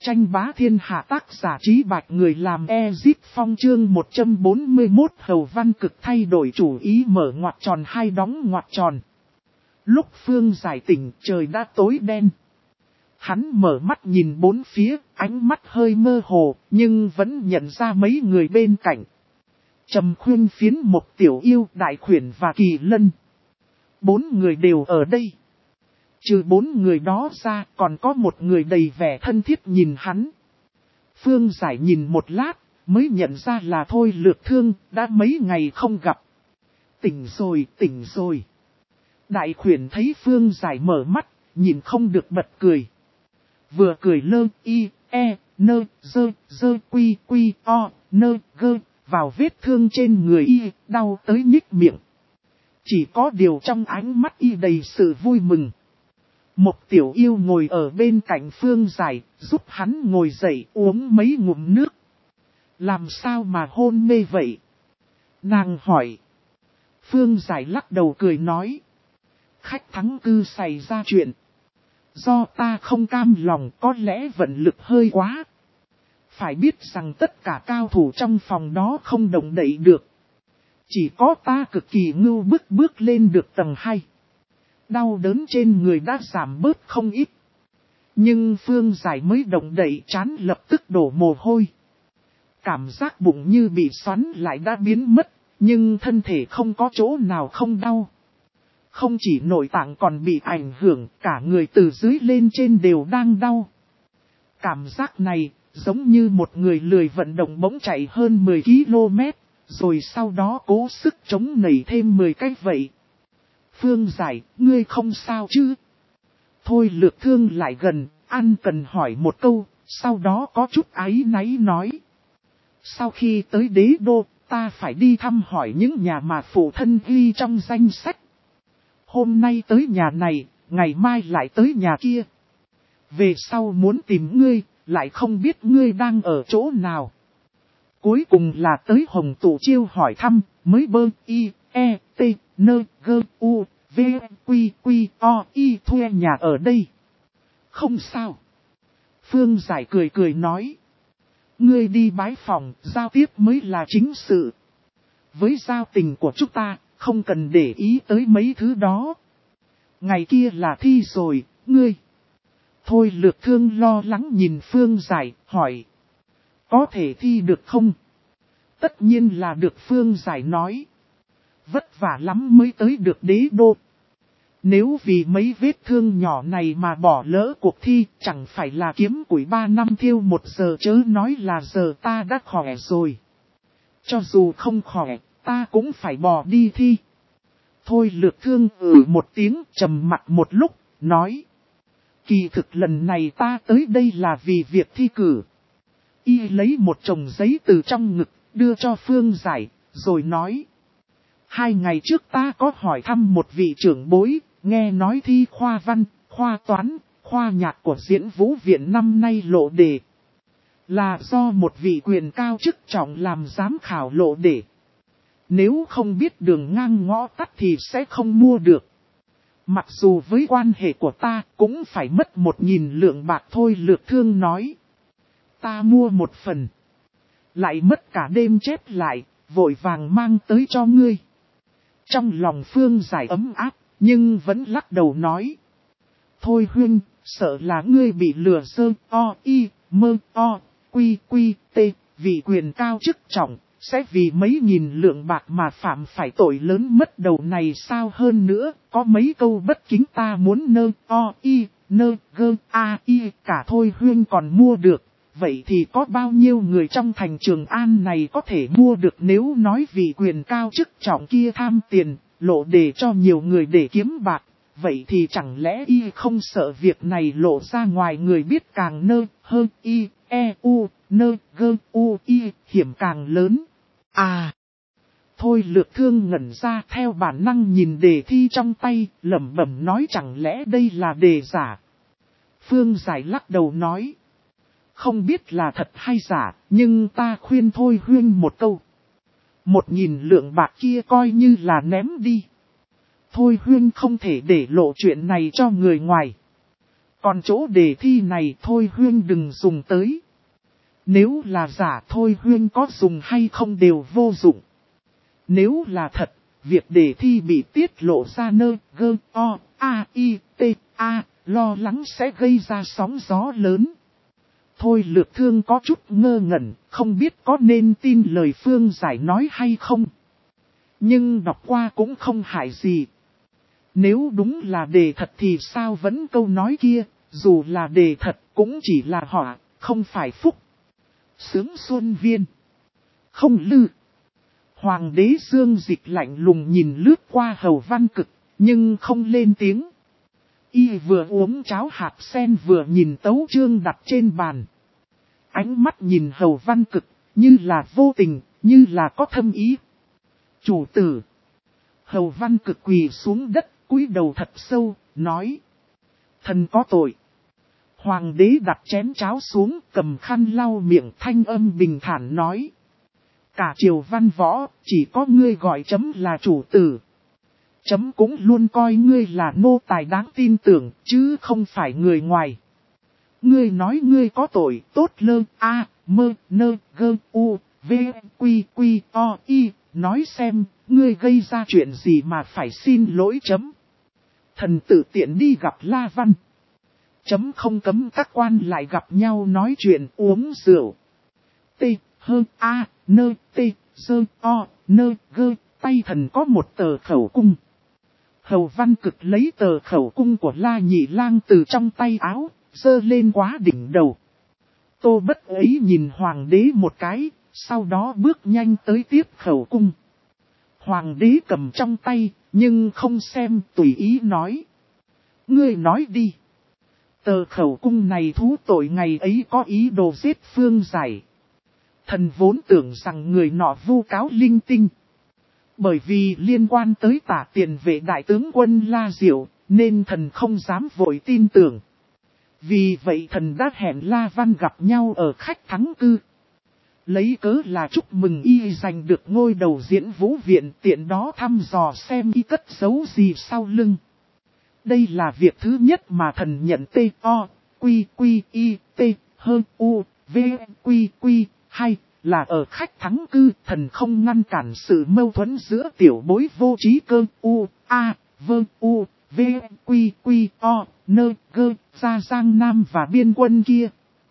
Tranh bá thiên hạ tác giả Trí Bạch người làm Ezip Phong chương 141 Hầu Văn Cực thay đổi chủ ý mở ngoặc tròn hai đóng ngoặc tròn. Lúc Phương giải tỉnh trời đã tối đen. Hắn mở mắt nhìn bốn phía, ánh mắt hơi mơ hồ, nhưng vẫn nhận ra mấy người bên cạnh. Trầm Khuyên Phiến, một Tiểu Yêu, Đại Khuyển và Kỳ Lân. 4 người đều ở đây. Trừ 4 người đó ra, còn có một người đầy vẻ thân thiết nhìn hắn. Phương giải nhìn một lát, mới nhận ra là Thôi Lược Thương, đã mấy ngày không gặp. Tỉnh rồi, tỉnh rồi. Đại Khuyển thấy Phương giải mở mắt, nhìn không được bật cười. Vừa cười lơ, y, e, nơ, dơ, quy, o, nơ, gơ, vào vết thương trên người y, đau tới nhích miệng. Chỉ có điều trong ánh mắt y đầy sự vui mừng. Một Tiểu Yêu ngồi ở bên cạnh Phương giải, giúp hắn ngồi dậy uống mấy ngụm nước. Làm sao mà hôn mê vậy? Nàng hỏi. Phương giải lắc đầu cười nói. Khách thắng cư xảy ra chuyện. Do ta không cam lòng, có lẽ vận lực hơi quá. Phải biết rằng tất cả cao thủ trong phòng đó không động đậy được. Chỉ có ta cực kỳ ngưu bức bước lên được tầng 2. Đau đớn trên người đã giảm bớt không ít. Nhưng Phương giải mới động đậy trán lập tức đổ mồ hôi. Cảm giác bụng như bị xoắn lại đã biến mất, nhưng thân thể không có chỗ nào không đau. Không chỉ nội tạng còn bị ảnh hưởng, cả người từ dưới lên trên đều đang đau. Cảm giác này giống như một người lười vận động bỗng chạy hơn 10 km, rồi sau đó cố sức chống nảy thêm 10 cái vậy. Phương giải, ngươi không sao chứ? Thôi Lược Thương lại gần, An cần hỏi một câu, sau đó có chút áy náy nói. Sau khi tới đế đô, ta phải đi thăm hỏi những nhà mà phụ thân ghi trong danh sách. Hôm nay tới nhà này, ngày mai lại tới nhà kia. Về sau muốn tìm ngươi, lại không biết ngươi đang ở chỗ nào. Cuối cùng là tới Hồng Tụ Chiêu hỏi thăm, mới bơ y, e, t, nơ, gơ, u, v, quy, o, y thuê nhà ở đây. Không sao. Phương giải cười nói. Ngươi đi bái phòng, giao tiếp mới là chính sự. Với giao tình của chúng ta, không cần để ý tới mấy thứ đó. Ngày kia là thi rồi, ngươi. Thôi Lược Thương lo lắng nhìn Phương giải, hỏi. Có thể thi được không? Tất nhiên là được, Phương giải nói. Vất vả lắm mới tới được đế đô. Nếu vì mấy vết thương nhỏ này mà bỏ lỡ cuộc thi, chẳng phải là kiếm củi 3 năm thiêu 1 giờ, chớ nói là giờ ta đã khỏe rồi. Cho dù không khỏe, ta cũng phải bỏ đi thi. Thôi Lược Thương một tiếng, trầm mặc một lúc, nói. Kỳ thực lần này ta tới đây là vì việc thi cử. Y lấy một chồng giấy từ trong ngực, đưa cho Phương giải, rồi nói. 2 ngày trước ta có hỏi thăm một vị trưởng bối, nghe nói thi khoa văn, khoa toán, khoa nhạc của Diễn Vũ Viện năm nay lộ đề. Là do một vị quyền cao chức trọng làm giám khảo lộ đề. Nếu không biết đường ngang ngõ tắt thì sẽ không mua được. Mặc dù với quan hệ của ta cũng phải mất 1000 lượng bạc. Thôi Lược Thương nói. Ta mua một phần. Lại mất cả đêm chép lại, vội vàng mang tới cho ngươi. Trong lòng Phương giải ấm áp, nhưng vẫn lắc đầu nói. Thôi huynh, sợ là ngươi bị lừa sơ, o, y, mơ, o, quy, t, vì quyền cao chức trọng, sẽ vì mấy nghìn lượng bạc mà phạm phải tội lớn mất đầu này sao. Hơn nữa, có mấy câu bất kính ta muốn nơ, o, y, nơ, gơ, a, y, cả Thôi huynh còn mua được. Vậy thì có bao nhiêu người trong thành Trường An này có thể mua được? Nếu nói vì quyền cao chức trọng kia tham tiền, lộ đề cho nhiều người để kiếm bạc, vậy thì chẳng lẽ y không sợ việc này lộ ra ngoài người biết càng nơ, hơn y, e, u, nơ, gơ, u, y, hiểm càng lớn. À! Thôi Lược Thương ngẩn ra, theo bản năng nhìn đề thi trong tay, lẩm bẩm nói chẳng lẽ đây là đề giả. Phương giải lắc đầu nói. Không biết là thật hay giả, nhưng ta khuyên Thôi huynh một câu. 1000 lượng bạc kia coi như là ném đi. Thôi huynh không thể để lộ chuyện này cho người ngoài. Còn chỗ đề thi này Thôi Huyên đừng dùng tới. Nếu là giả Thôi Huyên có dùng hay không đều vô dụng. Nếu là thật, việc đề thi bị tiết lộ ra nơi GOAITA lo lắng sẽ gây ra sóng gió lớn. Thôi Lược Thương có chút ngơ ngẩn, không biết có nên tin lời Phương Giải nói hay không. Nhưng đọc qua cũng không hại gì. Nếu đúng là đề thật thì sao vẫn câu nói kia, dù là đề thật cũng chỉ là họa, không phải phúc. Sướng Xuân Viên. Không lư. Hoàng đế Dương Dịch lạnh lùng nhìn lướt qua Hầu Văn Cực, nhưng không lên tiếng. Y vừa uống cháo hạt sen vừa nhìn tấu chương đặt trên bàn. Ánh mắt nhìn Hầu Văn Cực, như là vô tình, như là có thâm ý. Chủ tử. Hầu Văn Cực quỳ xuống đất, cúi đầu thật sâu, nói. Thần có tội. Hoàng đế đặt chén cháo xuống, cầm khăn lau miệng, thanh âm bình thản nói. Cả triều văn võ, chỉ có ngươi gọi chấm là chủ tử. Chấm cũng luôn coi ngươi là nô tài đáng tin tưởng, chứ không phải người ngoài. Ngươi nói ngươi có tội, tốt lơ, mơ, nơ, gơ, u, v, quy, quy, o, y, nói xem, ngươi gây ra chuyện gì mà phải xin lỗi chấm. Thần tự tiện đi gặp La Văn. Chấm không cấm các quan lại gặp nhau nói chuyện uống rượu. T, hơ, a, nơ, t, dơ, o, nơ, gơ, tay thần có một tờ khẩu cung. Hầu Văn Cực lấy tờ khẩu cung của La Nhị Lang từ trong tay áo, giơ lên quá đỉnh đầu. Tô Bất ấy nhìn hoàng đế một cái, sau đó bước nhanh tới tiếp khẩu cung. Hoàng đế cầm trong tay, nhưng không xem, tùy ý nói. Ngươi nói đi. Tờ khẩu cung này thú tội ngày ấy có ý đồ giết Phương Giải. Thần vốn tưởng rằng người nọ vu cáo linh tinh. Bởi vì liên quan tới Tả Tiền Vệ đại tướng quân La Diệu, nên thần không dám vội tin tưởng. Vì vậy thần đã hẹn La Văn gặp nhau ở khách thắng cư. Lấy cớ là chúc mừng y giành được ngôi đầu diễn vũ viện, tiện đó thăm dò xem y cất giấu gì sau lưng. Đây là việc thứ nhất mà thần nhận T.O.Q.Q.I.T.H.U.V.Q.Q.2 là ở khách thắng cư, thần không ngăn cản sự mâu thuẫn giữa tiểu bối vô trí cơ U.A.V.U.V.Q.Q.O.N.G ra Giang Nam và biên quân kia.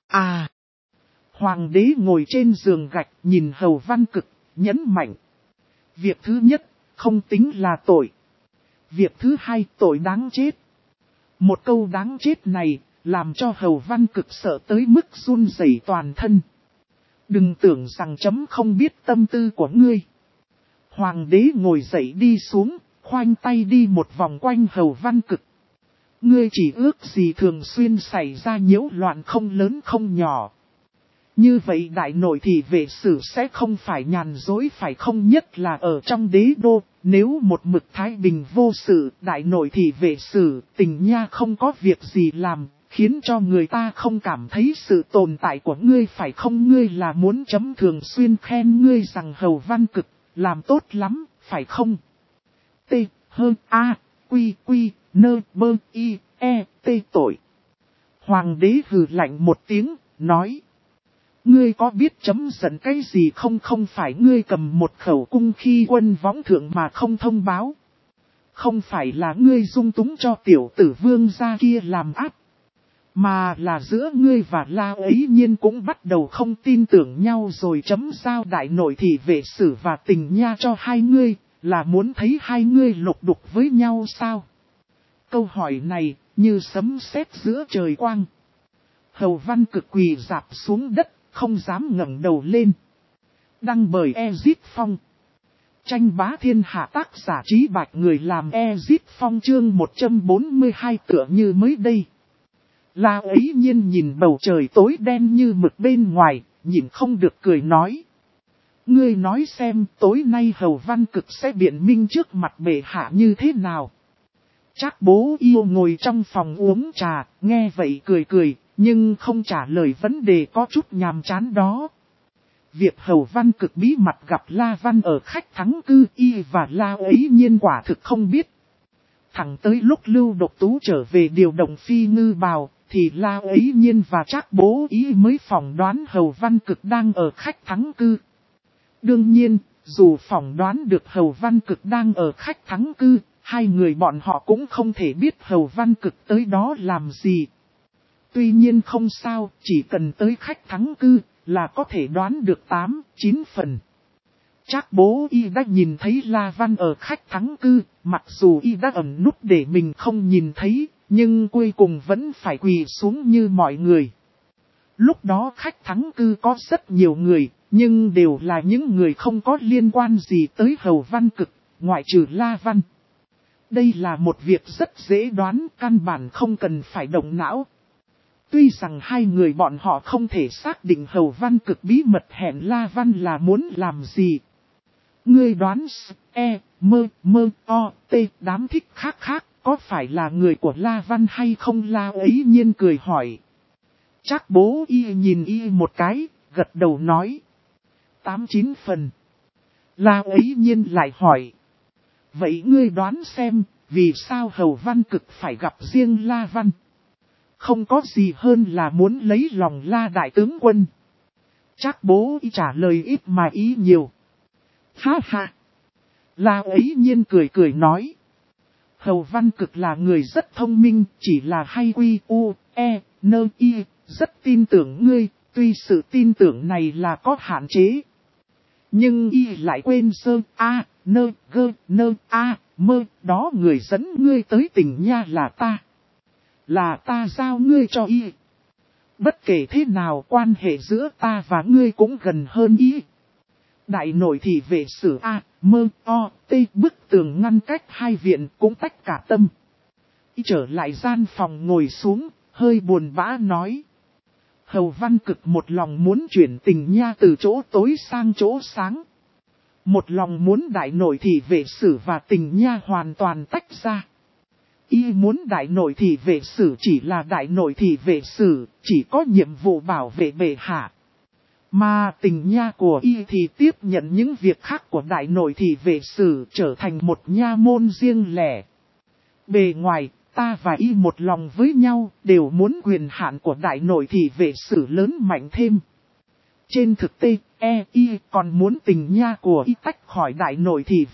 Hoàng đế ngồi trên giường gạch nhìn Hầu Văn Cực, nhấn mạnh. Việc thứ nhất, không tính là tội. Việc thứ hai, tội đáng chết. Một câu đáng chết này, làm cho Hầu Văn Cực sợ tới mức run rẩy toàn thân. Đừng tưởng rằng chấm không biết tâm tư của ngươi. Hoàng đế ngồi dậy đi xuống, khoanh tay đi một vòng quanh Hầu Văn Cực. Ngươi chỉ ước gì thường xuyên xảy ra nhiễu loạn không lớn không nhỏ. Như vậy đại nội thị vệ sử sẽ không phải nhàn dối phải không, nhất là ở trong đế đô. Nếu một mực thái bình vô sự, đại nội thị vệ sử, tình nha không có việc gì làm, khiến cho người ta không cảm thấy sự tồn tại của ngươi phải không? Ngươi là muốn chấm thường xuyên khen ngươi rằng Hầu Văn Cực, làm tốt lắm, phải không? T, H, A, Q, Q, N, B, I, E, T tội. Hoàng đế hừ lạnh một tiếng, nói. Ngươi có biết chấm giận cái gì không? Không phải ngươi cầm một khẩu cung khi quân võng thượng mà không thông báo. Không phải là ngươi dung túng cho tiểu tử Vương gia kia làm ác. Mà là giữa ngươi và La ấy nhiên cũng bắt đầu không tin tưởng nhau rồi, chấm giao đại nội thị vệ sử và tình nha cho hai ngươi, là muốn thấy hai ngươi lục đục với nhau sao? Câu hỏi này như sấm sét giữa trời quang. Hầu Văn Cực quỳ rạp xuống đất, không dám ngẩng đầu lên. Đăng bởi Ezit Phong. Tranh bá thiên hạ, tác giả Trí Bạch, người làm Ezit Phong, chương 142 tựa như mới đây. La ấy nhiên nhìn bầu trời tối đen như mực bên ngoài, nhìn không được cười nói. Ngươi nói xem tối nay Hầu Văn Cực sẽ biện minh trước mặt bệ hạ như thế nào? Trác Bố Yêu ngồi trong phòng uống trà, nghe vậy cười cười, nhưng không trả lời vấn đề có chút nhàm chán đó. Việc Hầu Văn Cực bí mật gặp La Văn ở khách thắng cư, y và La ấy nhiên quả thực không biết. Thẳng tới lúc Lưu Độc Tú trở về điều động Phi Ngư Bào, thì La Ấy Nhiên và Trác Bố Ý mới phỏng đoán Hầu Văn Cực đang ở khách thắng cư. Đương nhiên, dù phỏng đoán được Hầu Văn Cực đang ở khách thắng cư, hai người bọn họ cũng không thể biết Hầu Văn Cực tới đó làm gì. Tuy nhiên không sao, chỉ cần tới khách thắng cư là có thể đoán được 8-9 phần. Trác Bố Y đã nhìn thấy La Văn ở khách thắng cư, mặc dù Y đã ẩn núp để mình không nhìn thấy, nhưng cuối cùng vẫn phải quỳ xuống như mọi người. Lúc đó khách thắng cư có rất nhiều người, nhưng đều là những người không có liên quan gì tới Hầu Văn Cực, ngoại trừ La Văn. Đây là một việc rất dễ đoán, căn bản không cần phải động não. Tuy rằng hai người bọn họ không thể xác định Hầu Văn Cực bí mật hẹn La Văn là muốn làm gì. Ngươi đoán đám thích khác có phải là người của La Văn hay không? La Ấy Nhiên cười hỏi. Trác Bố Y nhìn Y một cái, gật đầu nói. 8-9 phần. La Ấy Nhiên lại hỏi. Vậy ngươi đoán xem, vì sao Hầu Văn Cực phải gặp riêng La Văn? Không có gì hơn là muốn lấy lòng La Đại Tướng Quân. Trác Bố Y trả lời ít mà ý nhiều. Ha ha. La Ấy Nhiên cười nói. Hầu Văn Cực là người rất thông minh, chỉ là hay rất tin tưởng ngươi, tuy sự tin tưởng này là có hạn chế. Nhưng Y lại quên đó người dẫn ngươi tới tỉnh Nha là ta. Là ta giao ngươi cho Y. Bất kể thế nào quan hệ giữa ta và ngươi cũng gần hơn Y. Đại nội thị vệ sử bức tường ngăn cách hai viện cũng tách cả tâm. Y trở lại gian phòng ngồi xuống, hơi buồn bã nói. Hầu Văn Cực một lòng muốn chuyển tình Nha từ chỗ tối sang chỗ sáng. Một lòng muốn đại nội thị vệ sử và tình Nha hoàn toàn tách ra. Y muốn đại nội thị vệ sử chỉ là đại nội thị vệ sử, chỉ có nhiệm vụ bảo vệ bệ hạ. Mà tình Nha của Y thì tiếp nhận những việc khác của đại nội thị vệ sử, trở thành một nha môn riêng lẻ. Bề ngoài, ta và Y một lòng với nhau, đều muốn quyền hạn của đại nội thị vệ sử lớn mạnh thêm. Trên thực tế, Y còn muốn tình Nha của Y tách khỏi đại nội thị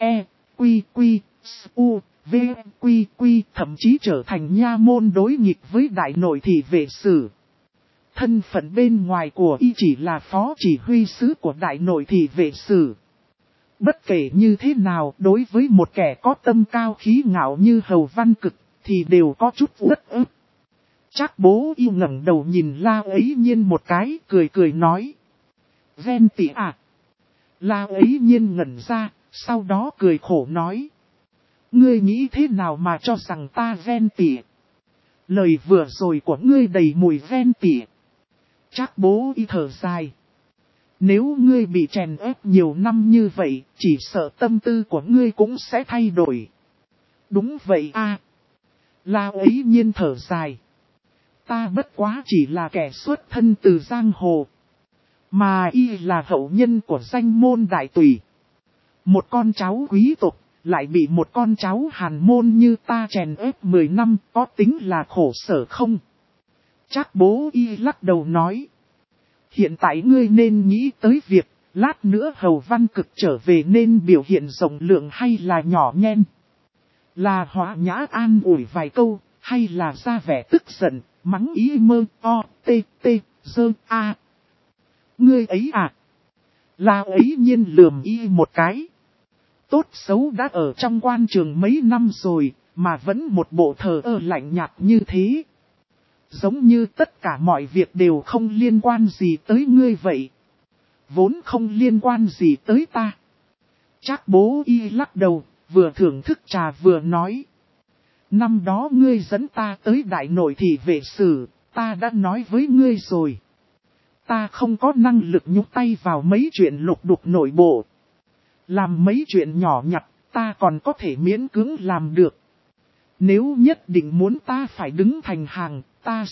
thậm chí trở thành nha môn đối nghịch với đại nội thị vệ sử. Thân phận bên ngoài của Y chỉ là phó chỉ huy sứ của đại nội thị vệ sử. Bất kể như thế nào, đối với một kẻ có tâm cao khí ngạo như Hầu Văn Cực, thì đều có chút uất ức. Trác Bố Y ngẩng đầu nhìn La Ấy Nhiên một cái, cười nói. Ghen tị à? La Ấy Nhiên ngẩn ra, sau đó cười khổ nói. Ngươi nghĩ thế nào mà cho rằng ta ghen tị? Lời vừa rồi của ngươi đầy mùi ghen tị. Trác Bố Y thở dài. Nếu ngươi bị chèn ép nhiều năm như vậy, chỉ sợ tâm tư của ngươi cũng sẽ thay đổi. Đúng vậy a. La Ấy Nhiên thở dài. Ta bất quá chỉ là kẻ xuất thân từ giang hồ. Mà Y là hậu nhân của danh môn đại tùy. Một con cháu quý tộc, lại bị một con cháu hàn môn như ta chèn ép 10 năm, có tính là khổ sở không? Trác Bố Y lắc đầu nói. Hiện tại ngươi nên nghĩ tới việc, lát nữa Hầu Văn Cực trở về nên biểu hiện rộng lượng hay là nhỏ nhen. Là hóa nhã an ủi vài câu, hay là ra vẻ tức giận, mắng Y Ngươi ấy à? La Ấy Nhiên lườm Y một cái. Tốt xấu đã ở trong quan trường mấy năm rồi, mà vẫn một bộ thờ ơ lạnh nhạt như thế. Giống như tất cả mọi việc đều không liên quan gì tới ngươi vậy. Vốn không liên quan gì tới ta. Trác Bố Y lắc đầu, vừa thưởng thức trà vừa nói. Năm đó ngươi dẫn ta tới đại nội thị vệ sử, ta đã nói với ngươi rồi. Ta không có năng lực nhúc tay vào mấy chuyện lục đục nội bộ. Làm mấy chuyện nhỏ nhặt, ta còn có thể miễn cưỡng làm được. Nếu nhất định muốn ta phải đứng thành hàng, ta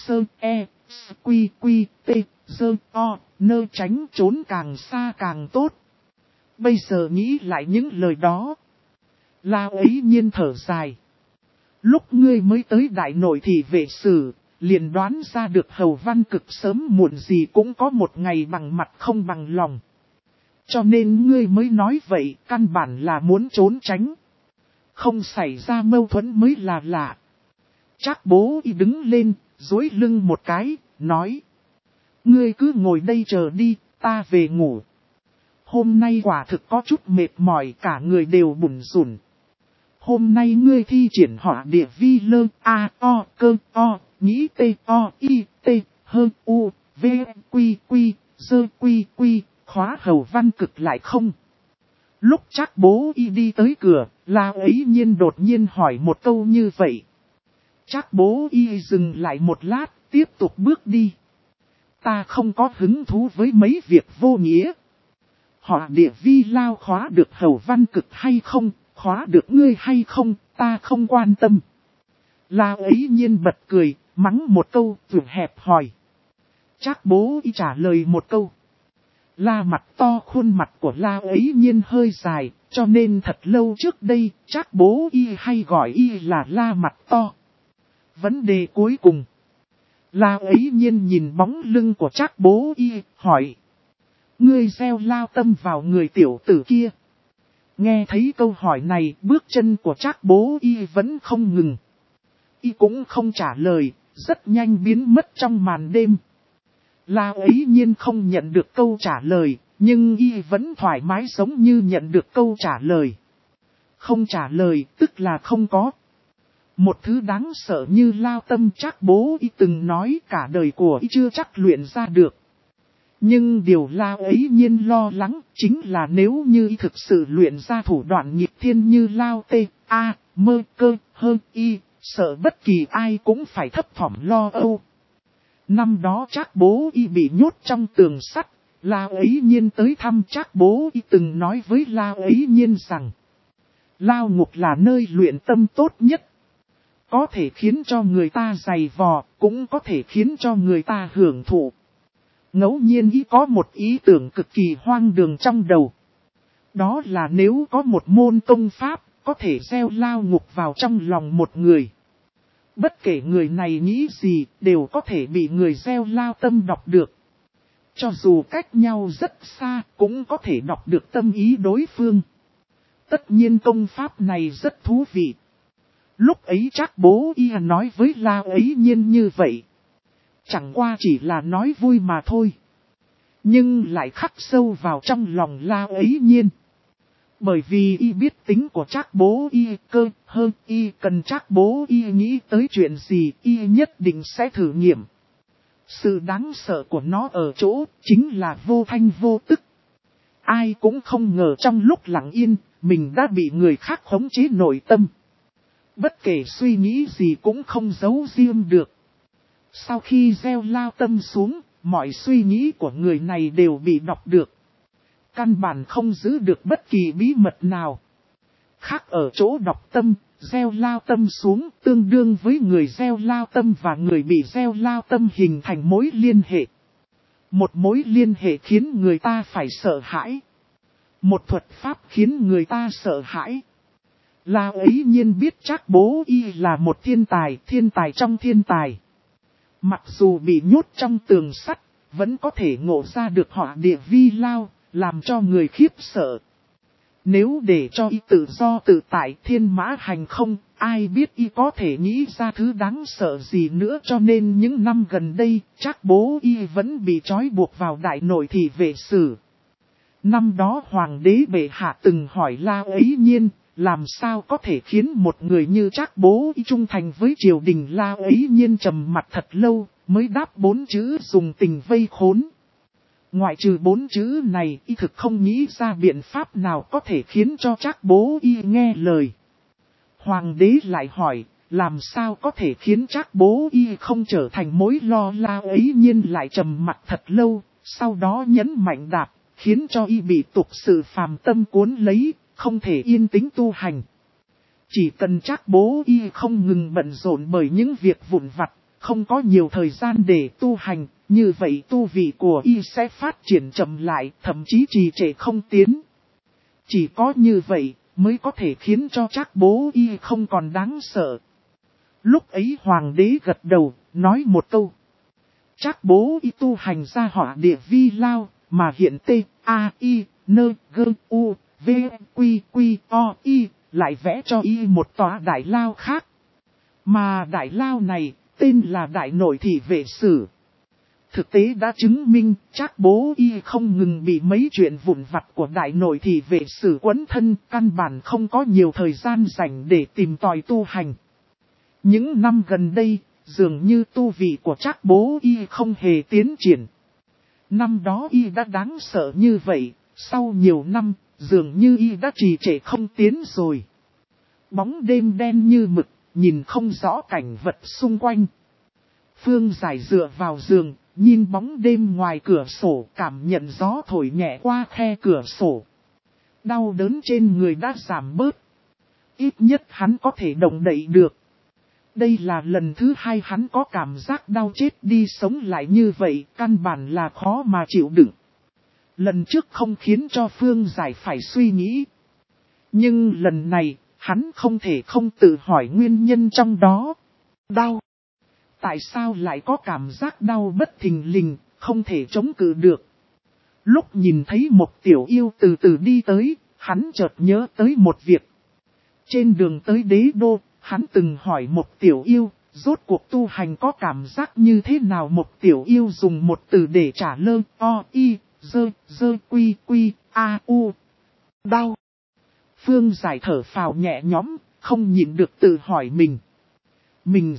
tránh trốn càng xa càng tốt. Bây giờ nghĩ lại những lời đó. La Ấy Nhiên thở dài. Lúc ngươi mới tới đại nội thị vệ sử, liền đoán ra được Hầu Văn Cực sớm muộn gì cũng có một ngày bằng mặt không bằng lòng. Cho nên ngươi mới nói vậy, căn bản là muốn trốn tránh. Không xảy ra mâu thuẫn mới là lạ. Trác Bố Y đứng lên, duỗi lưng một cái, nói. Ngươi cứ ngồi đây chờ đi, ta về ngủ. Hôm nay quả thực có chút mệt mỏi, cả người đều bủn rủn. Hôm nay ngươi thi triển hỏa địa vi lơ, a, o, cơ, o, nghĩ t, o, i, t, hơ, u, v, quy, quy, dơ, quy, quy, khóa Hầu Văn Cực lại không. Lúc Trác Bố Y đi tới cửa, La Ấy Nhiên đột nhiên hỏi một câu như vậy. Trác Bố Y dừng lại một lát, tiếp tục bước đi. Ta không có hứng thú với mấy việc vô nghĩa. Họ địa vi lao khóa được Hầu Văn Cực hay không, khóa được ngươi hay không, ta không quan tâm. La Ấy Nhiên bật cười, mắng một câu, vượt hẹp hỏi. Trác Bố Y trả lời một câu. La mặt to, khuôn mặt của La Ấy Nhiên hơi dài, cho nên thật lâu trước đây, Trác Bố Y hay gọi y là La mặt to. Vấn đề cuối cùng. La Ấy Nhiên nhìn bóng lưng của Trác Bố Y, hỏi. Ngươi gieo lao tâm vào người tiểu tử kia. Nghe thấy câu hỏi này, bước chân của Trác Bố Y vẫn không ngừng. Y cũng không trả lời, rất nhanh biến mất trong màn đêm. La Ấy Nhiên không nhận được câu trả lời, nhưng y vẫn thoải mái giống như nhận được câu trả lời. Không trả lời, tức là không có. Một thứ đáng sợ như lao tâm Trác Bố Y từng nói cả đời của y chưa chắc luyện ra được. Nhưng điều La Ấy Nhiên lo lắng chính là nếu như y thực sự luyện ra thủ đoạn nghịch thiên như lao tê, a, mơ cơ, hơ, y, sợ bất kỳ ai cũng phải thấp thỏm lo âu. Năm đó Trác Bố Y bị nhốt trong tường sắt, La Ấy Nhiên tới thăm Trác Bố Y từng nói với La Ấy Nhiên rằng lao ngục là nơi luyện tâm tốt nhất. Có thể khiến cho người ta dày vò, cũng có thể khiến cho người ta hưởng thụ. Ngẫu nhiên y có một ý tưởng cực kỳ hoang đường trong đầu. Đó là nếu có một môn công pháp, có thể gieo lao ngục vào trong lòng một người. Bất kể người này nghĩ gì, đều có thể bị người gieo lao tâm đọc được. Cho dù cách nhau rất xa, cũng có thể đọc được tâm ý đối phương. Tất nhiên công pháp này rất thú vị. Lúc ấy Trác Bố Y nói với La Ấy Nhiên như vậy. Chẳng qua chỉ là nói vui mà thôi. Nhưng lại khắc sâu vào trong lòng La Ấy Nhiên. Bởi vì y biết tính của Trác Bố Y, cơ hơn y cần Trác Bố Y nghĩ tới chuyện gì y nhất định sẽ thử nghiệm. Sự đáng sợ của nó ở chỗ chính là vô thanh vô tức. Ai cũng không ngờ trong lúc lặng yên, mình đã bị người khác khống chế nội tâm. Bất kể suy nghĩ gì cũng không giấu riêng được. Sau khi gieo lao tâm xuống, mọi suy nghĩ của người này đều bị đọc được. Căn bản không giữ được bất kỳ bí mật nào. Khác ở chỗ đọc tâm, gieo lao tâm xuống tương đương với người gieo lao tâm và người bị gieo lao tâm hình thành mối liên hệ. Một mối liên hệ khiến người ta phải sợ hãi. Một thuật pháp khiến người ta sợ hãi. La Ấy Nhiên biết Trác Bố Y là một thiên tài trong thiên tài. Mặc dù bị nhốt trong tường sắt, vẫn có thể ngộ ra được hỏa địa vi lao, làm cho người khiếp sợ. Nếu để cho y tự do tự tại thiên mã hành không, ai biết y có thể nghĩ ra thứ đáng sợ gì nữa, cho nên những năm gần đây, Trác Bố Y vẫn bị trói buộc vào đại nội thị vệ sử. Năm đó Hoàng đế bệ hạ từng hỏi La Ấy Nhiên, làm sao có thể khiến một người như Trác Bố Y trung thành với triều đình. La Ấy Nhiên trầm mặt thật lâu, mới đáp 4 chữ dùng tình vây khốn. Ngoại trừ 4 chữ này, y thực không nghĩ ra biện pháp nào có thể khiến cho Trác Bố Y nghe lời. Hoàng đế lại hỏi, làm sao có thể khiến Trác Bố Y không trở thành mối lo. La Ấy Nhiên lại trầm mặt thật lâu, sau đó nhấn mạnh đạp, khiến cho y bị tục sự phàm tâm cuốn lấy, không thể yên tĩnh tu hành. Chỉ cần Trác Bố Y không ngừng bận rộn bởi những việc vụn vặt, không có nhiều thời gian để tu hành, như vậy tu vị của y sẽ phát triển chậm lại, thậm chí trì trệ không tiến. Chỉ có như vậy, mới có thể khiến cho Trác Bố Y không còn đáng sợ. Lúc ấy Hoàng đế gật đầu, nói một câu. Trác bố y tu hành ra hỏa địa vi lao, mà hiện T-A-I-N-G-U-V-Q-Q-O-I, lại vẽ cho y một tòa đại lao khác. Mà đại lao này, tên là Đại Nội Thị Vệ Sử. Thực tế đã chứng minh, Trác bố y không ngừng bị mấy chuyện vụn vặt của Đại Nội Thị Vệ Sử quấn thân, căn bản không có nhiều thời gian rảnh để tìm tòi tu hành. Những năm gần đây, dường như tu vị của Trác bố y không hề tiến triển. Năm đó y đã đáng sợ như vậy, sau nhiều năm, dường như y đã trì trệ không tiến rồi. Bóng đêm đen như mực, nhìn không rõ cảnh vật xung quanh. Phương Giải dựa vào giường, nhìn bóng đêm ngoài cửa sổ, cảm nhận gió thổi nhẹ qua khe cửa sổ. Đau đớn trên người đã giảm bớt. Ít nhất hắn có thể động đậy được. Đây là lần thứ hai hắn có cảm giác đau chết đi sống lại như vậy, căn bản là khó mà chịu đựng. Lần trước không khiến cho Phương Giải phải suy nghĩ. Nhưng lần này, hắn không thể không tự hỏi nguyên nhân trong đó. Đau. Tại sao lại có cảm giác đau bất thình lình, không thể chống cự được. Lúc nhìn thấy một tiểu yêu từ từ đi tới, hắn chợt nhớ tới một việc. Trên đường tới đế đô, hắn từng hỏi một tiểu yêu, rốt cuộc tu hành có cảm giác như thế nào. Một tiểu yêu dùng một từ để trả lời, O-I-Z-Z-Q-Q-A-U. Đau. Phương Giải thở phào nhẹ nhõm, không nhịn được tự hỏi mình. Mình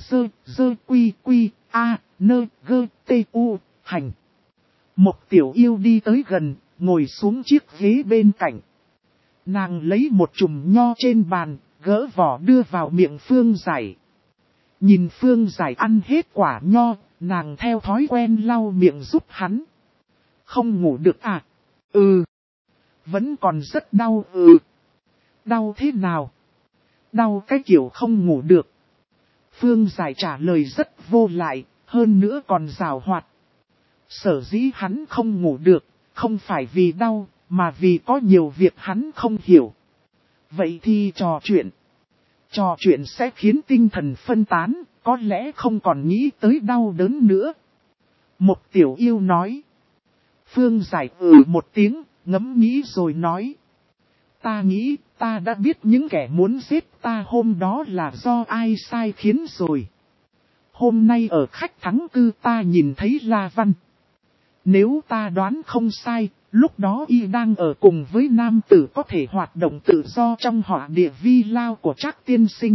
Z-Z-Q-Q-A-N-G-T-U, hành. Một tiểu yêu đi tới gần, ngồi xuống chiếc ghế bên cạnh. Nàng lấy một chùm nho trên bàn, gỡ vỏ đưa vào miệng Phương Giải. Nhìn Phương Giải ăn hết quả nho, nàng theo thói quen lau miệng giúp hắn. Không ngủ được à? Ừ. Vẫn còn rất đau. Ừ. Đau thế nào? Đau cái kiểu không ngủ được. Phương Giải trả lời rất vô lại, hơn nữa còn giảo hoạt. Sở dĩ hắn không ngủ được, không phải vì đau, mà vì có nhiều việc hắn không hiểu. Vậy thì trò chuyện. Trò chuyện sẽ khiến tinh thần phân tán, có lẽ không còn nghĩ tới đau đớn nữa. Một tiểu yêu nói. Phương Giải một tiếng, ngẫm nghĩ rồi nói. Ta nghĩ, ta đã biết những kẻ muốn giết ta hôm đó là do ai sai khiến rồi. Hôm nay ở khách thắng cư ta nhìn thấy La Văn. Nếu ta đoán không sai, lúc đó y đang ở cùng với nam tử có thể hoạt động tự do trong hỏa địa vi lao của Trác tiên sinh.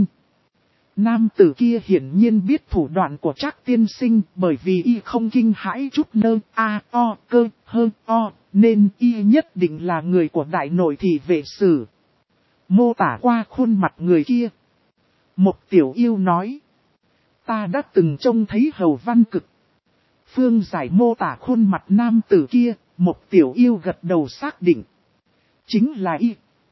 Nam tử kia hiển nhiên biết thủ đoạn của Trác tiên sinh, bởi vì y không kinh hãi chút nơ cơ hơn nên y nhất định là người của Đại Nội Thị Vệ Sử. Mô tả qua khuôn mặt người kia. Một tiểu yêu nói. Ta đã từng trông thấy Hầu Văn Cực. Phương Giải mô tả khuôn mặt nam tử kia, một tiểu yêu gật đầu xác định. Chính là y.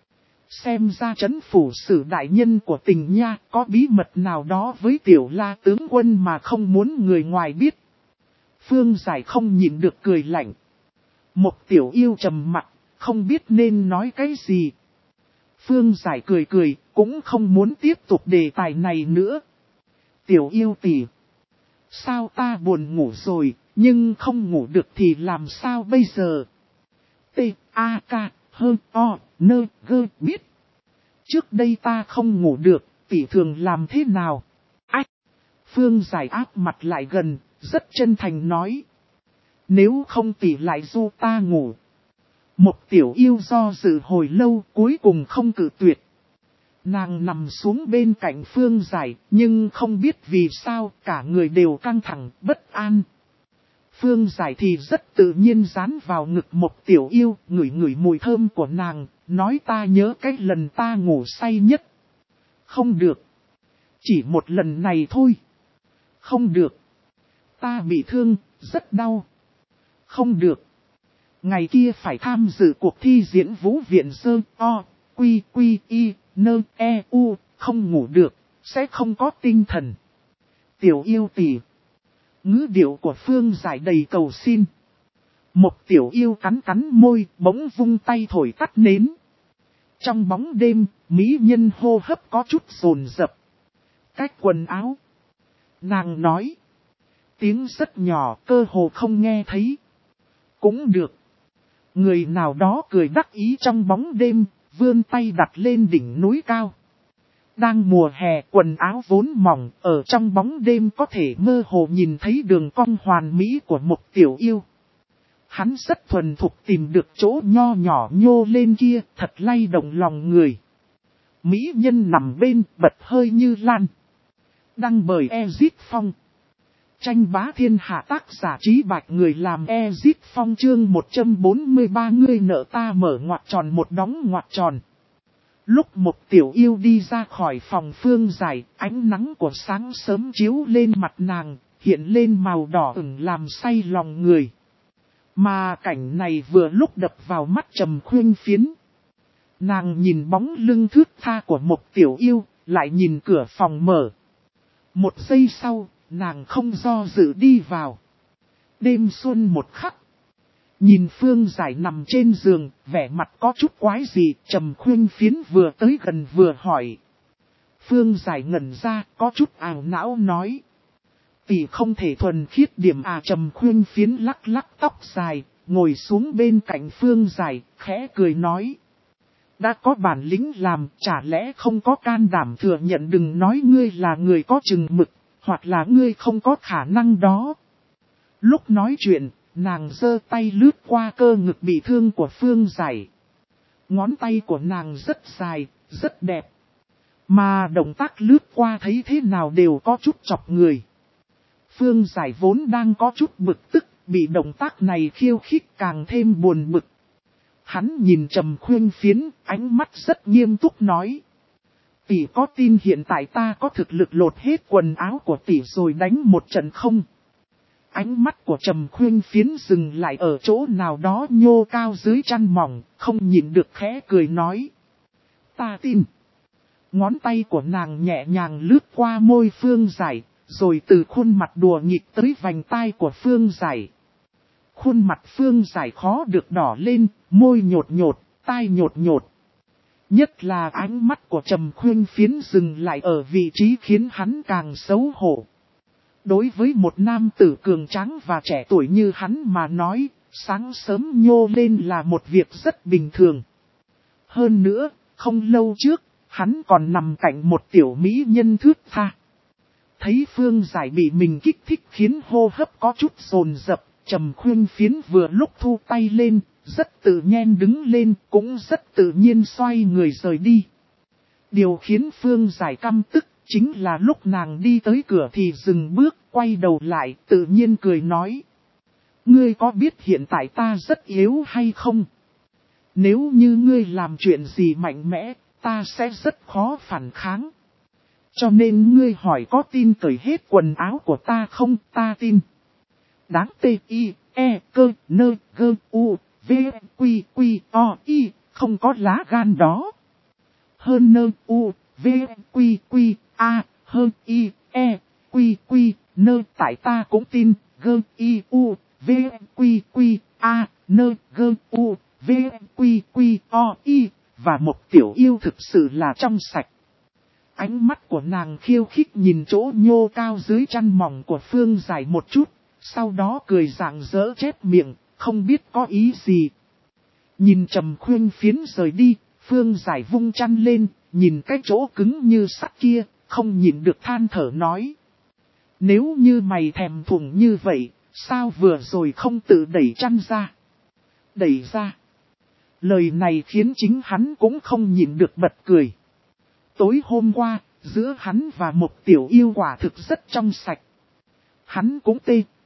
Xem ra trấn phủ sử đại nhân của Tình Nha có bí mật nào đó với tiểu La tướng quân mà không muốn người ngoài biết. Phương Giải không nhịn được cười lạnh. Một tiểu yêu trầm mặt, không biết nên nói cái gì. Phương Giải cười cười, cũng không muốn tiếp tục đề tài này nữa. Tiểu yêu tỷ. Sao ta buồn ngủ rồi, nhưng không ngủ được thì làm sao bây giờ? T-A-K-H-O-N-G biết. Trước đây ta không ngủ được, tỷ thường làm thế nào? Ách! Phương Giải áp mặt lại gần, rất chân thành nói. Nếu không tỷ lại du ta ngủ. Một tiểu yêu do dự hồi lâu cuối cùng không cự tuyệt. Nàng nằm xuống bên cạnh Phương Giải, nhưng không biết vì sao cả người đều căng thẳng, bất an. Phương Giải thì rất tự nhiên dán vào ngực một tiểu yêu, ngửi ngửi mùi thơm của nàng, nói ta nhớ cái lần ta ngủ say nhất. Không được. Chỉ một lần này thôi. Không được. Ta bị thương, rất đau. Không được. Ngày kia phải tham dự cuộc thi diễn vũ viện sơ O-Q-Q-I-N-E-U, không ngủ được, sẽ không có tinh thần. Tiểu yêu tỷ. Ngữ điệu của Phương Giải đầy cầu xin. Một tiểu yêu cắn cắn môi, bỗng vung tay thổi tắt nến. Trong bóng đêm, mỹ nhân hô hấp có chút dồn dập. Cách quần áo. Nàng nói. Tiếng rất nhỏ, cơ hồ không nghe thấy. Cũng được. Người nào đó cười đắc ý trong bóng đêm, vươn tay đặt lên đỉnh núi cao. Đang mùa hè, quần áo vốn mỏng, ở trong bóng đêm có thể mơ hồ nhìn thấy đường cong hoàn mỹ của một tiểu yêu. Hắn rất thuần thục tìm được chỗ nho nhỏ nhô lên kia, thật lay động lòng người. Mỹ nhân nằm bên, bật hơi như lan. Đăng bởi Ezit Phong. Tranh bá thiên hạ, tác giả Trí Bạch, người làm Ezit Phong. Chương 143, ngươi nợ ta, mở ngoặc tròn một đóng ngoặc tròn. Lúc một tiểu yêu đi ra khỏi phòng Phương Giải, ánh nắng của sáng sớm chiếu lên mặt nàng, hiện lên màu đỏ ửng làm say lòng người. Mà cảnh này vừa lúc đập vào mắt Trầm Khuynh Phiến. Nàng nhìn bóng lưng thướt tha của một tiểu yêu, lại nhìn cửa phòng mở. Một giây sau, nàng không do dự đi vào. Đêm xuân một khắc. Nhìn Phương Giải nằm trên giường, vẻ mặt có chút quái dị, Trầm Khuynh Phiến vừa tới gần vừa hỏi. Phương Giải ngẩn ra, có chút ảo não nói. Tỷ không thể thuần khiết điểm à? Trầm Khuynh Phiến lắc lắc tóc dài, ngồi xuống bên cạnh Phương Giải, khẽ cười nói. Đã có bản lĩnh làm, chả lẽ không có can đảm thừa nhận? Đừng nói ngươi là người có chừng mực, hoặc là ngươi không có khả năng đó. Lúc nói chuyện, nàng giơ tay lướt qua cơ ngực bị thương của Phương Giải. Ngón tay của nàng rất dài, rất đẹp. Mà động tác lướt qua thấy thế nào đều có chút chọc người. Phương Giải vốn đang có chút bực tức, bị động tác này khiêu khích càng thêm buồn bực. Hắn nhìn Trầm Khuynh Phiến, ánh mắt rất nghiêm túc nói. Tỷ có tin hiện tại ta có thực lực lột hết quần áo của tỷ rồi đánh một trận không? Ánh mắt của Trầm Khuynh Phiến dừng lại ở chỗ nào đó nhô cao dưới chăn mỏng, không nhìn được khẽ cười nói. Ta tin. Ngón tay của nàng nhẹ nhàng lướt qua môi Phương Giải, rồi từ khuôn mặt đùa nghịch tới vành tai của Phương Giải. Khuôn mặt Phương Giải khó được đỏ lên, môi nhột nhột, tai nhột nhột. Nhất là ánh mắt của Trầm Khuynh Phiến dừng lại ở vị trí khiến hắn càng xấu hổ. Đối với một nam tử cường tráng và trẻ tuổi như hắn mà nói, sáng sớm nhô lên là một việc rất bình thường. Hơn nữa, không lâu trước, hắn còn nằm cạnh một tiểu mỹ nhân thướt tha. Thấy Phương Giải bị mình kích thích khiến hô hấp có chút dồn dập, Trầm Khuynh Phiến vừa lúc thu tay lên, rất tự nhiên đứng lên, cũng rất tự nhiên xoay người rời đi. Điều khiến Phương Giải căm tức, chính là lúc nàng đi tới cửa thì dừng bước, quay đầu lại, tự nhiên cười nói. Ngươi có biết hiện tại ta rất yếu hay không? Nếu như ngươi làm chuyện gì mạnh mẽ, ta sẽ rất khó phản kháng. Cho nên ngươi hỏi có tin cởi hết quần áo của ta không? Ta tin. Đáng T-I-E-K-N-G-U-V-Q-Q-O-I, không có lá gan đó. Hơn N-U-V-Q-Q-A, hơn I-E-Q-Q-N, tại ta cũng tin, G-I-U-V-Q-Q-A, N-G-U-V-Q-Q-O-I, và một tiểu yêu thực sự là trong sạch. Ánh mắt của nàng khiêu khích nhìn chỗ nhô cao dưới chăn mỏng của Phương Giải một chút, sau đó cười rạng rỡ chép miệng, không biết có ý gì. Nhìn Trầm Khuynh Phiến rời đi, Phương Giải vung chăn lên, nhìn cái chỗ cứng như sắt kia, không nhìn được than thở nói. Nếu như mày thèm thuồng như vậy, sao vừa rồi không tự đẩy chăn ra? Đẩy ra. Lời này khiến chính hắn cũng không nhìn được bật cười. Tối hôm qua, giữa hắn và một tiểu yêu quả thực rất trong sạch. Hắn cũng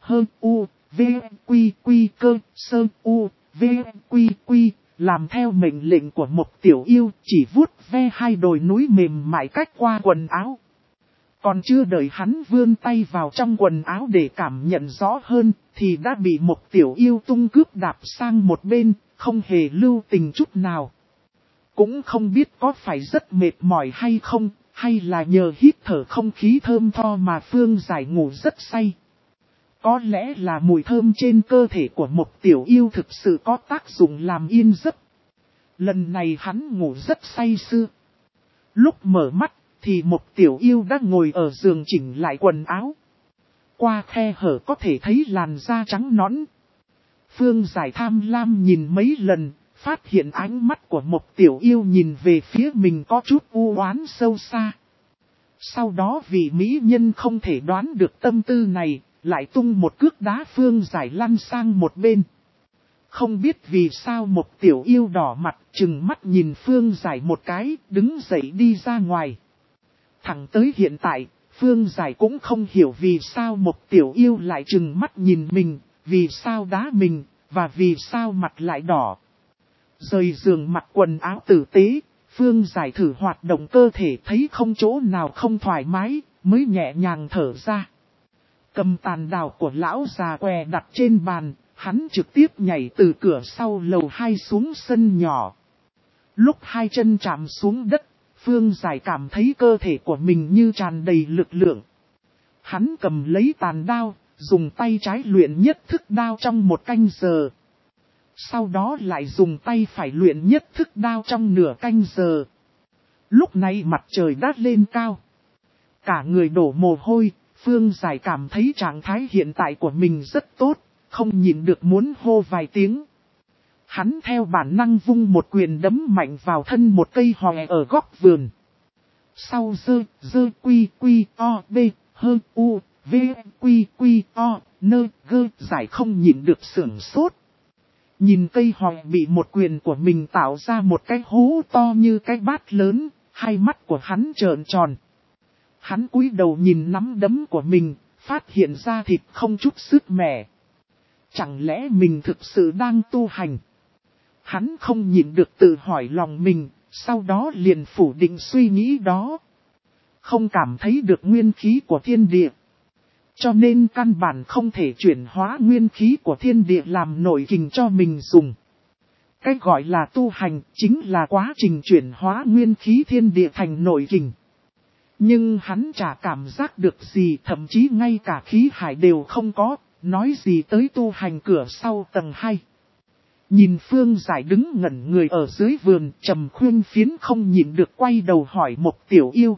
T-H-U-V-Q-Q-Cơ-Sơ-U-V-Q-Q, làm theo mệnh lệnh của một tiểu yêu, chỉ vuốt ve hai đồi núi mềm mại cách qua quần áo. Còn chưa đợi hắn vươn tay vào trong quần áo để cảm nhận rõ hơn, thì đã bị một tiểu yêu tung cướp đạp sang một bên, không hề lưu tình chút nào. Cũng không biết có phải rất mệt mỏi hay không, hay là nhờ hít thở không khí thơm tho mà Phương Giải ngủ rất say. Có lẽ là mùi thơm trên cơ thể của một tiểu yêu thực sự có tác dụng làm yên giấc. Lần này hắn ngủ rất say sưa. Lúc mở mắt thì một tiểu yêu đã ngồi ở giường chỉnh lại quần áo. qua khe hở có thể thấy làn da trắng nõn. Phương Giải tham lam nhìn mấy lần, phát hiện ánh mắt của một tiểu yêu nhìn về phía mình có chút u oán sâu xa. Sau đó vì mỹ nhân không thể đoán được tâm tư này, lại tung một cước đá Phương Giải lăn sang một bên. Không biết vì sao một tiểu yêu đỏ mặt trừng mắt nhìn Phương Giải một cái, đứng dậy đi ra ngoài. Thẳng tới hiện tại, Phương Giải cũng không hiểu vì sao một tiểu yêu lại trừng mắt nhìn mình, vì sao đá mình, và vì sao mặt lại đỏ. Rời giường mặc quần áo tử tế, Phương Giải thử hoạt động cơ thể thấy không chỗ nào không thoải mái, mới nhẹ nhàng thở ra. Cầm tàn đào của lão già què đặt trên bàn, hắn trực tiếp nhảy từ cửa sau lầu 2 xuống sân nhỏ. Lúc hai chân chạm xuống đất, Phương Giải cảm thấy cơ thể của mình như tràn đầy lực lượng. Hắn cầm lấy tàn đao, dùng tay trái luyện nhất thức đao trong 1 canh giờ. Sau đó lại dùng tay phải luyện nhất thức đao trong nửa canh giờ. Lúc này mặt trời đã lên cao. Cả người đổ mồ hôi, Phương Giải cảm thấy trạng thái hiện tại của mình rất tốt, không nhịn được muốn hô vài tiếng. Hắn theo bản năng vung một quyền đấm mạnh vào thân một cây hòe ở góc vườn. Sau dơ quy o b hơ u v quy o nơ gơ Giải không nhịn được sửng sốt. Nhìn cây hòe bị một quyền của mình tạo ra một cái hố to như cái bát lớn, hai mắt của hắn trợn tròn. Hắn cúi đầu nhìn nắm đấm của mình, phát hiện ra thịt không chút sức mẻ. Chẳng lẽ mình thực sự đang tu hành? Hắn không nhịn được tự hỏi lòng mình, sau đó liền phủ định suy nghĩ đó. Không cảm thấy được nguyên khí của thiên địa. Cho nên căn bản không thể chuyển hóa nguyên khí của thiên địa làm nội kình cho mình dùng. Cái gọi là tu hành chính là quá trình chuyển hóa nguyên khí thiên địa thành nội kình. Nhưng hắn chả cảm giác được gì, thậm chí ngay cả khí hải đều không có, nói gì tới tu hành cửa sau tầng 2. Nhìn Phương Giải đứng ngẩn người ở dưới vườn, Trầm Khuyên Phiến không nhịn được quay đầu hỏi một tiểu yêu.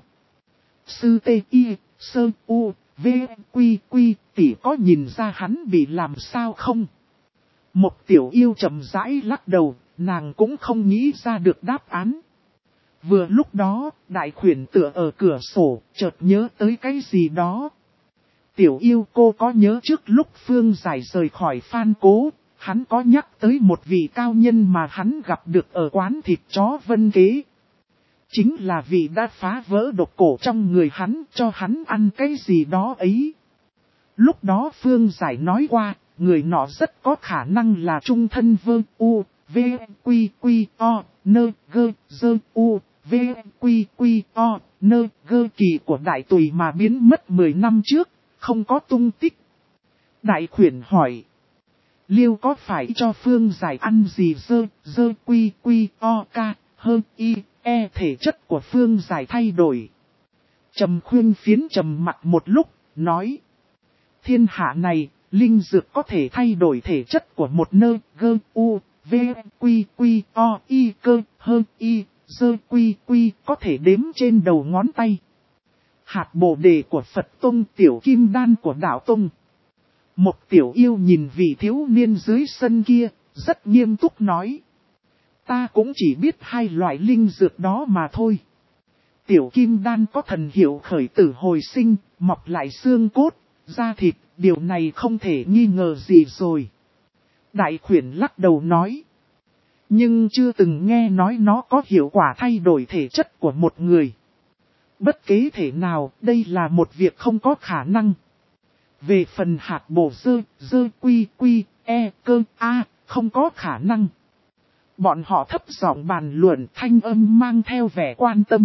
Sư tê y, sơ u, v, quy, tỷ có nhìn ra hắn bị làm sao không? Một tiểu yêu chậm rãi lắc đầu, nàng cũng không nghĩ ra được đáp án. Vừa lúc đó, đại khuyển tựa ở cửa sổ, chợt nhớ tới cái gì đó. Tiểu yêu cô có nhớ trước lúc Phương Giải rời khỏi Phan Cố, hắn có nhắc tới một vị cao nhân mà hắn gặp được ở quán thịt chó Vân Kế. Chính là vị đã phá vỡ độc cổ trong người hắn, cho hắn ăn cái gì đó ấy. Lúc đó Phương Giải nói qua, người nọ rất có khả năng là trung thân vơ u, v, quy, o, nơ, gơ, dơ u, v, quy, o, nơ, gơ kỳ của đại tùy mà biến mất 10 năm trước, không có tung tích. Đại khuyển hỏi. Liêu có phải cho Phương Giải ăn gì dơ quy o ca hơn y e thể chất của Phương Giải thay đổi. Trầm Khuyên Phiến trầm mặt một lúc, nói. Thiên hạ này, linh dược có thể thay đổi thể chất của một nơ gơ u v quy o y cơ hơn y dơ quy có thể đếm trên đầu ngón tay. Hạt bồ đề của Phật Tông, tiểu kim đan của Đạo Tông. Một tiểu yêu nhìn vị thiếu niên dưới sân kia, rất nghiêm túc nói. Ta cũng chỉ biết 2 loại linh dược đó mà thôi. Tiểu kim đan có thần hiệu khởi tử hồi sinh, mọc lại xương cốt, da thịt, điều này không thể nghi ngờ gì rồi. Đại khuyển lắc đầu nói. Nhưng chưa từng nghe nói nó có hiệu quả thay đổi thể chất của một người. Bất kế thể nào, đây là một việc không có khả năng. Về phần hạt bổ dơ quy e cơ a, không có khả năng. Bọn họ thấp giọng bàn luận, thanh âm mang theo vẻ quan tâm.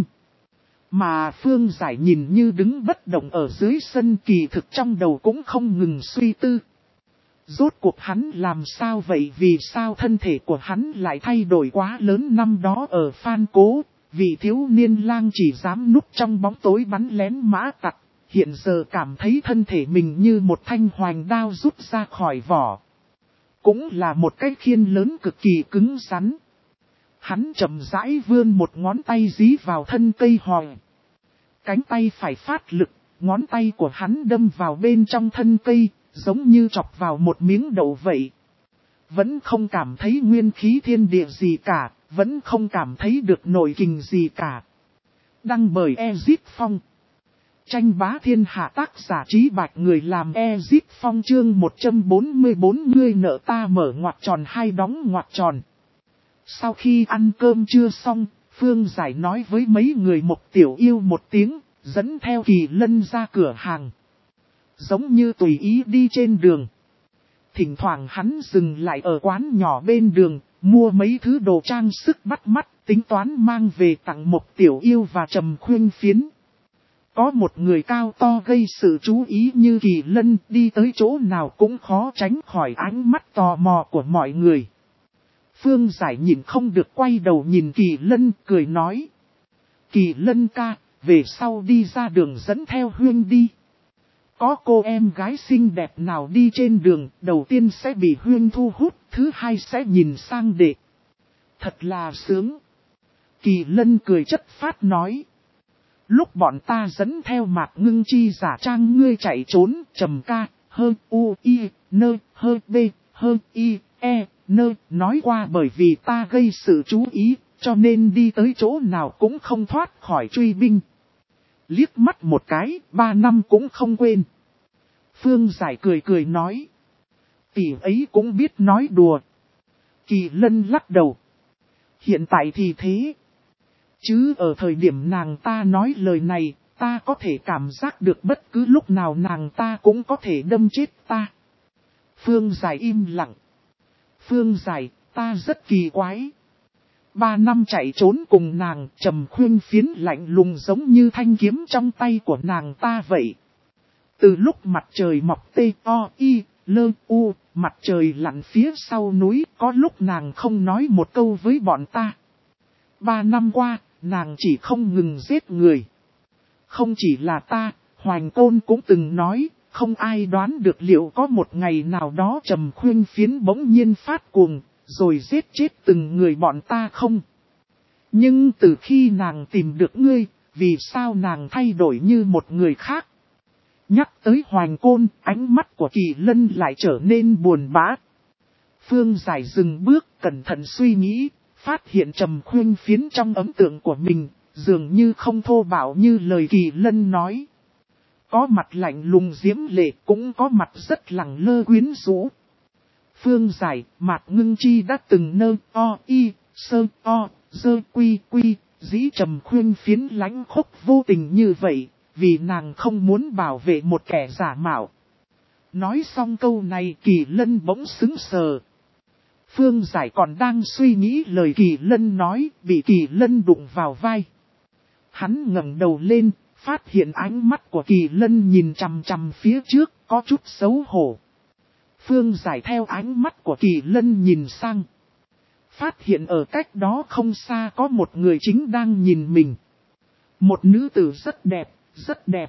Mà Phương Giải nhìn như đứng bất động ở dưới sân, kỳ thực trong đầu cũng không ngừng suy tư. Rốt cuộc hắn làm sao vậy, vì sao thân thể của hắn lại thay đổi quá lớn năm đó ở Phan Cố, vị thiếu niên lang chỉ dám núp trong bóng tối bắn lén mã tặc, hiện giờ cảm thấy thân thể mình như một thanh hoành đao rút ra khỏi vỏ. Cũng là một cái khiên lớn cực kỳ cứng rắn. Hắn chậm rãi vươn một ngón tay dí vào thân cây hòe. Cánh tay phải phát lực, ngón tay của hắn đâm vào bên trong thân cây, giống như chọc vào một miếng đậu vậy. Vẫn không cảm thấy nguyên khí thiên địa gì cả, vẫn không cảm thấy được nội kình gì cả. Đăng bởi Ezip Phong. Tranh bá thiên hạ, tác giả Trí Bạch, người làm Ezip Phong. Chương 144, ngươi nợ ta mở ngoặc tròn hai đóng ngoặc tròn. Sau khi ăn cơm trưa xong, Phương Giải nói với mấy người Mộc Tiểu Yêu một tiếng, dẫn theo Kỳ Lân ra cửa hàng. Giống như tùy ý đi trên đường. Thỉnh thoảng hắn dừng lại ở quán nhỏ bên đường, mua mấy thứ đồ trang sức bắt mắt, tính toán mang về tặng Mộc Tiểu Yêu và Trầm Khuyên Phiến. Có một người cao to gây sự chú ý như Kỳ Lân, đi tới chỗ nào cũng khó tránh khỏi ánh mắt tò mò của mọi người. Phương Giải nhìn không được quay đầu nhìn Kỳ Lân, cười nói. Kỳ Lân ca, về sau đi ra đường dẫn theo Huyên đi. Có cô em gái xinh đẹp nào đi trên đường, đầu tiên sẽ bị Huyên thu hút, thứ hai sẽ nhìn sang đệ. Thật là sướng. Kỳ Lân cười chất phát nói. Lúc bọn ta dẫn theo Mạc Ngưng Chi giả trang ngươi chạy trốn, Trầm ca, hơ u i, nơ, hơ b, hơ i, e, nơ, nói qua bởi vì ta gây sự chú ý, cho nên đi tới chỗ nào cũng không thoát khỏi truy binh. Liếc mắt một cái, 3 năm cũng không quên. Phương Giải cười cười nói. Tỷ ấy cũng biết nói đùa. Kỳ Lân lắc đầu. Hiện tại thì thế. Chứ ở thời điểm nàng ta nói lời này, ta có thể cảm giác được bất cứ lúc nào nàng ta cũng có thể đâm chết ta. Phương Giải im lặng. Phương Giải, ta rất kỳ quái. 3 năm chạy trốn cùng nàng, Trầm Khuyên Phiến lạnh lùng giống như thanh kiếm trong tay của nàng ta vậy. Từ lúc mặt trời mọc T-O-I-L-U, mặt trời lặn phía sau núi, có lúc nàng không nói một câu với bọn ta. 3 năm qua, nàng chỉ không ngừng giết người. Không chỉ là ta, Hoành Côn cũng từng nói, không ai đoán được liệu có một ngày nào đó Trầm Khuyên Phiến bỗng nhiên phát cuồng, rồi giết chết từng người bọn ta không. Nhưng từ khi nàng tìm được ngươi, vì sao nàng thay đổi như một người khác? Nhắc tới Hoành Côn, ánh mắt của Kỳ Lân lại trở nên buồn bã. Phương Giải dừng bước, cẩn thận suy nghĩ, phát hiện Trầm Khuyên Phiến trong ấn tượng của mình, dường như không thô bạo như lời Kỳ Lân nói. Có mặt lạnh lùng diễm lệ, cũng có mặt rất lẳng lơ quyến rũ. Phương Giải, Mạc Ngưng Chi đã từng nơ dơ quy, dĩ Trầm Khuyên Phiến lãnh khốc vô tình như vậy, vì nàng không muốn bảo vệ một kẻ giả mạo. Nói xong câu này, Kỳ Lân bỗng sững sờ. Phương Giải còn đang suy nghĩ lời Kỳ Lân nói, bị Kỳ Lân đụng vào vai. Hắn ngẩng đầu lên, phát hiện ánh mắt của Kỳ Lân nhìn chằm chằm phía trước, có chút xấu hổ. Phương Giải theo ánh mắt của Kỳ Lân nhìn sang. Phát hiện ở cách đó không xa có một người chính đang nhìn mình. Một nữ tử rất đẹp, rất đẹp.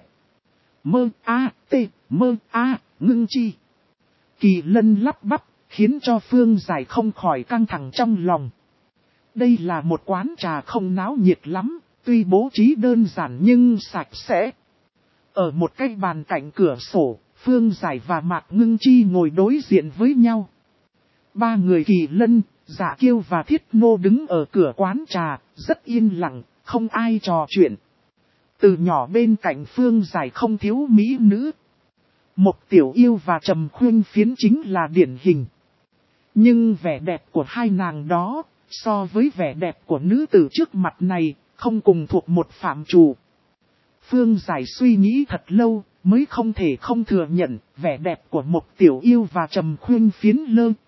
Ngưng Chi. Kỳ Lân lắp bắp, khiến cho Phương Giải không khỏi căng thẳng trong lòng. Đây là một quán trà không náo nhiệt lắm, tuy bố trí đơn giản nhưng sạch sẽ. Ở một cái bàn cạnh cửa sổ, Phương Giải và Mạc Ngưng Chi ngồi đối diện với nhau. 3 người Kỳ Lân, Dạ Kiêu và Thiết Nô đứng ở cửa quán trà, rất yên lặng, không ai trò chuyện. Từ nhỏ bên cạnh Phương Giải không thiếu mỹ nữ. Mộc Tiểu Yêu và Trầm Khuyên Phiến chính là điển hình. Nhưng vẻ đẹp của hai nàng đó, so với vẻ đẹp của nữ tử trước mặt này, không cùng thuộc một phạm trù. Phương Giải suy nghĩ thật lâu, mới không thể không thừa nhận vẻ đẹp của Mộc Tiểu Yêu và Trầm Khuyên Phiến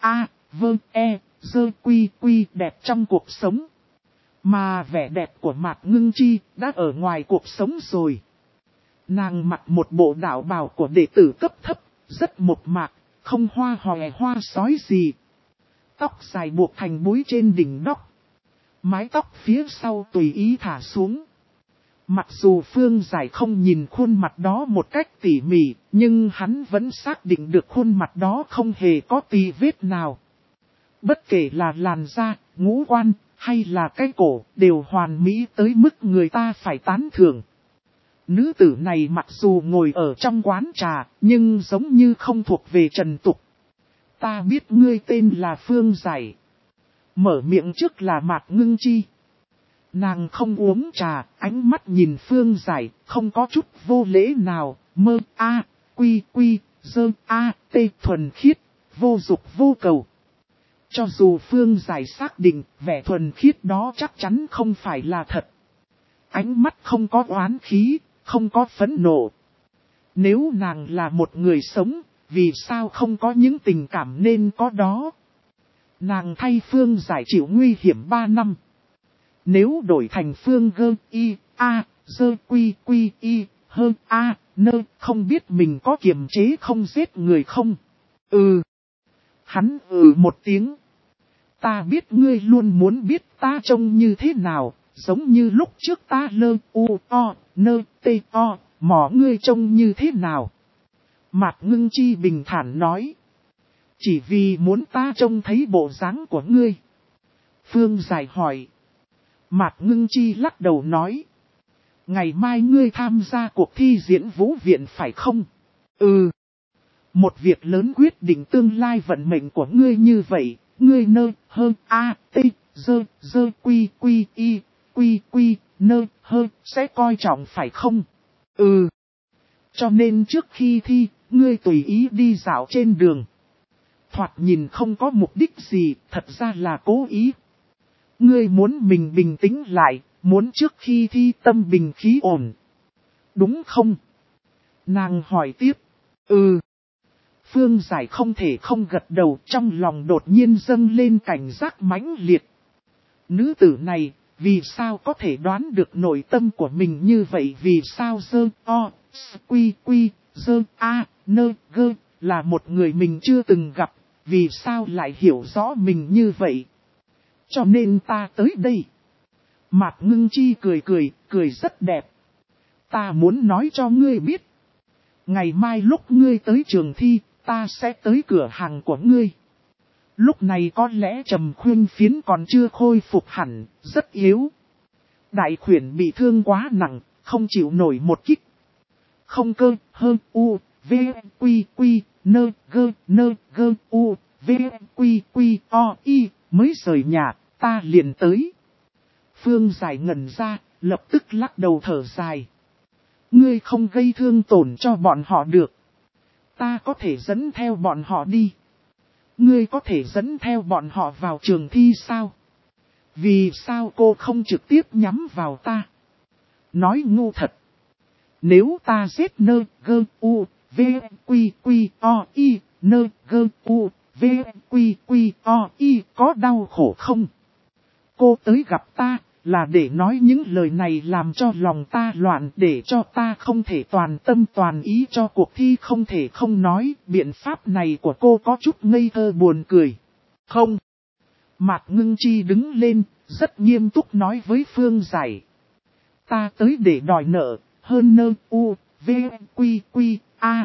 dơ quy đẹp trong cuộc sống. Mà vẻ đẹp của Mạc Ngưng Chi đã ở ngoài cuộc sống rồi. Nàng mặc một bộ đạo bào của đệ tử cấp thấp, rất mộc mạc, không hoa hòe hoa sói gì. Tóc dài buộc thành búi trên đỉnh đốc. Mái tóc phía sau tùy ý thả xuống. Mặc dù Phương Giải không nhìn khuôn mặt đó một cách tỉ mỉ, nhưng hắn vẫn xác định được khuôn mặt đó không hề có tì vết nào. Bất kể là làn da, ngũ quan, hay là cái cổ, đều hoàn mỹ tới mức người ta phải tán thưởng. Nữ tử này mặc dù ngồi ở trong quán trà, nhưng giống như không thuộc về trần tục. Ta biết ngươi tên là Phương Giải. Mở miệng trước là Mạc Ngưng Chi. Nàng không uống trà, ánh mắt nhìn Phương Giải, không có chút vô lễ nào, mơ a, quy quy, dơ a, tê thuần khiết, vô dục vô cầu. Cho dù Phương Giải xác định vẻ thuần khiết đó chắc chắn không phải là thật. Ánh mắt không có oán khí, không có phẫn nộ. Nếu nàng là một người sống, vì sao không có những tình cảm nên có đó? Nàng thay Phương Giải chịu nguy hiểm 3 năm. Nếu đổi thành Phương Gơ Y, A, Dơ Quy Quy Y, Hơ A, Nơ, không biết mình có kiềm chế không giết người không? Hắn một tiếng. Ta biết ngươi luôn muốn biết ta trông như thế nào, giống như lúc trước ta lơ u o, nơ tê o, mỏ ngươi trông như thế nào. Mạc Ngưng Chi bình thản nói. Chỉ vì muốn ta trông thấy bộ dáng của ngươi. Phương Giải hỏi. Mạc Ngưng Chi lắc đầu nói. Ngày mai ngươi tham gia cuộc thi diễn vũ viện phải không? Một việc lớn quyết định tương lai vận mệnh của ngươi như vậy. Ngươi nơ, hơ, a, tê, dơ, quy, quy, nơ, hơ, sẽ coi trọng phải không? Cho nên trước khi thi, ngươi tùy ý đi dạo trên đường. Thoạt nhìn không có mục đích gì, thật ra là cố ý. Ngươi muốn mình bình tĩnh lại, muốn trước khi thi tâm bình khí ổn. Đúng không? Nàng hỏi tiếp. Phương Giải không thể không gật đầu, trong lòng đột nhiên dâng lên cảnh giác mãnh liệt. Nữ tử này, vì sao có thể đoán được nội tâm của mình như vậy? Vì sao dơ o, quy, dơ a, nơ gơ, là một người mình chưa từng gặp, vì sao lại hiểu rõ mình như vậy? Cho nên ta tới đây. Mạc Ngưng Chi cười rất đẹp. Ta muốn nói cho ngươi biết. Ngày mai lúc ngươi tới trường thi, ta sẽ tới cửa hàng của ngươi. Lúc này có lẽ Trầm Khuynh Phiến còn chưa khôi phục hẳn, rất yếu. Đại khuyển bị thương quá nặng, không chịu nổi một kích. Không cơ, hơn u, v, quy, nơ, gơ, u, v, quy, o, y, mới rời nhà, ta liền tới. Phương Giải ngẩn ra, lập tức lắc đầu thở dài. Ngươi không gây thương tổn cho bọn họ được. Ta có thể dẫn theo bọn họ đi. Ngươi có thể dẫn theo bọn họ vào trường thi sao? Vì sao cô không trực tiếp nhắm vào ta? Nói ngu thật. Nếu ta giết nơ, gơ, u, v, quy, o, y, nơ, gơ, u, v, quy, o, y, có đau khổ không? Cô tới gặp ta, là để nói những lời này làm cho lòng ta loạn, để cho ta không thể toàn tâm toàn ý cho cuộc thi, không thể không nói. Biện pháp này của cô có chút ngây thơ buồn cười. Không. Mạc Ngưng Chi đứng lên, rất nghiêm túc nói với Phương Giải. Ta tới để đòi nợ, hơn nơ, u, v, quy,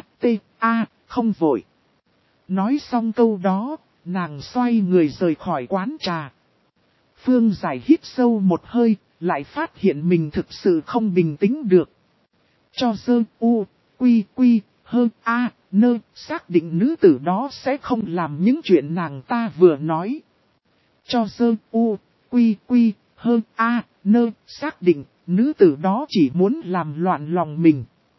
a, không vội. Nói xong câu đó, nàng xoay người rời khỏi quán trà. Phương Giải hít sâu một hơi, lại phát hiện mình thực sự không bình tĩnh được. Cho dơ u, quy, hơn a, nơ, xác định nữ tử đó sẽ không làm những chuyện nàng ta vừa nói. Cho dơ u, quy, hơn a, nơ, xác định nữ tử đó chỉ muốn làm loạn lòng mình.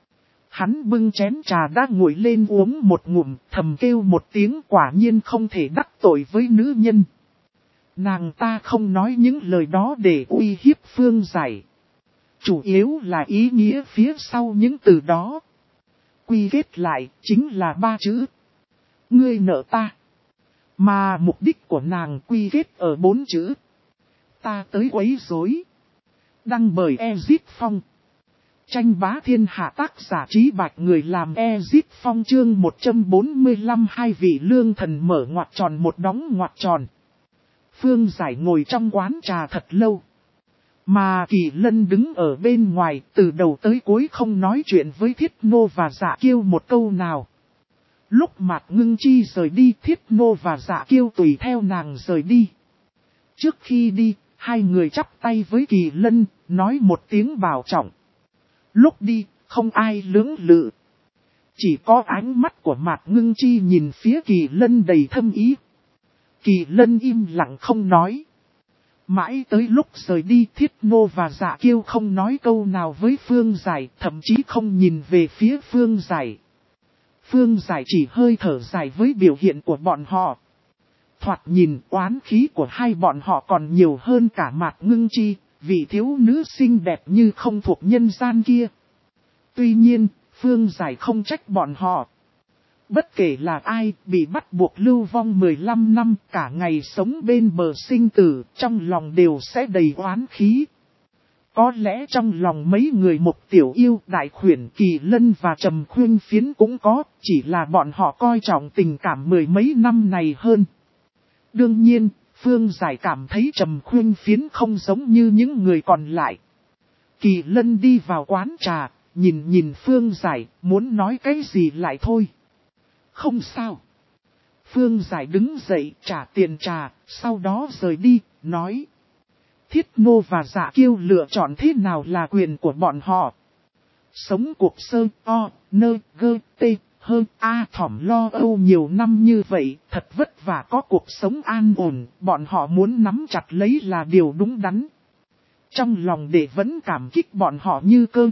Hắn bưng chén trà đã ngồi lên uống một ngụm, thầm kêu một tiếng, quả nhiên không thể đắc tội với nữ nhân. Nàng ta không nói những lời đó để uy hiếp Phương Giải. Chủ yếu là ý nghĩa phía sau những từ đó. Quy kết lại chính là 3 chữ. Ngươi nợ ta. Mà mục đích của nàng quy kết ở 4 chữ. Ta tới quấy rối. Đăng bởi Ezit Phong. Tranh bá thiên hạ, tác giả Trí Bạch, người làm Ezit Phong. Chương 145, hai vị lương thần mở ngoặc tròn một đóng ngoặc tròn. Phương Giải ngồi trong quán trà thật lâu. Mà Kỳ Lân đứng ở bên ngoài, từ đầu tới cuối không nói chuyện với Thiết Nô và Dạ Kiêu một câu nào. Lúc Mạc Ngưng Chi rời đi, Thiết Nô và Dạ Kiêu tùy theo nàng rời đi. Trước khi đi, hai người chắp tay với Kỳ Lân, nói một tiếng bảo trọng. Lúc đi, Không ai lưỡng lự. Chỉ có ánh mắt của Mạc Ngưng Chi nhìn phía Kỳ Lân đầy thâm ý. Kỳ Lân im lặng không nói. Mãi tới lúc rời đi Thiết Ngô và Dạ Kiêu không nói câu nào với Phương Giải, thậm chí không nhìn về phía Phương Giải. Phương Giải chỉ hơi thở dài với biểu hiện của bọn họ. Thoạt nhìn oán khí của hai bọn họ còn nhiều hơn cả Mạc Ngưng Chi, vị thiếu nữ xinh đẹp như không thuộc nhân gian kia. Tuy nhiên, Phương Giải không trách bọn họ. Bất kể là ai bị bắt buộc lưu vong 15 năm cả ngày sống bên bờ sinh tử, trong lòng đều sẽ đầy oán khí. Có lẽ trong lòng mấy người một tiểu yêu đại khuyển Kỳ Lân và Trầm Khuyên Phiến cũng có, chỉ là bọn họ coi trọng tình cảm mười mấy năm này hơn. Đương nhiên, Phương Giải cảm thấy Trầm Khuyên Phiến không giống như những người còn lại. Kỳ Lân đi vào quán trà, nhìn Phương Giải, muốn nói cái gì lại thôi. Không sao. Phương Giải đứng dậy trả tiền trà, sau đó rời đi, nói. Thiết Ngô và Dạ Kiêu lựa chọn thế nào là quyền của bọn họ. Sống cuộc sơ, o, nơ, gơ, tê, hơn, thỏm lo âu nhiều năm như vậy, thật vất vả có cuộc sống an ổn, bọn họ muốn nắm chặt lấy là điều đúng đắn. Trong lòng để vẫn cảm kích bọn họ như cơ,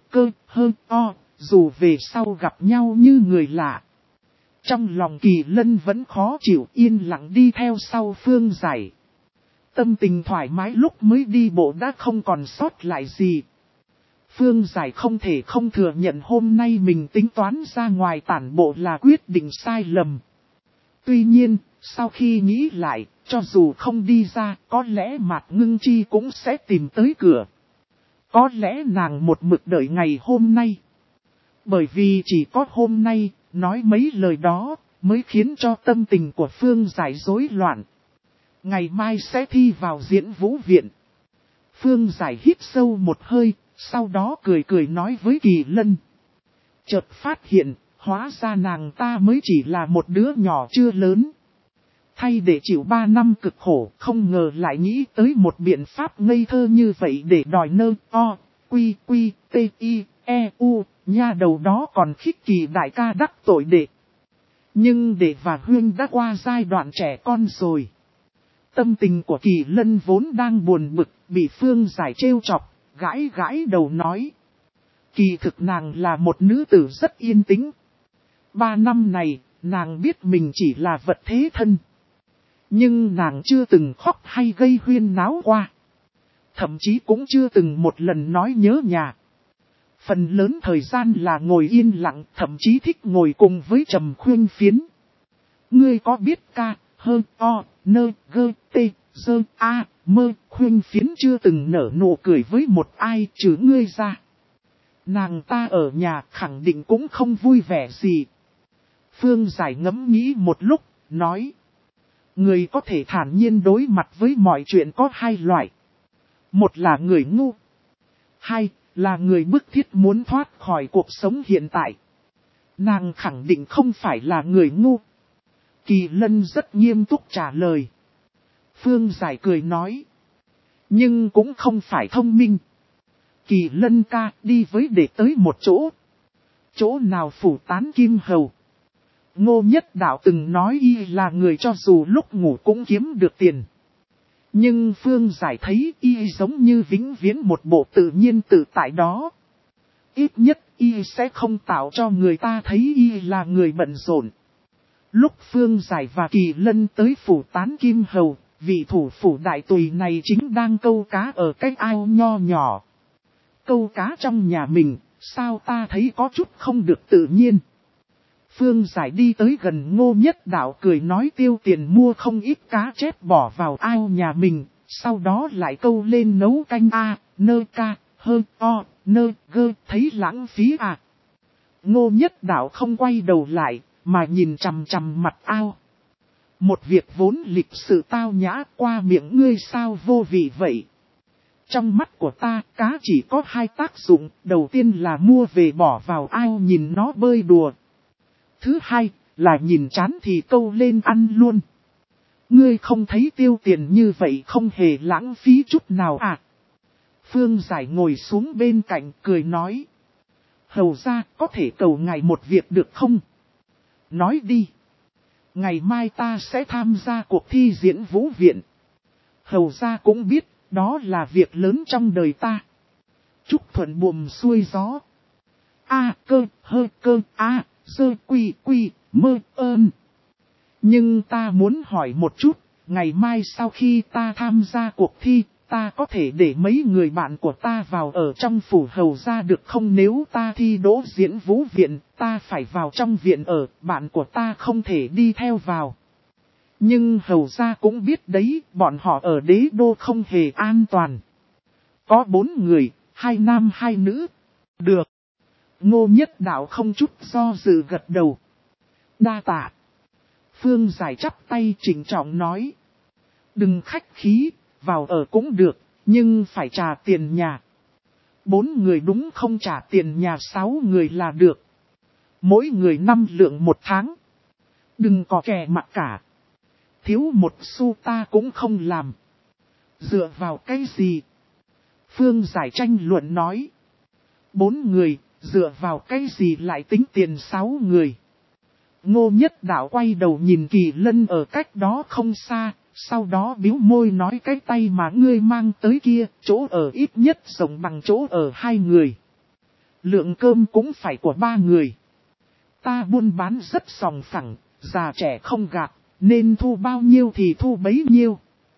hơn, o, dù về sau gặp nhau như người lạ. Trong lòng Kỳ Lân vẫn khó chịu yên lặng đi theo sau Phương Giải. Tâm tình thoải mái lúc mới đi bộ đã không còn sót lại gì. Phương Giải không thể không thừa nhận hôm nay mình tính toán ra ngoài tản bộ là quyết định sai lầm. Tuy nhiên, sau khi nghĩ lại, cho dù không đi ra, có lẽ Mạc Ngưng Chi cũng sẽ tìm tới cửa. Có lẽ nàng một mực đợi ngày hôm nay. Bởi vì chỉ có hôm nay, nói mấy lời đó, mới khiến cho tâm tình của Phương Giải rối loạn. Ngày mai sẽ thi vào diễn vũ viện. Phương Giải hít sâu một hơi, sau đó cười nói với Kỳ Lân. Chợt phát hiện, hóa ra nàng ta mới chỉ là một đứa nhỏ chưa lớn. Thay để chịu 3 năm cực khổ, không ngờ lại nghĩ tới một biện pháp ngây thơ như vậy để đòi nơ, o, quy, t, i, e, u, nha đầu đó còn khích Kỳ đại ca đắc tội đệ. Nhưng đệ và Huyên đã qua giai đoạn trẻ con rồi. Tâm tình của Kỳ Lân vốn đang buồn bực, bị Phương Giải trêu chọc, gãi đầu nói. Kỳ thực nàng là một nữ tử rất yên tĩnh. 3 năm này, nàng biết mình chỉ là vật thế thân. Nhưng nàng chưa từng khóc hay gây huyên náo qua. Thậm chí cũng chưa từng một lần nói nhớ nhà. Phần lớn thời gian là ngồi yên lặng, thậm chí thích ngồi cùng với Trầm Khuyên Phiến. Ngươi có biết ca, hơn, o, nơ, gơ, tê, dơ, mơ, Khuyên Phiến chưa từng nở nụ cười với một ai trừ ngươi ra. Nàng ta ở nhà khẳng định cũng không vui vẻ gì. Phương Giải ngẫm nghĩ một lúc, nói. Người có thể thản nhiên đối mặt với mọi chuyện có hai loại. Một là người ngu. Hai là người bức thiết muốn thoát khỏi cuộc sống hiện tại. Nàng khẳng định không phải là người ngu. Kỳ Lân rất nghiêm túc trả lời. Phương Giải cười nói. Nhưng cũng không phải thông minh. Kỳ Lân ca đi với đệ tới một chỗ. Chỗ nào phủ tán kim hầu. Ngô Nhất Đạo từng nói y là người cho dù lúc ngủ cũng kiếm được tiền. Nhưng Phương Giải thấy y giống như vĩnh viễn một bộ tự nhiên tự tại đó. Ít nhất y sẽ không tạo cho người ta thấy y là người bận rộn. Lúc Phương Giải và Kỳ Lân tới phủ tán kim hầu, vị thủ phủ đại tùy này chính đang câu cá ở cái ao nho nhỏ. Câu cá trong nhà mình, sao ta thấy có chút không được tự nhiên. Phương Giải đi tới gần Ngô Nhất Đạo cười nói tiêu tiền mua không ít cá chép bỏ vào ao nhà mình, sau đó lại câu lên nấu canh nơ ca, hơn o, nơ gơ, thấy lãng phí à. Ngô Nhất Đạo không quay đầu lại, mà nhìn chằm chằm mặt ao. Một việc vốn lịch sự tao nhã qua miệng ngươi sao vô vị vậy. Trong mắt của ta, cá chỉ có hai tác dụng, đầu tiên là mua về bỏ vào ao nhìn nó bơi đùa. Thứ hai, là nhìn chán thì câu lên ăn luôn. Ngươi không thấy tiêu tiền như vậy không hề lãng phí chút nào à? Phương Giải ngồi xuống bên cạnh cười nói. Hầu ra có thể cầu ngài một việc được không? Nói đi. Ngày mai ta sẽ tham gia cuộc thi diễn vũ viện. Hầu ra cũng biết, đó là việc lớn trong đời ta. Chúc thuận buồm xuôi gió. A cơ, hơ cơ, a, sơ quy quy, mơ ơn. Nhưng ta muốn hỏi một chút, ngày mai sau khi ta tham gia cuộc thi, ta có thể để mấy người bạn của ta vào ở trong phủ hầu ra được không? Nếu ta thi đỗ diễn vũ viện, ta phải vào trong viện ở, bạn của ta không thể đi theo vào. Nhưng hầu ra cũng biết đấy, bọn họ ở đế đô không hề an toàn. Có 4 người, 2 nam 2 nữ. Được. Ngô Nhất Đạo không chút do dự gật đầu. Đa tạ. Phương Giải chắp tay trịnh trọng nói. Đừng khách khí, vào ở cũng được, nhưng phải trả tiền nhà. 4 người đúng không trả tiền nhà 6 người là được. Mỗi người 5 lượng một tháng. Đừng có kẻ mặc cả. Thiếu một xu ta cũng không làm. Dựa vào cái gì? Phương Giải tranh luận nói. 4 người, dựa vào cái gì lại tính tiền 6 người? Ngô Nhất Đạo quay đầu nhìn Kỳ Lân ở cách đó không xa, sau đó bĩu môi nói cái tay mà ngươi mang tới kia, chỗ ở ít nhất rộng bằng chỗ ở 2 người. Lượng cơm cũng phải của 3 người. Ta buôn bán rất sòng phẳng, già trẻ không gạt, nên thu bao nhiêu thì thu bấy nhiêu.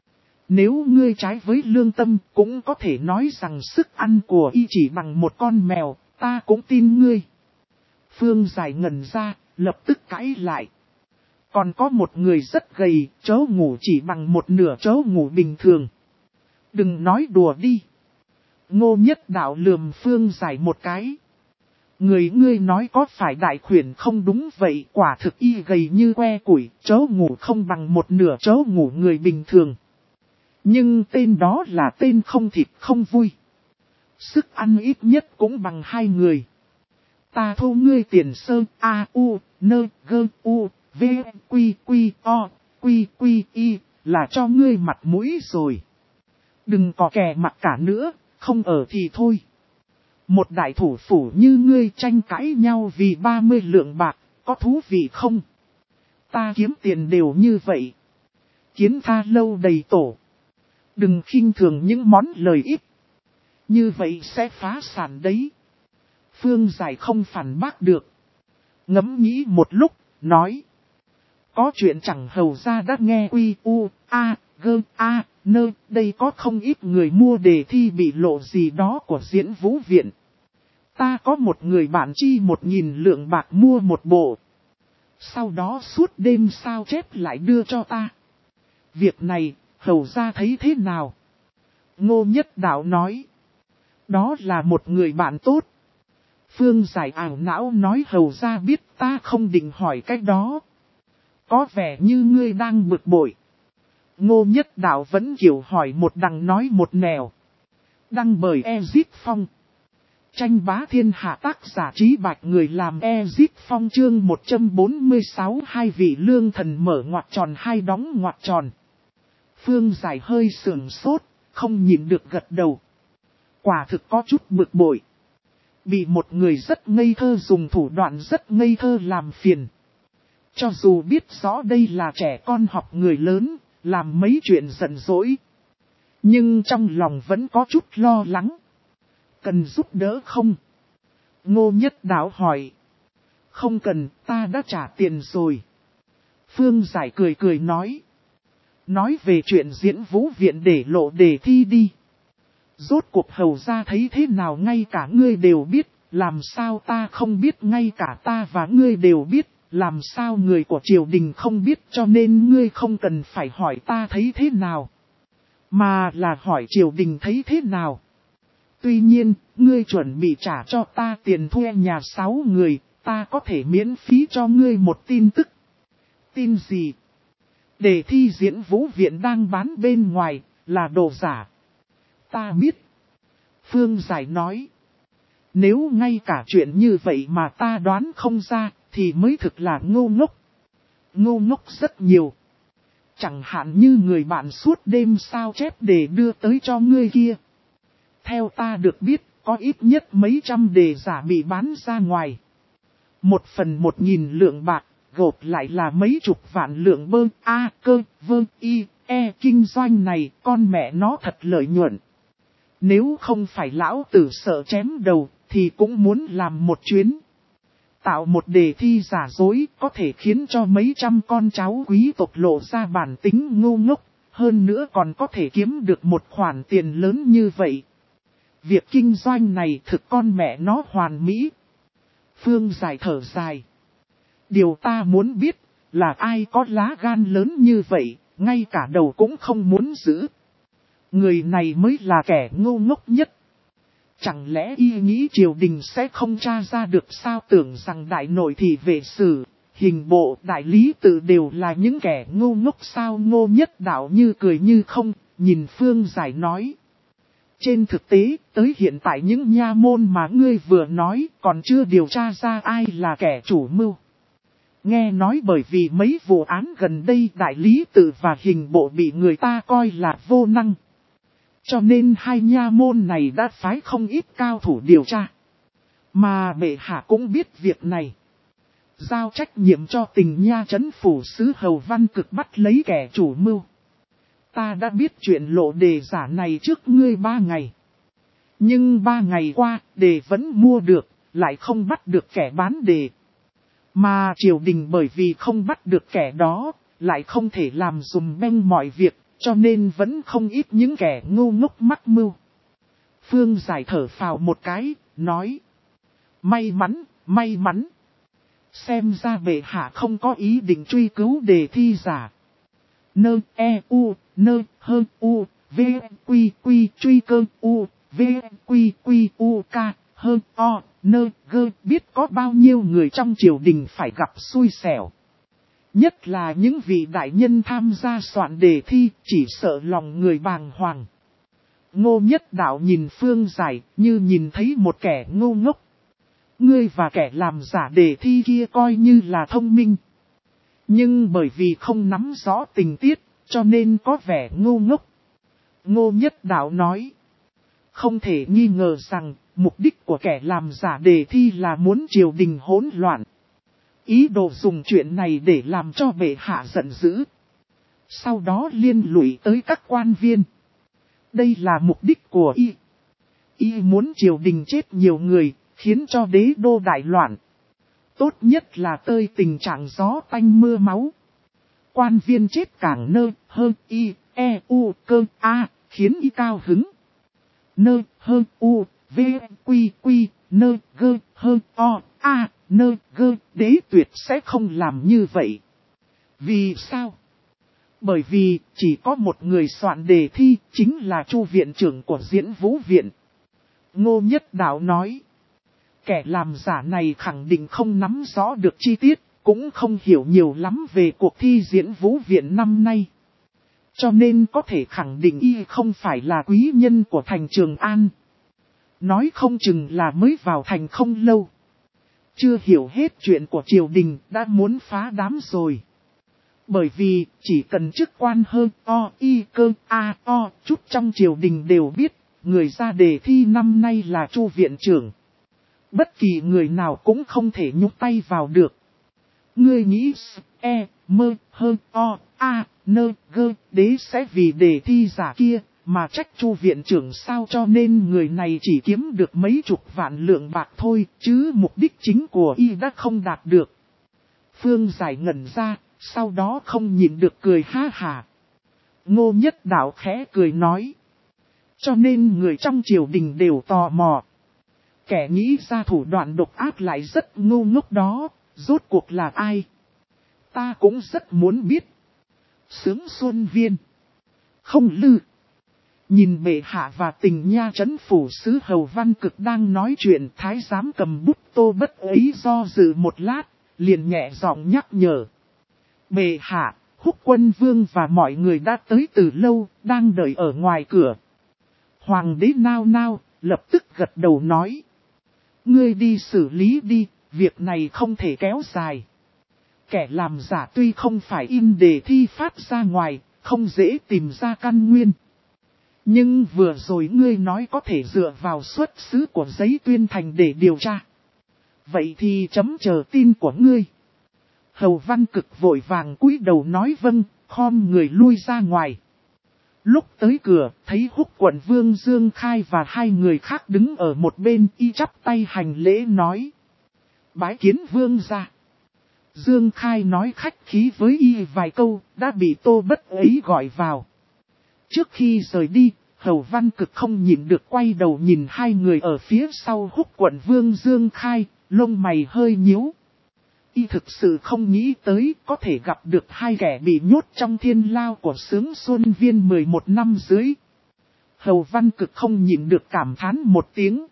Nếu ngươi trái với lương tâm, cũng có thể nói rằng sức ăn của y chỉ bằng một con mèo, ta cũng tin ngươi. Phương Giải ngẩn ra, lập tức cãi lại. Còn có một người rất gầy, chỗ ngủ chỉ bằng một nửa chỗ ngủ bình thường. Đừng nói đùa đi. Ngô Nhất Đạo lườm Phương Giải một cái. Người ngươi nói có phải đại khuyển không? Đúng vậy, quả thực y gầy như que củi, chỗ ngủ không bằng một nửa chỗ ngủ người bình thường. Nhưng tên đó là tên không thịt không vui. Sức ăn ít nhất cũng bằng 2 người. Ta thu ngươi tiền sơ A U nơ gơ U V quy quy o quy quy y là cho ngươi mặt mũi rồi. Đừng có kè mặt cả nữa, không ở thì thôi. Một đại thủ phủ như ngươi tranh cãi nhau vì 30 lượng bạc, có thú vị không? Ta kiếm tiền đều như vậy. Kiến tha lâu đầy tổ. Đừng khinh thường những món lời ít. Như vậy sẽ phá sản đấy. Phương Giải không phản bác được. Ngẫm nghĩ một lúc, nói. Có chuyện chẳng hầu ra đã nghe quy u, a, gơ, a, nơ, đây có không ít người mua đề thi bị lộ gì đó của diễn vũ viện. Ta có một người bạn chi 1.000 lượng bạc mua một bộ. Sau đó suốt đêm sao chép lại đưa cho ta. Việc này, hầu ra thấy thế nào? Ngô Nhất Đạo nói. Đó là một người bạn tốt. Phương Giải ảo não nói hầu ra biết ta không định hỏi cách đó. Có vẻ như ngươi đang bực bội. Ngô Nhất Đạo vẫn kiểu hỏi một đằng nói một nẻo. Đăng bởi Ezit Phong. Tranh bá thiên hạ tác giả Trí Bạch người làm Ezit Phong chương 146 hai vị lương thần mở ngoặc tròn hai đóng ngoặc tròn. Phương Giải hơi sườn sốt, không nhìn được gật đầu. Quả thực có chút bực bội. Bị một người rất ngây thơ dùng thủ đoạn rất ngây thơ làm phiền. Cho dù biết rõ đây là trẻ con học người lớn, làm mấy chuyện giận dỗi. Nhưng trong lòng vẫn có chút lo lắng. Cần giúp đỡ không? Ngô Nhất Đạo hỏi. Không cần, ta đã trả tiền rồi. Phương Giải cười cười nói. Nói về chuyện diễn vũ viện để lộ đề thi đi. Rốt cuộc hầu ra thấy thế nào ngay cả ngươi đều biết, làm sao ta không biết ngay cả ta và ngươi đều biết, làm sao người của triều đình không biết cho nên ngươi không cần phải hỏi ta thấy thế nào. Mà là hỏi triều đình thấy thế nào. Tuy nhiên, ngươi chuẩn bị trả cho ta tiền thuê nhà 6 người, ta có thể miễn phí cho ngươi một tin tức. Tin gì? Đề thi diễn vũ viện đang bán bên ngoài, là đồ giả. Ta biết. Phương Giải nói. Nếu ngay cả chuyện như vậy mà ta đoán không ra, thì mới thực là ngô ngốc. Ngô ngốc rất nhiều. Chẳng hạn như người bạn suốt đêm sao chép để đưa tới cho ngươi kia. Theo ta được biết, có ít nhất mấy trăm đề giả bị bán ra ngoài. 1/1000 lượng bạc, gộp lại là mấy chục vạn lượng bơ, cơ, vơ, kinh doanh này, con mẹ nó thật lợi nhuận. Nếu không phải lão tử sợ chém đầu, thì cũng muốn làm một chuyến. Tạo một đề thi giả dối có thể khiến cho mấy trăm con cháu quý tộc lộ ra bản tính ngu ngốc, hơn nữa còn có thể kiếm được một khoản tiền lớn như vậy. Việc kinh doanh này thực con mẹ nó hoàn mỹ. Phương Giải thở dài. Điều ta muốn biết là ai có lá gan lớn như vậy, ngay cả đầu cũng không muốn giữ. Người này mới là kẻ ngu ngốc nhất. Chẳng lẽ y nghĩ triều đình sẽ không tra ra được sao, tưởng rằng đại nội thị vệ sử, hình bộ, đại lý tự đều là những kẻ ngu ngốc sao? Ngô Nhất Đạo như cười như không, nhìn Phương Giải nói. Trên thực tế, tới hiện tại những nha môn mà ngươi vừa nói còn chưa điều tra ra ai là kẻ chủ mưu. Nghe nói bởi vì mấy vụ án gần đây đại lý tự và hình bộ bị người ta coi là vô năng. Cho nên hai nha môn này đã phái không ít cao thủ điều tra. Mà bệ hạ cũng biết việc này. Giao trách nhiệm cho Tình Nha trấn phủ sứ Hầu Văn Cực bắt lấy kẻ chủ mưu. Ta đã biết chuyện lộ đề giả này trước ngươi 3 ngày. Nhưng 3 ngày qua, đề vẫn mua được, lại không bắt được kẻ bán đề. Mà triều đình bởi vì không bắt được kẻ đó, lại không thể làm dùm beng mọi việc, cho nên vẫn không ít những kẻ ngu ngốc mắc mưu. Phương Giải thở phào một cái, nói. May mắn. Xem ra bệ hạ không có ý định truy cứu đề thi giả. Truy cơ biết có bao nhiêu người trong triều đình phải gặp xui xẻo. Nhất là những vị đại nhân tham gia soạn đề thi, chỉ sợ lòng người bàng hoàng. Ngô Nhất Đạo nhìn Phương Giải như nhìn thấy một kẻ ngu ngốc. Ngươi và kẻ làm giả đề thi kia coi như là thông minh. Nhưng bởi vì không nắm rõ tình tiết, cho nên có vẻ ngu ngốc. Ngô Nhất Đạo nói. Không thể nghi ngờ rằng, mục đích của kẻ làm giả đề thi là muốn triều đình hỗn loạn. Ý đồ dùng chuyện này để làm cho bệ hạ giận dữ. Sau đó liên lụy tới các quan viên. Đây là mục đích của y. Y muốn triều đình chết nhiều người, khiến cho đế đô đại loạn. Tốt nhất là tơi tình trạng gió tanh mưa máu. Quan viên chết càng khiến y cao hứng. Đế tuyệt sẽ không làm như vậy. Vì sao? Bởi vì chỉ có một người soạn đề thi, chính là Chu viện trưởng của Diễn Vũ viện. Ngô Nhất Đạo nói. Kẻ làm giả này khẳng định không nắm rõ được chi tiết, cũng không hiểu nhiều lắm về cuộc thi Diễn Vũ viện năm nay. Cho nên có thể khẳng định y không phải là quý nhân của thành Trường An. Nói không chừng là mới vào thành không lâu. Chưa hiểu hết chuyện của triều đình đã muốn phá đám rồi. Bởi vì chỉ cần chức quan chút trong triều đình đều biết, người ra đề thi năm nay là Chu viện trưởng. Bất kỳ người nào cũng không thể nhúc tay vào được. Ngươi nghĩ đế sẽ vì đề thi giả kia mà trách Chu viện trưởng sao, cho nên người này chỉ kiếm được mấy chục vạn lượng bạc thôi, chứ mục đích chính của y đã không đạt được. Phương Giải ngẩn ra, sau đó không nhịn được cười ha hả. Ngô Nhất Đạo khẽ cười nói. Cho nên người trong triều đình đều tò mò. Kẻ nghĩ ra thủ đoạn độc ác lại rất ngu ngốc đó, rốt cuộc là ai? Ta cũng rất muốn biết. Sướng Xuân Viên. Không lư. Nhìn bệ hạ và Tình Nha trấn phủ sứ Hầu Văn Cực đang nói chuyện, thái giám cầm bút Tô Bất ấy do dự một lát, liền nhẹ giọng nhắc nhở. Bệ hạ, Húc Quân Vương và mọi người đã tới từ lâu, đang đợi ở ngoài cửa. Hoàng đế nao nao, lập tức gật đầu nói. Ngươi đi xử lý đi, việc này không thể kéo dài. Kẻ làm giả tuy không phải in đề thi phát ra ngoài, không dễ tìm ra căn nguyên. Nhưng vừa rồi ngươi nói có thể dựa vào xuất xứ của giấy tuyên thành để điều tra. Vậy thì chấm chờ tin của ngươi. Hầu Văn Cực vội vàng cúi đầu nói vâng, khom người lui ra ngoài. Lúc tới cửa, thấy Húc quận vương Dương Khai và hai người khác đứng ở một bên, y chắp tay hành lễ nói. Bái kiến vương ra. Dương Khai nói khách khí với y vài câu, đã bị Tô Bất ấy gọi vào. Trước khi rời đi, Hầu Văn Cực không nhịn được quay đầu nhìn hai người ở phía sau Húc quận vương Dương Khai, lông mày hơi nhíu. Y thực sự không nghĩ tới có thể gặp được hai kẻ bị nhốt trong thiên lao của Sướng Xuân Viên 11 năm dưới. Hầu Văn Cực không nhịn được cảm thán một tiếng.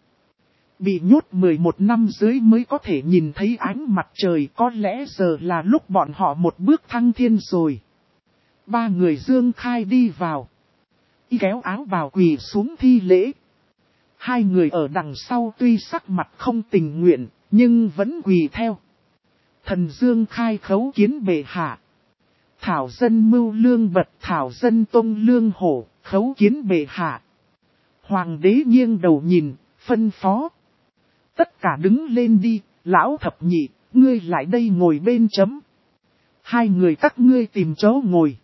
Bị nhốt 11 năm dưới mới có thể nhìn thấy ánh mặt trời, có lẽ giờ là lúc bọn họ một bước thăng thiên rồi. Ba người Dương Khai đi vào. Y kéo áo bào quỳ xuống thi lễ. Hai người ở đằng sau tuy sắc mặt không tình nguyện, nhưng vẫn quỳ theo. Thần Dương Khai khấu kiến bệ hạ. Thảo dân Mưu Lương Bật, thảo dân Tông Lương Hổ, khấu kiến bệ hạ. Hoàng đế nghiêng đầu nhìn, phân phó. Tất cả đứng lên đi, lão thập nhị, ngươi lại đây ngồi bên chấm. Hai người các ngươi tìm chỗ ngồi.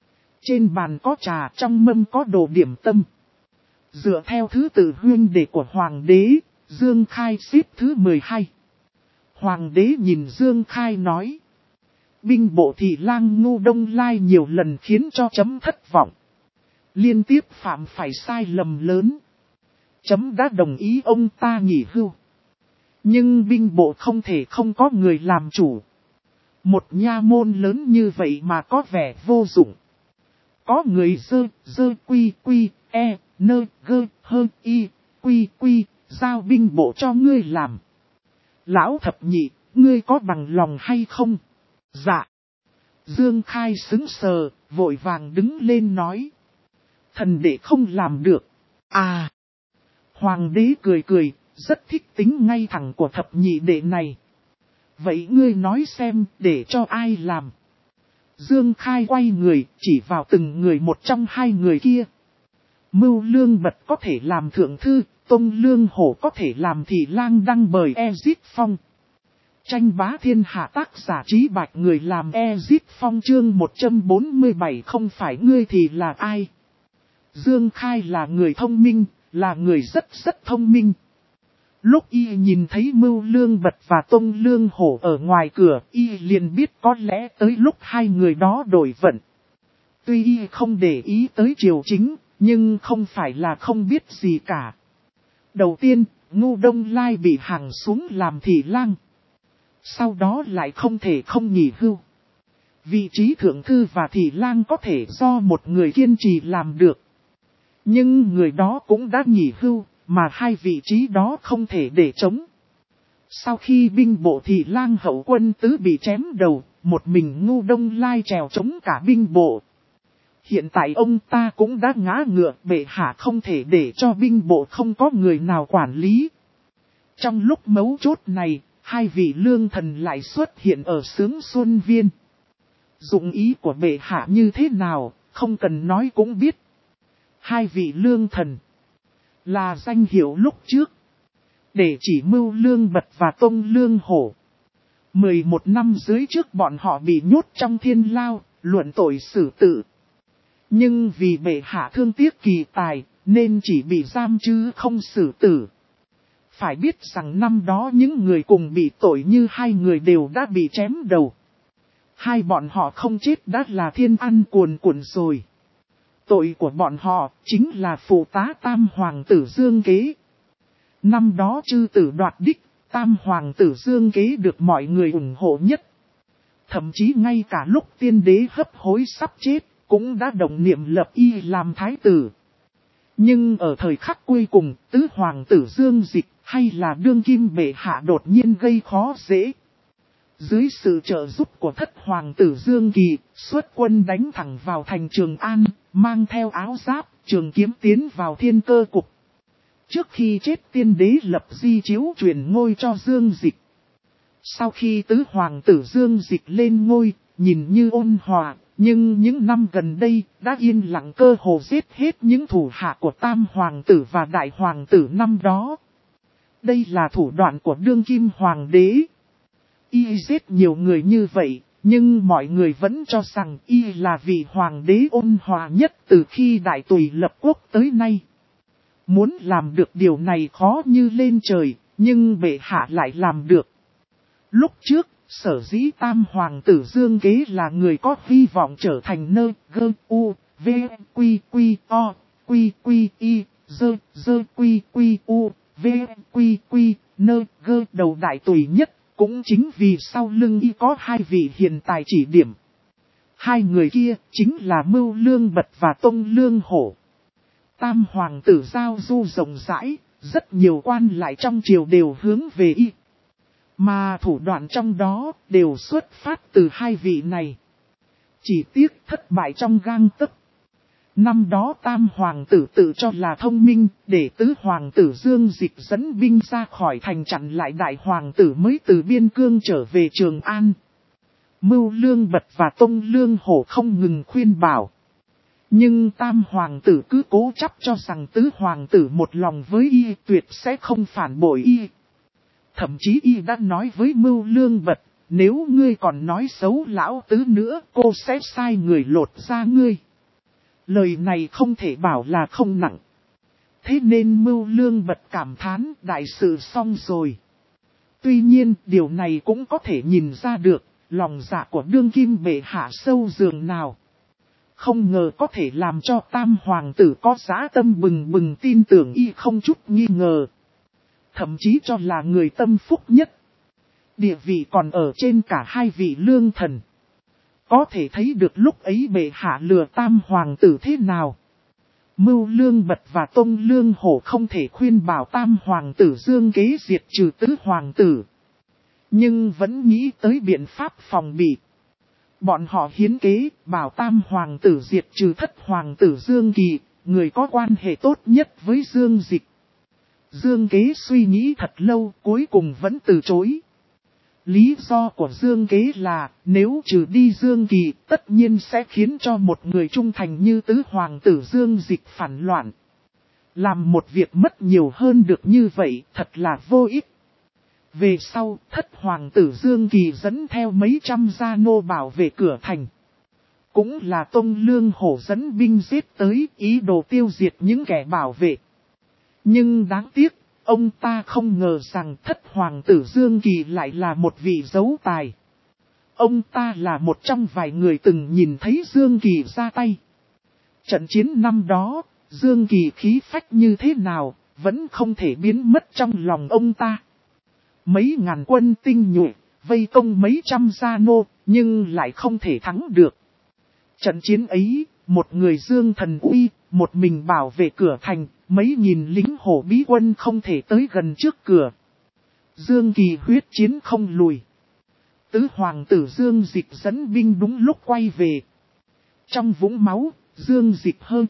Trên bàn có trà, trong mâm có đồ điểm tâm. Dựa theo thứ tự huynh đệ của Hoàng đế, Dương Khai xếp thứ 12. Hoàng đế nhìn Dương Khai nói. Binh bộ thị lang Ngô Đông Lai nhiều lần khiến cho chấm thất vọng. Liên tiếp phạm phải sai lầm lớn. Chấm đã đồng ý ông ta nghỉ hưu. Nhưng binh bộ không thể không có người làm chủ. Một nha môn lớn như vậy mà có vẻ vô dụng. Có người dơ quy quy, e, nơ, gơ, hơ, y, quy quy, giao binh bộ cho ngươi làm. Lão thập nhị, ngươi có bằng lòng hay không? Dạ. Dương Khai sững sờ, vội vàng đứng lên nói. Thần đệ không làm được. À. Hoàng đế cười cười, rất thích tính ngay thẳng của thập nhị đệ này. Vậy ngươi nói xem, để cho ai làm? Dương Khai quay người, chỉ vào từng người một trong hai người kia. Mưu Lương Bật có thể làm thượng thư, Tông Lương Hổ có thể làm thị lang đăng bời Ezit Phong. Tranh bá thiên hạ tác giả Trí Bạch người làm Ezit Phong chương 147 không phải ngươi thì là ai? Dương Khai là người thông minh, là người rất thông minh. Lúc y nhìn thấy Mưu Lương Bật và Tông Lương Hổ ở ngoài cửa, y liền biết có lẽ tới lúc hai người đó đổi vận. Tuy y không để ý tới triều chính, nhưng không phải là không biết gì cả. Đầu tiên, Ngô Đông Lai bị hàng xuống làm thị lang. Sau đó lại không thể không nghỉ hưu. Vị trí thượng thư và thị lang có thể do một người kiên trì làm được. Nhưng người đó cũng đã nghỉ hưu, mà hai vị trí đó không thể để chống. Sau khi binh bộ thị lang hậu quân tứ bị chém đầu, một mình Ngô Đông Lai trèo chống cả binh bộ. Hiện tại ông ta cũng đã ngã ngựa, bệ hạ không thể để cho binh bộ không có người nào quản lý. Trong lúc mấu chốt này, hai vị lương thần lại xuất hiện ở Sướng Xuân Viên. Dụng ý của bệ hạ như thế nào, không cần nói cũng biết. Hai vị lương thần là danh hiệu lúc trước, để chỉ Mưu Lương Bật và Tông Lương Hổ. 11 năm dưới trước bọn họ bị nhốt trong thiên lao, luận tội xử tử. Nhưng vì bệ hạ thương tiếc kỳ tài, nên chỉ bị giam chứ không xử tử. Phải biết rằng năm đó những người cùng bị tội như hai người đều đã bị chém đầu. Hai bọn họ không chết đã là thiên ăn cuồn cuộn rồi. Tội của bọn họ chính là phụ tá tam hoàng tử Dương Kế. Năm đó chư tử đoạt đích, tam hoàng tử Dương Kế được mọi người ủng hộ nhất. Thậm chí ngay cả lúc tiên đế hấp hối sắp chết, cũng đã động niệm lập y làm thái tử. Nhưng ở thời khắc cuối cùng, tứ hoàng tử Dương Dịch hay là đương kim bệ hạ đột nhiên gây khó dễ. Dưới sự trợ giúp của thất hoàng tử Dương Kỳ, xuất quân đánh thẳng vào thành Trường An, mang theo áo giáp, trường kiếm tiến vào Thiên Cơ Cục. Trước khi chết tiên đế lập di chiếu truyền ngôi cho Dương Dịch. Sau khi tứ hoàng tử Dương Dịch lên ngôi, nhìn như ôn hòa, Nhưng những năm gần đây đã yên lặng cơ hồ giết hết những thủ hạ của Tam Hoàng tử và Đại Hoàng tử năm đó. Đây là thủ đoạn của đương kim hoàng đế. Y giết nhiều người như vậy, nhưng mọi người vẫn cho rằng Y là vị hoàng đế ôn hòa nhất từ khi Đại Tùy lập quốc tới nay. Muốn làm được điều này khó như lên trời, nhưng bệ hạ lại làm được. Lúc trước, sở dĩ Tam Hoàng tử Dương Kế là người có hy vọng trở thành nơi gơ u, v, quy quy o, quy quy y, dơ dơ quy quy u, v, quy quy, nơi gơ đầu Đại Tùy nhất, cũng chính vì sau lưng Y có hai vị hiền tài chỉ điểm. Hai người kia chính là Mưu Lương Bật và Tông Lương Hổ. Tam Hoàng tử giao du rộng rãi, rất nhiều quan lại trong triều đều hướng về Y. Mà thủ đoạn trong đó đều xuất phát từ hai vị này. Chỉ tiếc thất bại trong gang tấc. Năm đó Tam Hoàng tử tự cho là thông minh, để tứ Hoàng tử Dương Dịch dẫn binh ra khỏi thành chặn lại Đại Hoàng tử mới từ biên cương trở về Trường An. Mưu Lương Bật và Tông Lương Hổ không ngừng khuyên bảo. Nhưng Tam Hoàng tử cứ cố chấp cho rằng tứ Hoàng tử một lòng với Y tuyệt sẽ không phản bội Y. Thậm chí Y đã nói với Mưu Lương Bật, nếu ngươi còn nói xấu lão tứ nữa, cô sẽ sai người lột ra ngươi. Lời này không thể bảo là không nặng. Thế nên Mưu Lương Bật cảm thán đại sự xong rồi. Tuy nhiên điều này cũng có thể nhìn ra được, lòng dạ của đương kim bệ hạ sâu dường nào. Không ngờ có thể làm cho Tam Hoàng tử có dã tâm bừng bừng tin tưởng Y không chút nghi ngờ. Thậm chí cho là người tâm phúc nhất. Địa vị còn ở trên cả hai vị lương thần. Có thể thấy được lúc ấy bệ hạ lừa Tam Hoàng tử thế nào. Mưu Lương Bật và Tông Lương Hổ không thể khuyên bảo Tam Hoàng tử Dương Kế diệt trừ tứ Hoàng tử. Nhưng vẫn nghĩ tới biện pháp phòng bị. Bọn họ hiến kế bảo Tam Hoàng tử diệt trừ thất Hoàng tử Dương Kỳ, người có quan hệ tốt nhất với Dương Dịch. Dương Kế suy nghĩ thật lâu cuối cùng vẫn từ chối. Lý do của Dương Kế là nếu trừ đi Dương Kỳ tất nhiên sẽ khiến cho một người trung thành như tứ Hoàng tử Dương Dịch phản loạn. Làm một việc mất nhiều hơn được như vậy thật là vô ích. Về sau thất Hoàng tử Dương Kỳ dẫn theo mấy trăm gia nô bảo vệ cửa thành. Cũng là Tông Lương Hổ dẫn binh giết tới ý đồ tiêu diệt những kẻ bảo vệ. Nhưng đáng tiếc, ông ta không ngờ rằng thất Hoàng tử Dương Kỳ lại là một vị dấu tài. Ông ta là một trong vài người từng nhìn thấy Dương Kỳ ra tay. Trận chiến năm đó, Dương Kỳ khí phách như thế nào, vẫn không thể biến mất trong lòng ông ta. Mấy ngàn quân tinh nhuệ, vây công mấy trăm gia nô, nhưng lại không thể thắng được. Trận chiến ấy, một người Dương thần uy, một mình bảo vệ cửa thành, mấy nghìn lính hổ bí quân không thể tới gần trước cửa. Dương Kỳ huyết chiến không lùi. Tứ Hoàng tử Dương Dịch dẫn binh đúng lúc quay về. Trong vũng máu, Dương Dịch hơn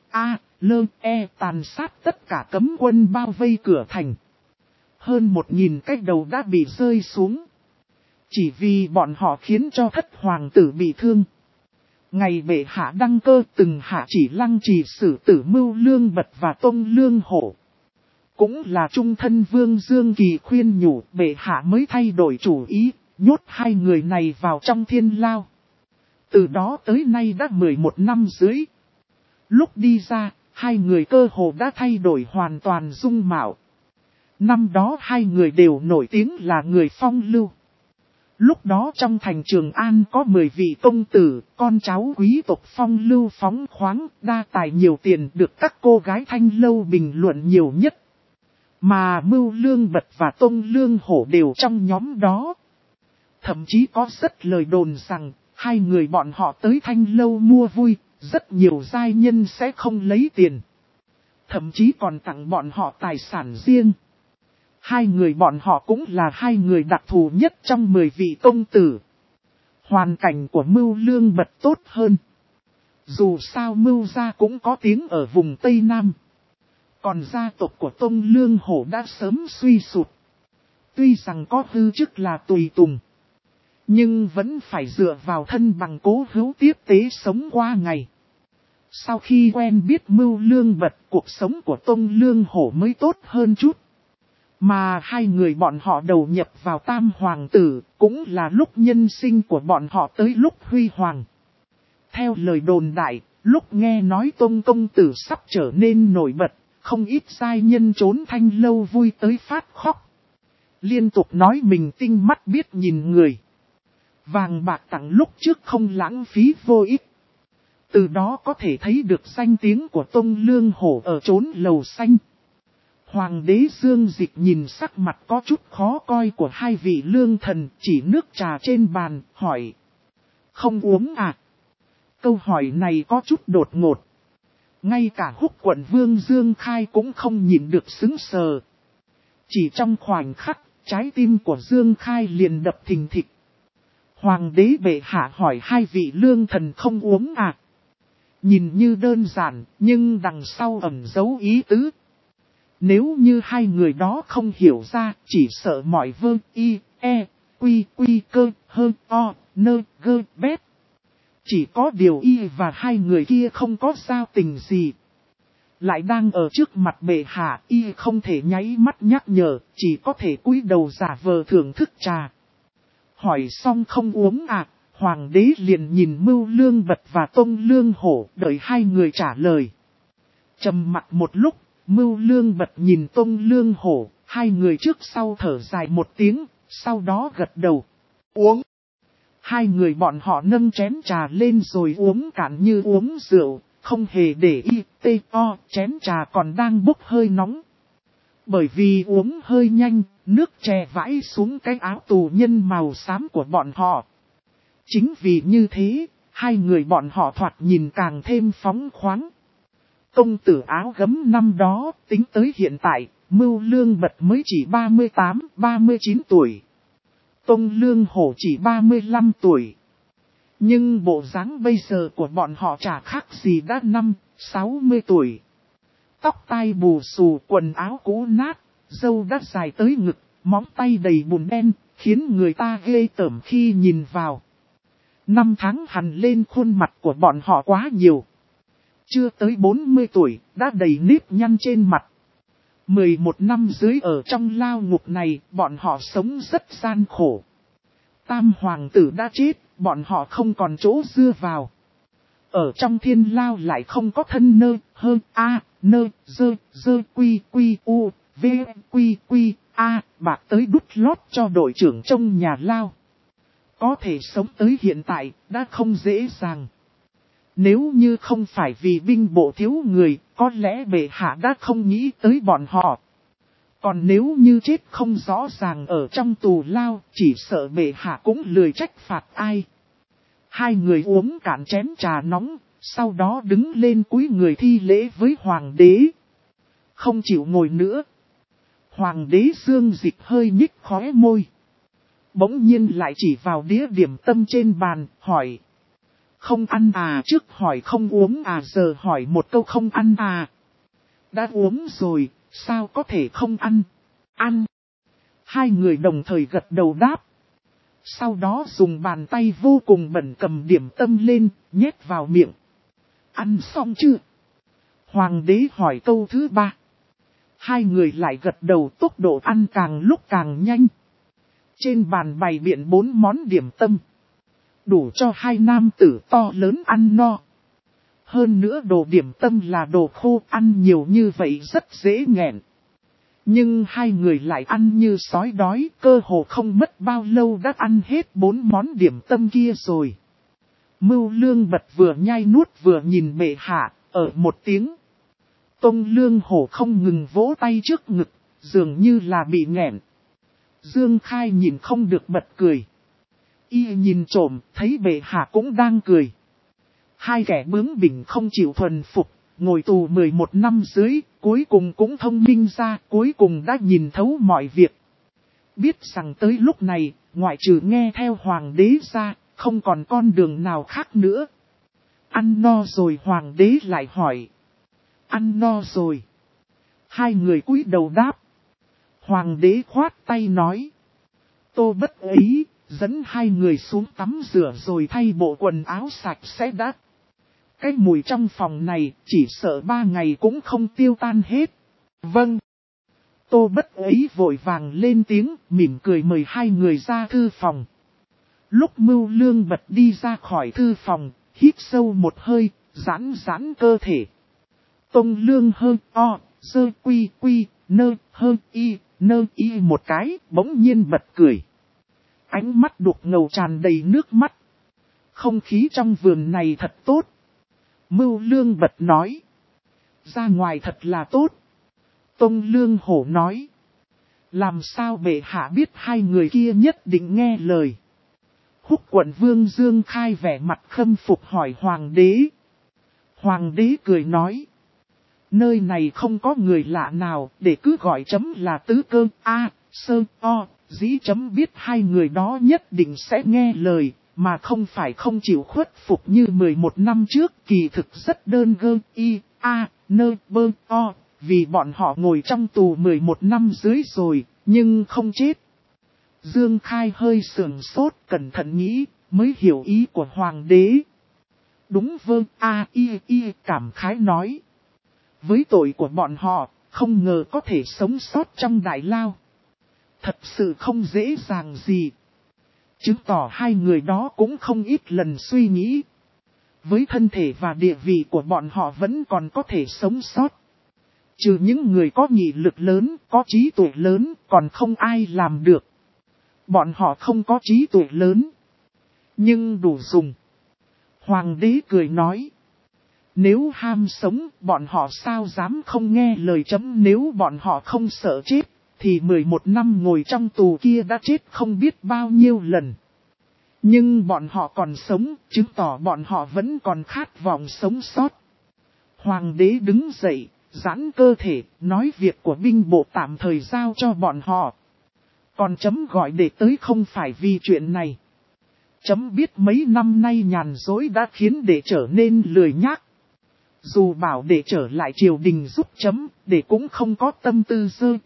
tàn sát tất cả cấm quân bao vây cửa thành. Hơn 1000 cái đầu đã bị rơi xuống. Chỉ vì bọn họ khiến cho thất Hoàng tử bị thương. Ngày bệ hạ đăng cơ từng hạ chỉ lăng trì xử tử Mưu Lương Bật và Tông Lương Hổ. Cũng là trung thân Vương Dương Kỳ khuyên nhủ bệ hạ mới thay đổi chủ ý, nhốt hai người này vào trong thiên lao. Từ đó tới nay đã 11 năm dưới. Lúc đi ra, hai người cơ hồ đã thay đổi hoàn toàn dung mạo. Năm đó hai người đều nổi tiếng là người phong lưu. Lúc đó trong thành Trường An có 10 vị công tử, con cháu quý tộc phong lưu phóng khoáng, đa tài nhiều tiền được các cô gái thanh lâu bình luận nhiều nhất. Mà Mưu Lương Bật và Tông Lương Hổ đều trong nhóm đó. Thậm chí có rất lời đồn rằng, hai người bọn họ tới thanh lâu mua vui, rất nhiều giai nhân sẽ không lấy tiền. Thậm chí còn tặng bọn họ tài sản riêng. Hai người bọn họ cũng là hai người đặc thù nhất trong 10 vị công tử. Hoàn cảnh của Mưu Lương Bật tốt hơn. Dù sao Mưu gia cũng có tiếng ở vùng Tây Nam. Còn gia tộc của Tông Lương Hổ đã sớm suy sụp. Tuy rằng có hư chức là tùy tùng. Nhưng vẫn phải dựa vào thân bằng cố hữu tiếp tế sống qua ngày. Sau khi quen biết Mưu Lương Bật, cuộc sống của Tông Lương Hổ mới tốt hơn chút. Mà hai người bọn họ đầu nhập vào Tam Hoàng Tử, cũng là lúc nhân sinh của bọn họ tới lúc huy hoàng. Theo lời đồn đại, lúc nghe nói Tông Công Tử sắp trở nên nổi bật, không ít giai nhân trốn thanh lâu vui tới phát khóc. Liên tục nói mình tinh mắt biết nhìn người. Vàng bạc tặng lúc trước không lãng phí vô ích. Từ đó có thể thấy được danh tiếng của Tông Lương Hổ ở chốn lầu xanh. Hoàng đế Dương Dịch nhìn sắc mặt có chút khó coi của hai vị lương thần, chỉ nước trà trên bàn, hỏi. Không uống à? Câu hỏi này có chút đột ngột. Ngay cả Húc quận Vương Dương Khai cũng không nhìn được sững sờ. Chỉ trong khoảnh khắc, trái tim của Dương Khai liền đập thình thịch. Hoàng đế bệ hạ hỏi hai vị lương thần không uống à? Nhìn như đơn giản, nhưng đằng sau ẩn giấu ý tứ. Nếu như hai người đó không hiểu ra, chỉ sợ mọi vơ y, e, quy, cơ, hơn, o, nơ, gơ, bét. Chỉ có điều y và hai người kia không có giao tình gì. Lại đang ở trước mặt bệ hạ, y không thể nháy mắt nhắc nhở, chỉ có thể cúi đầu giả vờ thưởng thức trà. Hỏi xong không uống à, Hoàng đế liền nhìn Mưu Lương Bật và Tông Lương Hổ, đợi hai người trả lời. Trầm mặc một lúc, Mưu Lương Bật nhìn Tông Lương Hổ, hai người trước sau thở dài một tiếng, sau đó gật đầu. Uống. Hai người bọn họ nâng chén trà lên rồi uống cạn như uống rượu, không hề để ý, chén trà còn đang bốc hơi nóng. Bởi vì uống hơi nhanh, nước chè vãi xuống cái áo tù nhân màu xám của bọn họ. Chính vì như thế, hai người bọn họ thoạt nhìn càng thêm phóng khoáng. Công tử áo gấm năm đó, tính tới hiện tại, Mưu Lương Bật mới chỉ 38-39 tuổi. Tông Lương Hổ chỉ 35 tuổi. Nhưng bộ dáng bây giờ của bọn họ chả khác gì đã 50-60 tuổi. Tóc tai bù xù, quần áo cũ nát, râu đã dài tới ngực, móng tay đầy bùn đen, khiến người ta ghê tởm khi nhìn vào. Năm tháng hằn lên khuôn mặt của bọn họ quá nhiều. Chưa tới 40 tuổi, đã đầy nếp nhăn trên mặt. 11 năm dưới ở trong lao ngục này, bọn họ sống rất gian khổ. Tam hoàng tử đã chết, bọn họ không còn chỗ dưa vào. Ở trong thiên lao lại không có thân nơ, hơn, a, nơ, dơ, quy, u, v, quy, a, bạc tới đút lót cho đội trưởng trong nhà lao. Có thể sống tới hiện tại, đã không dễ dàng. Nếu như không phải vì binh bộ thiếu người, có lẽ bệ hạ đã không nghĩ tới bọn họ. Còn nếu như chết không rõ ràng ở trong tù lao, chỉ sợ bệ hạ cũng lười trách phạt ai. Hai người uống cạn chén trà nóng, sau đó đứng lên cúi người thi lễ với hoàng đế. Không chịu ngồi nữa. Hoàng đế Dương Dịch hơi nhích khóe môi. Bỗng nhiên lại chỉ vào đĩa điểm tâm trên bàn, hỏi. Không ăn à, trước hỏi không uống à, giờ hỏi một câu không ăn à. Đã uống rồi, sao có thể không ăn? Ăn. Hai người đồng thời gật đầu đáp. Sau đó dùng bàn tay vô cùng bẩn cầm điểm tâm lên, nhét vào miệng. Ăn xong chưa? Hoàng đế hỏi câu thứ ba. Hai người lại gật đầu, tốc độ ăn càng lúc càng nhanh. Trên bàn bày biện 4 món điểm tâm. Đủ cho hai nam tử to lớn ăn no. Hơn nữa đồ điểm tâm là đồ khô, ăn nhiều như vậy rất dễ nghẹn. Nhưng hai người lại ăn như sói đói, cơ hồ không mất bao lâu đã ăn hết 4 món điểm tâm kia rồi. Mưu Lương Bật vừa nhai nuốt vừa nhìn bệ hạ, ở một tiếng. Tông Lương Hổ không ngừng vỗ tay trước ngực, dường như là bị nghẹn. Dương Khai nhìn không được bật cười. Y nhìn trộm, thấy bệ hạ cũng đang cười. Hai kẻ bướng bỉnh không chịu thuần phục, ngồi tù 11 năm dưới, cuối cùng cũng thông minh ra, cuối cùng đã nhìn thấu mọi việc. Biết rằng tới lúc này, ngoại trừ nghe theo hoàng đế ra, không còn con đường nào khác nữa. Ăn no rồi, hoàng đế lại hỏi. Ăn no rồi. Hai người cúi đầu đáp. Hoàng đế khoát tay nói. Tô Bất ấy, dẫn hai người xuống tắm rửa rồi thay bộ quần áo sạch sẽ đã. Cái mùi trong phòng này chỉ sợ 3 ngày cũng không tiêu tan hết. Vâng. Tô Bất ấy vội vàng lên tiếng, mỉm cười mời hai người ra thư phòng. Lúc Mưu Lương bật đi ra khỏi thư phòng, hít sâu một hơi, giãn giãn cơ thể. Tông Lương hơi o, sơ quy quy, nơ y một cái, bỗng nhiên bật cười. Ánh mắt đục ngầu tràn đầy nước mắt. Không khí trong vườn này thật tốt. Mưu Lương bật nói. Ra ngoài thật là tốt. Tông Lương hổ nói. Làm sao bệ hạ biết hai người kia nhất định nghe lời. Húc quận Vương Dương Khai vẻ mặt khâm phục hỏi hoàng đế. Hoàng đế cười nói. Nơi này không có người lạ nào, để cứ gọi chấm là tứ cơ, sơ, o, dĩ chấm biết hai người đó nhất định sẽ nghe lời, mà không phải không chịu khuất phục như 11 năm trước, kỳ thực rất đơn gơ, vì bọn họ ngồi trong tù 11 năm dưới rồi, nhưng không chết. Dương Khai hơi sườn sốt, cẩn thận nghĩ, mới hiểu ý của hoàng đế. Đúng cảm khái nói. Với tội của bọn họ, không ngờ có thể sống sót trong đại lao. Thật sự không dễ dàng gì. Chứng tỏ hai người đó cũng không ít lần suy nghĩ. Với thân thể và địa vị của bọn họ vẫn còn có thể sống sót. Trừ những người có nghị lực lớn, có trí tuệ lớn, còn không ai làm được. Bọn họ không có trí tuệ lớn, nhưng đủ dùng. Hoàng đế cười nói. Nếu ham sống, bọn họ sao dám không nghe lời chấm. Nếu bọn họ không sợ chết, thì 11 năm ngồi trong tù kia đã chết không biết bao nhiêu lần. Nhưng bọn họ còn sống, chứng tỏ bọn họ vẫn còn khát vọng sống sót. Hoàng đế đứng dậy, giãn cơ thể, nói việc của binh bộ tạm thời giao cho bọn họ. Còn chấm gọi để tới không phải vì chuyện này. Chấm biết mấy năm nay nhàn dối đã khiến để trở nên lười nhác. Dù bảo để trở lại triều đình giúp chấm, để cũng không có tâm tư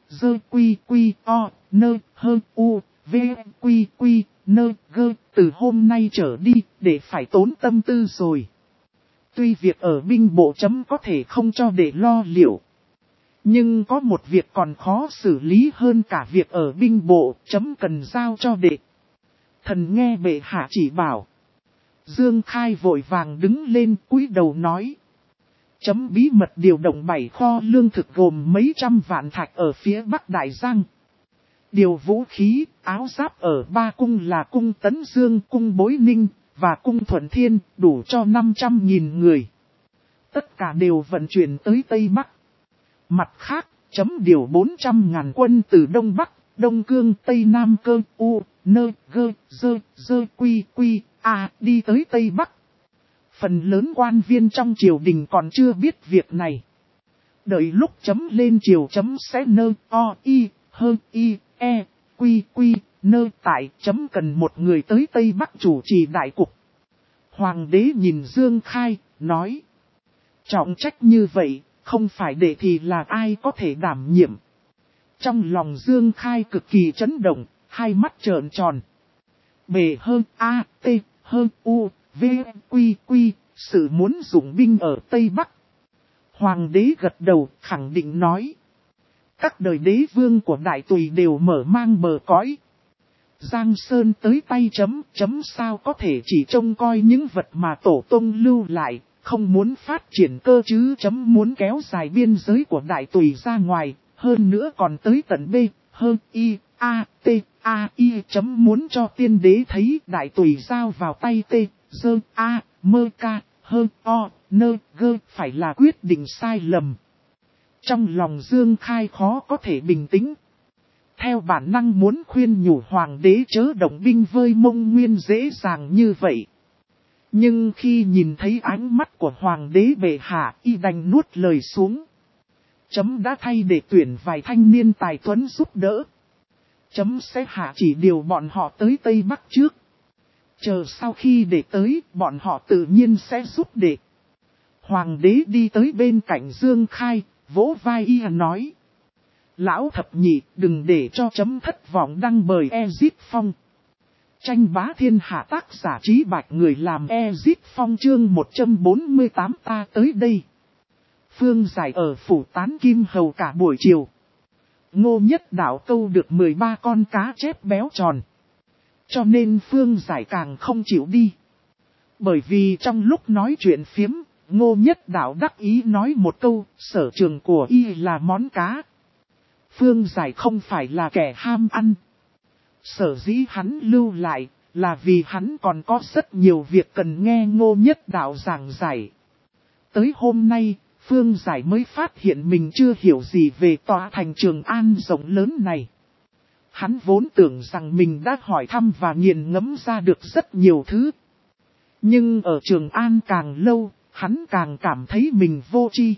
từ hôm nay trở đi, để phải tốn tâm tư rồi. Tuy việc ở binh bộ chấm có thể không cho để lo liệu. Nhưng có một việc còn khó xử lý hơn cả việc ở binh bộ, chấm cần giao cho đệ. Thần nghe bệ hạ chỉ bảo. Dương Khai vội vàng đứng lên cúi đầu nói. Chấm bí mật điều động 7 kho lương thực gồm mấy trăm vạn thạch ở phía Bắc Đại Giang. Điều vũ khí, áo giáp ở 3 cung là cung Tấn Dương, cung Bối Ninh và cung Thuận Thiên, đủ cho 500.000 người. Tất cả đều vận chuyển tới Tây Bắc. Mặt khác, chấm điều 400.000 quân từ Đông Bắc, Đông Cương, Tây Nam Cơ, đi tới Tây Bắc. Phần lớn quan viên trong triều đình còn chưa biết việc này. Đợi lúc chấm lên triều chấm sẽ tại chấm cần một người tới Tây Bắc chủ trì đại cục. Hoàng đế nhìn Dương Khai, nói. Trọng trách như vậy, không phải để thì là ai có thể đảm nhiệm. Trong lòng Dương Khai cực kỳ chấn động, hai mắt trợn tròn. Bề sự muốn dụng binh ở Tây Bắc. Hoàng đế gật đầu, khẳng định nói. Các đời đế vương của Đại Tùy đều mở mang bờ cõi. Giang Sơn tới tay chấm sao có thể chỉ trông coi những vật mà tổ tông lưu lại, không muốn phát triển cơ chứ chấm muốn kéo dài biên giới của Đại Tùy ra ngoài, hơn nữa còn tới tận B, chấm muốn cho tiên đế thấy Đại Tùy giao vào tay T, phải là quyết định sai lầm. Trong lòng Dương Khai khó có thể bình tĩnh. Theo bản năng muốn khuyên nhủ hoàng đế chớ động binh với Mông Nguyên dễ dàng như vậy. Nhưng khi nhìn thấy ánh mắt của hoàng đế bệ hạ, y đành nuốt lời xuống. Chấm đã thay để tuyển vài thanh niên tài tuấn giúp đỡ. Chấm sẽ hạ chỉ điều bọn họ tới Tây Bắc trước. Chờ sau khi để tới, bọn họ tự nhiên sẽ giúp đệ. Hoàng đế đi tới bên cạnh Dương Khai, vỗ vai y nói. Lão thập nhị, đừng để cho chấm thất vọng đăng bời Ezip Phong. Tranh bá thiên hạ tác giả Trí Bạch người làm Ezit Phong chương 148 ta tới đây. Phương Giải ở phủ Tán Kim Hầu cả buổi chiều. Ngô Nhất Đạo câu được 13 con cá chép béo tròn. Cho nên Phương Giải càng không chịu đi. Bởi vì trong lúc nói chuyện phiếm, Ngô Nhất Đạo đắc ý nói một câu, sở trường của y là món cá. Phương Giải không phải là kẻ ham ăn. Sở dĩ hắn lưu lại, là vì hắn còn có rất nhiều việc cần nghe Ngô Nhất Đạo giảng giải. Tới hôm nay, Phương Giải mới phát hiện mình chưa hiểu gì về tòa thành Trường An rộng lớn này. Hắn vốn tưởng rằng mình đã hỏi thăm và nghiền ngẫm ra được rất nhiều thứ. Nhưng ở Trường An càng lâu, hắn càng cảm thấy mình vô tri.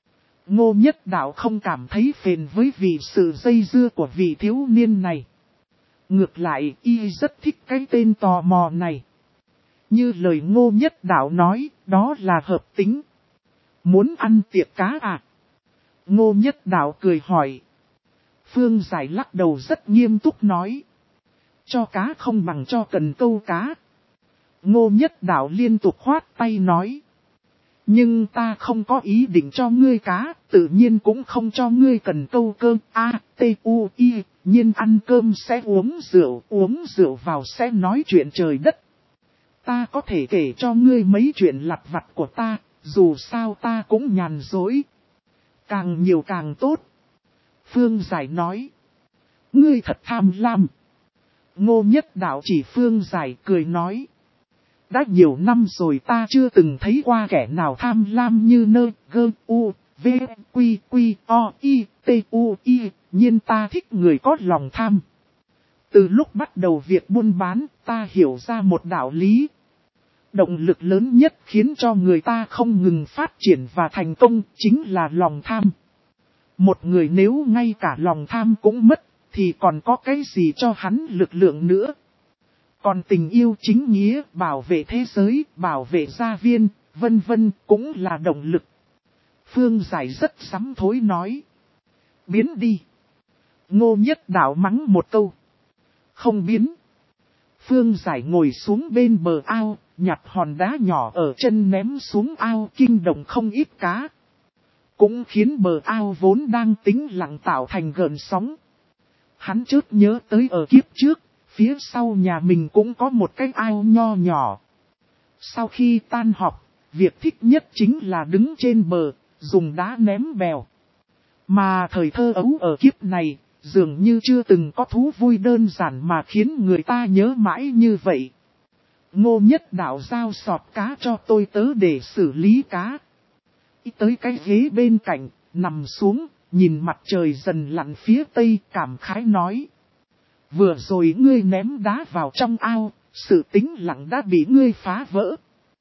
Ngô Nhất Đạo không cảm thấy phiền với vì sự dây dưa của vị thiếu niên này. Ngược lại, y rất thích cái tên tò mò này. Như lời Ngô Nhất Đạo nói, đó là hợp tính. Muốn ăn tiệc cá à? Ngô Nhất Đạo cười hỏi. Phương Giải lắc đầu rất nghiêm túc nói. Cho cá không bằng cho cần câu cá. Ngô Nhất Đạo liên tục khoát tay nói. Nhưng ta không có ý định cho ngươi cá, tự nhiên cũng không cho ngươi cần câu cơm. A-T-U-I, nhiên ăn cơm sẽ uống rượu vào sẽ nói chuyện trời đất. Ta có thể kể cho ngươi mấy chuyện lặt vặt của ta, dù sao ta cũng nhàn dối. Càng nhiều càng tốt. Phương Giải nói. Ngươi thật tham lam. Ngô Nhất Đạo chỉ Phương Giải cười nói. Đã nhiều năm rồi ta chưa từng thấy qua kẻ nào tham lam như nơ, gơ, u, v, quy, quy, o, i, t, u, i, nhiên ta thích người có lòng tham. Từ lúc bắt đầu việc buôn bán, ta hiểu ra một đạo lý. Động lực lớn nhất khiến cho người ta không ngừng phát triển và thành công chính là lòng tham. Một người nếu ngay cả lòng tham cũng mất, thì còn có cái gì cho hắn lực lượng nữa. Còn tình yêu chính nghĩa, bảo vệ thế giới, bảo vệ gia viên, vân vân cũng là động lực. Phương Giải rất sắm thối nói. Biến đi. Ngô Nhất Đạo mắng một câu. Không biến. Phương Giải ngồi xuống bên bờ ao, nhặt hòn đá nhỏ ở chân ném xuống ao kinh động không ít cá. Cũng khiến bờ ao vốn đang tĩnh lặng tạo thành gợn sóng. Hắn chợt nhớ tới ở kiếp trước. Phía sau nhà mình cũng có một cái ao nho nhỏ. Sau khi tan học, việc thích nhất chính là đứng trên bờ, dùng đá ném bèo. Mà thời thơ ấu ở kiếp này, dường như chưa từng có thú vui đơn giản mà khiến người ta nhớ mãi như vậy. Ngô Nhất Đạo giao sọt cá cho tôi tớ để xử lý cá. Tới cái ghế bên cạnh, nằm xuống, nhìn mặt trời dần lặn phía tây cảm khái nói. Vừa rồi ngươi ném đá vào trong ao, sự tĩnh lặng đã bị ngươi phá vỡ.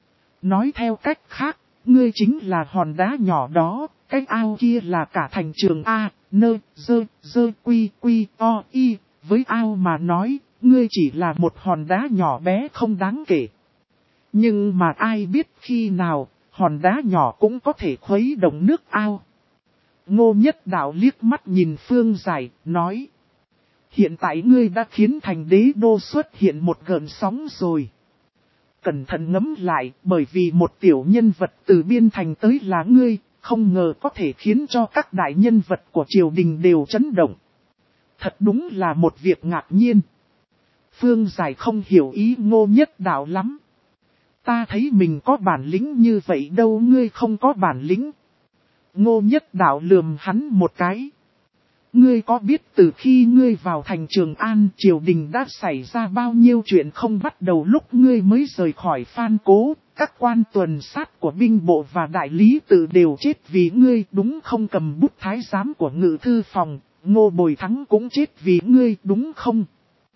Nói theo cách khác, ngươi chính là hòn đá nhỏ đó, cái ao kia là cả thành Trường A, nơ, dơ, quy, o, i. Với ao mà nói, ngươi chỉ là một hòn đá nhỏ bé không đáng kể. Nhưng mà ai biết khi nào, hòn đá nhỏ cũng có thể khuấy động nước ao. Ngô Nhất Đạo liếc mắt nhìn Phương Giải, nói. Hiện tại ngươi đã khiến thành đế đô xuất hiện một gợn sóng rồi. Cẩn thận ngẫm lại, bởi vì một tiểu nhân vật từ biên thành tới là ngươi, không ngờ có thể khiến cho các đại nhân vật của triều đình đều chấn động. Thật đúng là một việc ngạc nhiên. Phương Giải không hiểu ý Ngô Nhất Đạo lắm. Ta thấy mình có bản lĩnh như vậy đâu, ngươi không có bản lĩnh. Ngô Nhất Đạo lườm hắn một cái. Ngươi có biết từ khi ngươi vào thành Trường An, triều đình đã xảy ra bao nhiêu chuyện không, bắt đầu lúc ngươi mới rời khỏi Phan Cố, các quan tuần sát của binh bộ và đại lý tự đều chết vì ngươi, đúng không? Cầm bút thái giám của ngự thư phòng, Ngô Bồi Thắng cũng chết vì ngươi, đúng không?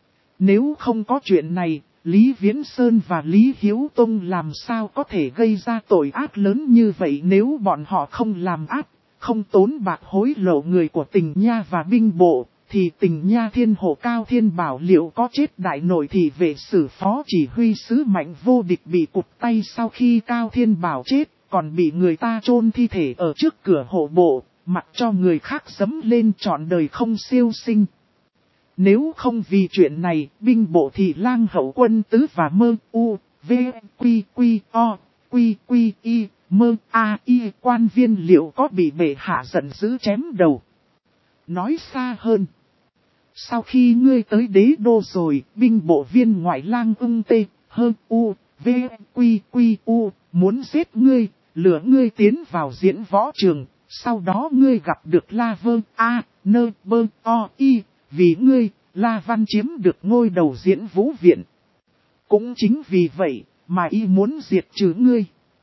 Nếu không có chuyện này, Lý Viễn Sơn và Lý Hiếu Tông làm sao có thể gây ra tội ác lớn như vậy nếu bọn họ không làm ác? Không tốn bạc hối lộ người của Tình Nha và binh bộ, thì Tình Nha Thiên Hộ Cao Thiên Bảo liệu có chết đại nội thì vệ sử phó chỉ huy sứ Mạnh Vô Địch bị cụt tay sau khi Cao Thiên Bảo chết, còn bị người ta chôn thi thể ở trước cửa hộ bộ, mặc cho người khác dẫm lên trọn đời không siêu sinh. Nếu không vì chuyện này, binh bộ Thị Lang hậu quân tứ và mơ u, v, quy quy o, quy quy y, mơ a y quan viên liệu có bị bệ hạ giận dữ chém đầu. Nói xa hơn. Sau khi ngươi tới đế đô rồi, binh bộ viên ngoại lang ưng tê, hơ u, v, quy quy u, muốn giết ngươi, lừa ngươi tiến vào diễn võ trường, sau đó ngươi gặp được La Vơ A, Nơ Bơ O Y, vì ngươi, La Văn chiếm được ngôi đầu diễn vũ viện. Cũng chính vì vậy, mà y muốn diệt trừ ngươi.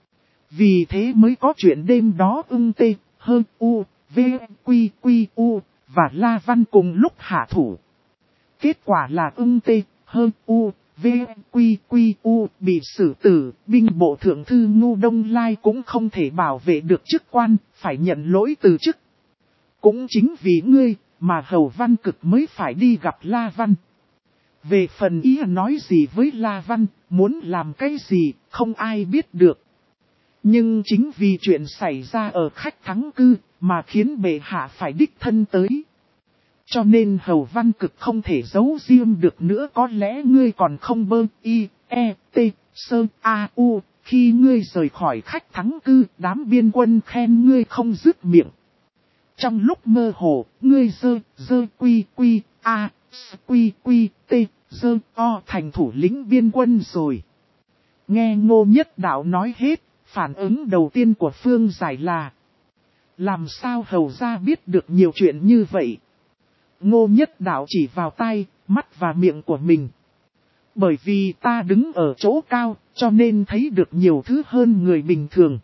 Vì thế mới có chuyện đêm đó ưng tê, hơ u, v, quy quy u, và La Văn cùng lúc hạ thủ. Kết quả là ưng tê, hơ u, v, quy quy u bị xử tử, binh bộ thượng thư Ngu Đông Lai cũng không thể bảo vệ được chức quan, phải nhận lỗi từ chức. Cũng chính vì ngươi, mà Hầu Văn Cực mới phải đi gặp La Văn. Về phần ý nói gì với La Văn, muốn làm cái gì, không ai biết được. Nhưng chính vì chuyện xảy ra ở khách thắng cư, mà khiến bệ hạ phải đích thân tới. Cho nên Hầu Văn Cực không thể giấu riêng được nữa, có lẽ ngươi còn không bơ y, e, t, sơ, a, u, khi ngươi rời khỏi khách thắng cư, đám biên quân khen ngươi không dứt miệng. Trong lúc mơ hồ, ngươi dơ quy quy, a, quy quy, t, dơ o thành thủ lĩnh biên quân rồi. Nghe Ngô Nhất Đạo nói hết, phản ứng đầu tiên của Phương Giải là: làm sao Hầu gia biết được nhiều chuyện như vậy? Ngô Nhất Đạo chỉ vào tai, mắt và miệng của mình. Bởi vì ta đứng ở chỗ cao, cho nên thấy được nhiều thứ hơn người bình thường.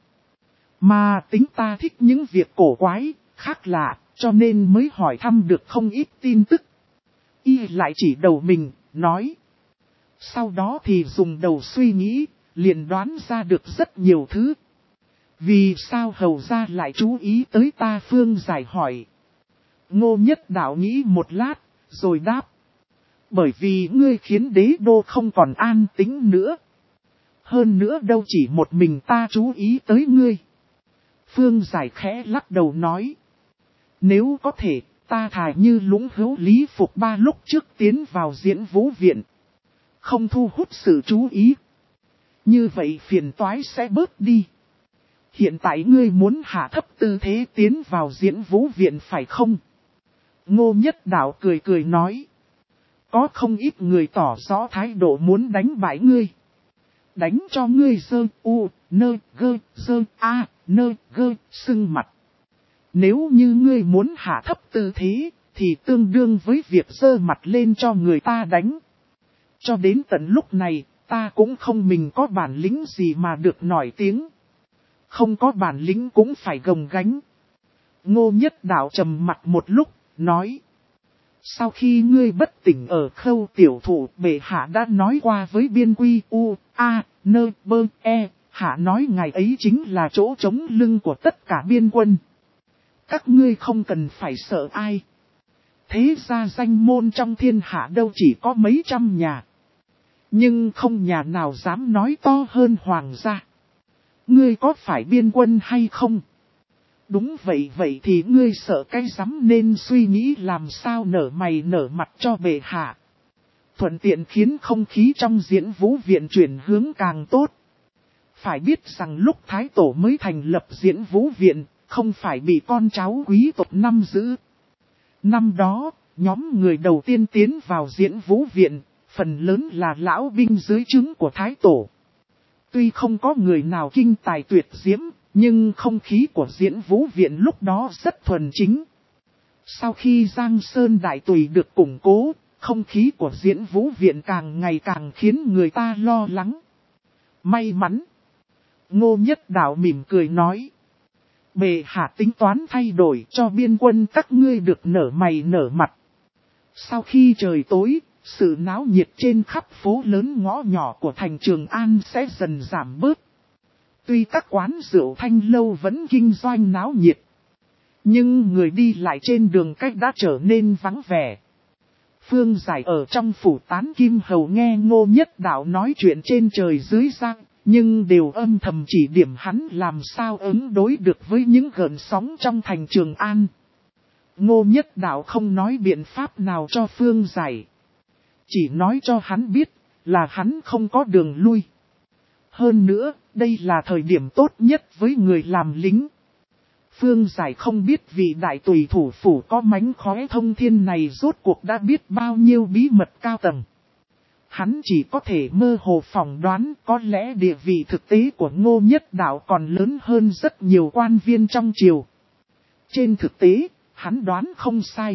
Mà tính ta thích những việc cổ quái, khác lạ, cho nên mới hỏi thăm được không ít tin tức. Y lại chỉ đầu mình, nói. Sau đó thì dùng đầu suy nghĩ, liền đoán ra được rất nhiều thứ. Vì sao Hầu gia lại chú ý tới ta? Phương Giải hỏi. Ngô Nhất Đạo nghĩ một lát, rồi đáp. Bởi vì ngươi khiến đế đô không còn an tĩnh nữa. Hơn nữa đâu chỉ một mình ta chú ý tới ngươi. Phương Giải khẽ lắc đầu nói. Nếu có thể, ta thà như Lũng Hữu Lý Phục Ba lúc trước tiến vào diễn vũ viện. Không thu hút sự chú ý. Như vậy phiền toái sẽ bớt đi. Hiện tại ngươi muốn hạ thấp tư thế tiến vào diễn vũ viện phải không? Ngô Nhất Đạo cười cười nói. Có không ít người tỏ rõ thái độ muốn đánh bại ngươi. Đánh cho ngươi dơ u, nơ, gơ, dơ a, nơ, gơ, sưng mặt. Nếu như ngươi muốn hạ thấp tư thế, thì tương đương với việc dơ mặt lên cho người ta đánh. Cho đến tận lúc này, ta cũng không mình có bản lĩnh gì mà được nổi tiếng. Không có bản lĩnh cũng phải gồng gánh. Ngô Nhất Đạo trầm mặt một lúc, nói. Sau khi ngươi bất tỉnh ở Khâu tiểu thủ, bệ hạ đã nói qua với biên quy u, a, nơ, bơ, e, hạ nói ngày ấy chính là chỗ chống lưng của tất cả biên quân. Các ngươi không cần phải sợ ai. Thế ra danh môn trong thiên hạ đâu chỉ có mấy trăm nhà. Nhưng không nhà nào dám nói to hơn hoàng gia. Ngươi có phải biên quân hay không? Đúng vậy, vậy thì ngươi sợ cái rắm nên suy nghĩ làm sao nở mày nở mặt cho bệ hạ. Thuận tiện khiến không khí trong diễn vũ viện chuyển hướng càng tốt. Phải biết rằng lúc Thái Tổ mới thành lập diễn vũ viện, không phải bị con cháu quý tộc năm giữ. Năm đó, nhóm người đầu tiên tiến vào diễn vũ viện, phần lớn là lão binh dưới trướng của Thái Tổ. Tuy không có người nào kinh tài tuyệt diễm, nhưng không khí của diễn vũ viện lúc đó rất thuần chính. Sau khi Giang Sơn Đại Tùy được củng cố, không khí của diễn vũ viện càng ngày càng khiến người ta lo lắng. May mắn. Ngô Nhất Đạo mỉm cười nói. Bệ hạ tính toán thay đổi cho biên quân các ngươi được nở mày nở mặt. Sau khi trời tối, sự náo nhiệt trên khắp phố lớn ngõ nhỏ của thành Trường An sẽ dần giảm bớt. Tuy các quán rượu thanh lâu vẫn kinh doanh náo nhiệt, nhưng người đi lại trên đường cách đã trở nên vắng vẻ. Phương Giải ở trong phủ Tán Kim Hầu nghe Ngô Nhất Đạo nói chuyện trên trời dưới giang, nhưng đều âm thầm chỉ điểm hắn làm sao ứng đối được với những gợn sóng trong thành Trường An. Ngô Nhất Đạo không nói biện pháp nào cho Phương Giải. Chỉ nói cho hắn biết là hắn không có đường lui. Hơn nữa, đây là thời điểm tốt nhất với người làm lính. Phương Giải không biết vị đại tùy thủ phủ có mánh khóe thông thiên này rốt cuộc đã biết bao nhiêu bí mật cao tầng. Hắn chỉ có thể mơ hồ phỏng đoán có lẽ địa vị thực tế của Ngô Nhất Đạo còn lớn hơn rất nhiều quan viên trong triều. Trên thực tế, hắn đoán không sai.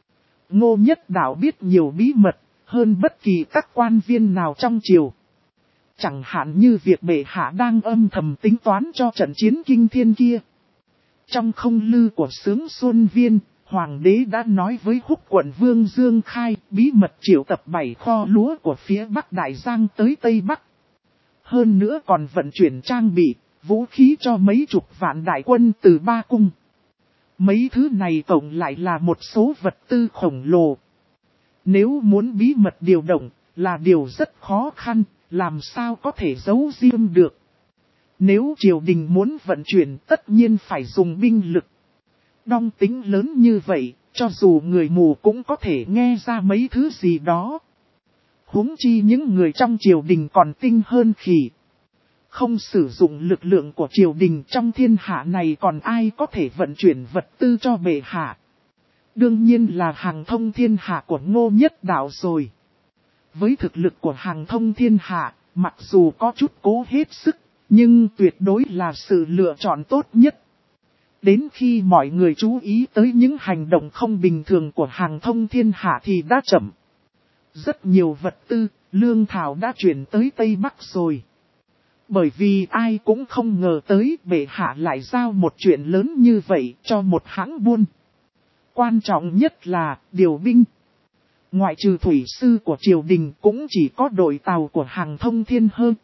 Ngô Nhất Đạo biết nhiều bí mật hơn bất kỳ các quan viên nào trong triều. Chẳng hạn như việc bệ hạ đang âm thầm tính toán cho trận chiến kinh thiên kia. Trong không lư của Sướng Xuân Viên, Hoàng đế đã nói với Húc quận Vương Dương Khai bí mật triệu tập 7 kho lúa của phía Bắc Đại Giang tới Tây Bắc. Hơn nữa còn vận chuyển trang bị, vũ khí cho mấy chục vạn đại quân từ 3 cung. Mấy thứ này tổng lại là một số vật tư khổng lồ. Nếu muốn bí mật điều động, là điều rất khó khăn, làm sao có thể giấu riêng được. Nếu triều đình muốn vận chuyển tất nhiên phải dùng binh lực. Đong tính lớn như vậy, cho dù người mù cũng có thể nghe ra mấy thứ gì đó. Huống chi những người trong triều đình còn tinh hơn khỉ. Không sử dụng lực lượng của triều đình trong thiên hạ này còn ai có thể vận chuyển vật tư cho bệ hạ. Đương nhiên là Hàng Thông Thiên Hạ của Ngô Nhất Đạo rồi. Với thực lực của Hàng Thông Thiên Hạ, mặc dù có chút cố hết sức, nhưng tuyệt đối là sự lựa chọn tốt nhất. Đến khi mọi người chú ý tới những hành động không bình thường của Hàng Thông Thiên Hạ thì đã chậm. Rất nhiều vật tư, lương thảo đã chuyển tới Tây Bắc rồi. Bởi vì ai cũng không ngờ tới bệ hạ lại giao một chuyện lớn như vậy cho một hãng buôn. Quan trọng nhất là điều binh. Ngoại trừ thủy sư của triều đình cũng chỉ có đội tàu của Hàng Thông Thiên hơn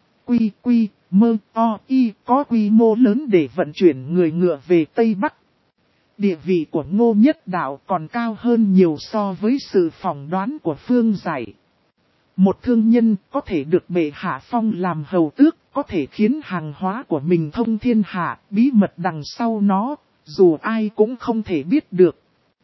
Mơ O Y có quy mô lớn để vận chuyển người ngựa về Tây Bắc. Địa vị của Ngô Nhất Đạo còn cao hơn nhiều so với sự phỏng đoán của Phương Giải. Một thương nhân có thể được bệ hạ phong làm hầu tước, có thể khiến hàng hóa của mình thông thiên hạ, bí mật đằng sau nó, dù ai cũng không thể biết được.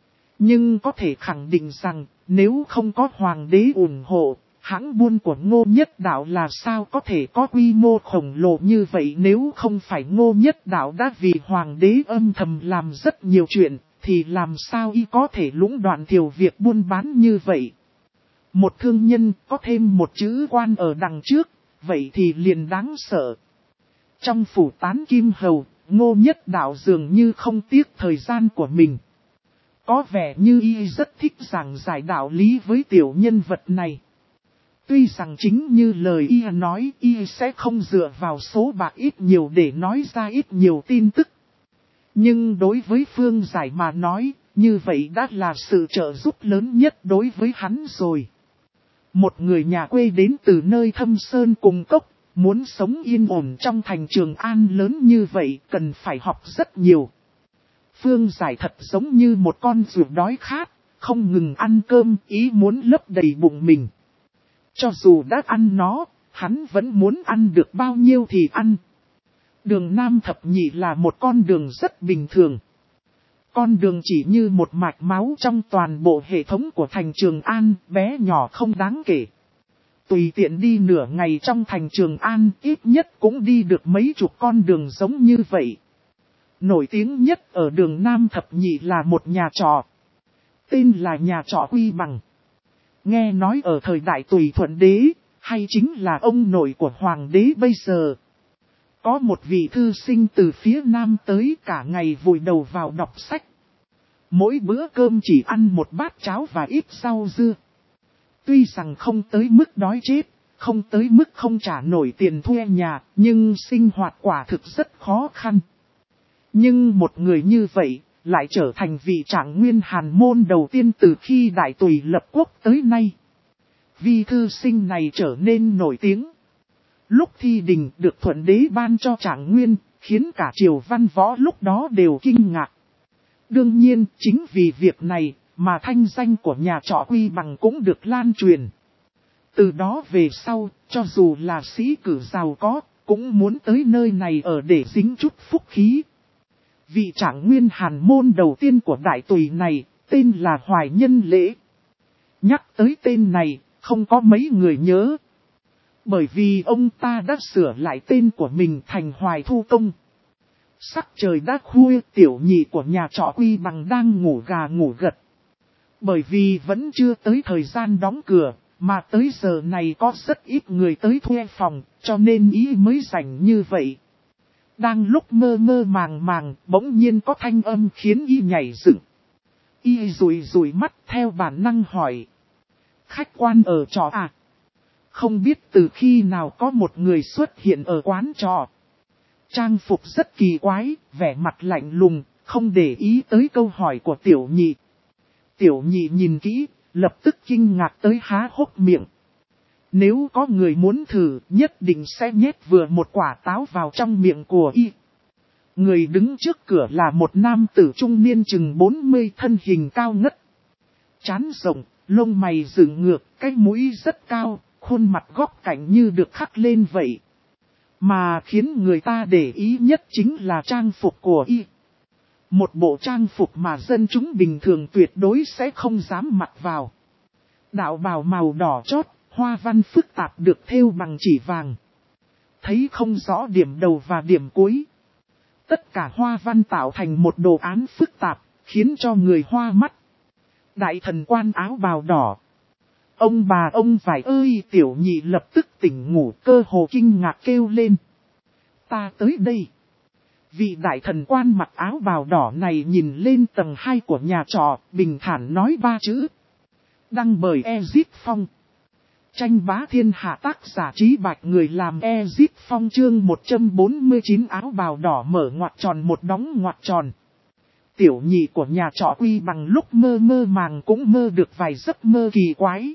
Nhưng có thể khẳng định rằng, nếu không có hoàng đế ủng hộ, hãng buôn của Ngô Nhất Đạo là sao có thể có quy mô khổng lồ như vậy. Nếu không phải Ngô Nhất Đạo đã vì hoàng đế âm thầm làm rất nhiều chuyện, thì làm sao y có thể lũng đoạn thiểu việc buôn bán như vậy. Một thương nhân có thêm một chữ quan ở đằng trước, vậy thì liền đáng sợ. Trong phủ tán kim hầu, Ngô Nhất Đạo dường như không tiếc thời gian của mình. Có vẻ như y rất thích giảng giải đạo lý với tiểu nhân vật này. Tuy rằng chính như lời y nói, y sẽ không dựa vào số bạc ít nhiều để nói ra ít nhiều tin tức. Nhưng đối với Phương Giải mà nói, như vậy đã là sự trợ giúp lớn nhất đối với hắn rồi. Một người nhà quê đến từ nơi thâm sơn cùng cốc, muốn sống yên ổn trong thành Trường An lớn như vậy cần phải học rất nhiều. Phương Giải thật giống như một con ruột đói khát, không ngừng ăn cơm, ý muốn lấp đầy bụng mình. Cho dù đã ăn nó, hắn vẫn muốn ăn được bao nhiêu thì ăn. Đường Nam Thập Nhị là một con đường rất bình thường. Con đường chỉ như một mạch máu trong toàn bộ hệ thống của thành Trường An, bé nhỏ không đáng kể. Tùy tiện đi nửa ngày trong thành Trường An, ít nhất cũng đi được mấy chục con đường giống như vậy. Nổi tiếng nhất ở đường Nam Thập Nhị là một nhà trọ. Tên là nhà trọ Quy Bằng. Nghe nói ở thời đại Tùy Thuận Đế, hay chính là ông nội của Hoàng đế bây giờ. Có một vị thư sinh từ phía Nam tới cả ngày vùi đầu vào đọc sách. Mỗi bữa cơm chỉ ăn một bát cháo và ít rau dưa. Tuy rằng không tới mức đói chết, không tới mức không trả nổi tiền thuê nhà, nhưng sinh hoạt quả thực rất khó khăn. Nhưng một người như vậy, lại trở thành vị trạng nguyên hàn môn đầu tiên từ khi Đại Tùy lập quốc tới nay. Vị thư sinh này trở nên nổi tiếng. Lúc thi đình được Thuận Đế ban cho trạng nguyên, khiến cả triều văn võ lúc đó đều kinh ngạc. Đương nhiên, chính vì việc này, mà thanh danh của nhà trọ Quy Bằng cũng được lan truyền. Từ đó về sau, cho dù là sĩ cử giàu có, cũng muốn tới nơi này ở để dính chút phúc khí. Vị trạng nguyên hàn môn đầu tiên của đại tùy này, tên là Hoài Nhân Lễ. Nhắc tới tên này, không có mấy người nhớ. Bởi vì ông ta đã sửa lại tên của mình thành Hoài Thu Công. Sắc trời đã khuya, tiểu nhị của nhà trọ Quy Bằng đang ngủ gà ngủ gật. Bởi vì vẫn chưa tới thời gian đóng cửa, mà tới giờ này có rất ít người tới thuê phòng, cho nên ý mới rảnh như vậy. Đang lúc mơ mơ màng màng, bỗng nhiên có thanh âm khiến y nhảy dựng. Y rủi rủi mắt theo bản năng hỏi. Khách quan ở trọ à? Không biết từ khi nào có một người xuất hiện ở quán trọ. Trang phục rất kỳ quái, vẻ mặt lạnh lùng, không để ý tới câu hỏi của tiểu nhị. Tiểu nhị nhìn kỹ, lập tức kinh ngạc tới há hốc miệng. Nếu có người muốn thử, nhất định sẽ nhét vừa một quả táo vào trong miệng của y. Người đứng trước cửa là một nam tử trung niên chừng 40, thân hình cao ngất. Trán rộng, lông mày dựng ngược, cái mũi rất cao, khuôn mặt góc cạnh như được khắc lên vậy. Mà khiến người ta để ý nhất chính là trang phục của y. Một bộ trang phục mà dân chúng bình thường tuyệt đối sẽ không dám mặc vào. Đạo bào màu đỏ chót, hoa văn phức tạp được thêu bằng chỉ vàng. Thấy không rõ điểm đầu và điểm cuối. Tất cả hoa văn tạo thành một đồ án phức tạp, khiến cho người hoa mắt. Đại thần quan áo bào đỏ. Ông bà ông vải ơi, tiểu nhị lập tức tỉnh ngủ, cơ hồ kinh ngạc kêu lên. Ta tới đây. Vị đại thần quan mặc áo bào đỏ này nhìn lên tầng 2 của nhà trọ, bình thản nói 3 chữ. Đăng bởi Ezip Phong. Tranh bá thiên hạ, tác giả Trí Bạch, người làm Ezip Phong. Chương 149, áo bào đỏ mở ngoặc tròn một đóng ngoặc tròn. Tiểu nhị của nhà trọ Quy Bằng lúc mơ mơ màng cũng mơ được vài giấc mơ kỳ quái.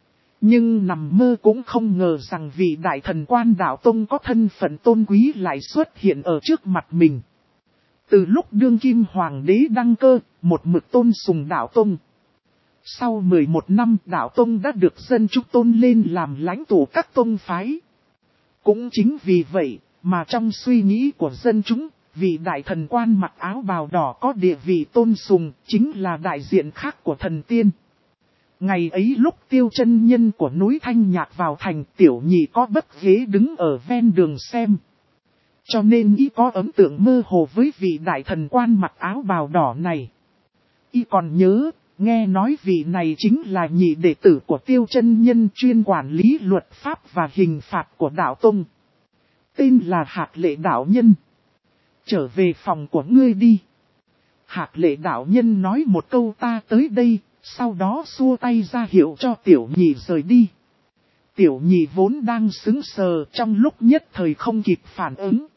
Nhưng nằm mơ cũng không ngờ rằng vị đại thần quan đạo tông có thân phận tôn quý lại xuất hiện ở trước mặt mình. Từ lúc đương kim hoàng đế đăng cơ, một mực tôn sùng đạo tông. Sau 11 năm, đạo tông đã được dân chúng tôn lên làm lãnh tụ các tông phái. Cũng chính vì vậy mà trong suy nghĩ của dân chúng, vị đại thần quan mặc áo bào đỏ có địa vị tôn sùng chính là đại diện khác của thần tiên. Ngày ấy lúc Tiêu chân nhân của núi Thanh Nhạc vào thành, tiểu nhị có bất ghế đứng ở ven đường xem. Cho nên y có ấn tượng mơ hồ với vị đại thần quan mặc áo bào đỏ này. Y còn nhớ, nghe nói vị này chính là nhị đệ tử của Tiêu chân nhân chuyên quản lý luật pháp và hình phạt của đạo tông. Tên là Hạc Lệ đạo nhân. Trở về phòng của ngươi đi. Hạc Lệ đạo nhân nói một câu ta tới đây. Sau đó xua tay ra hiệu cho tiểu nhị rời đi. Tiểu nhị vốn đang sững sờ, trong lúc nhất thời không kịp phản ứng.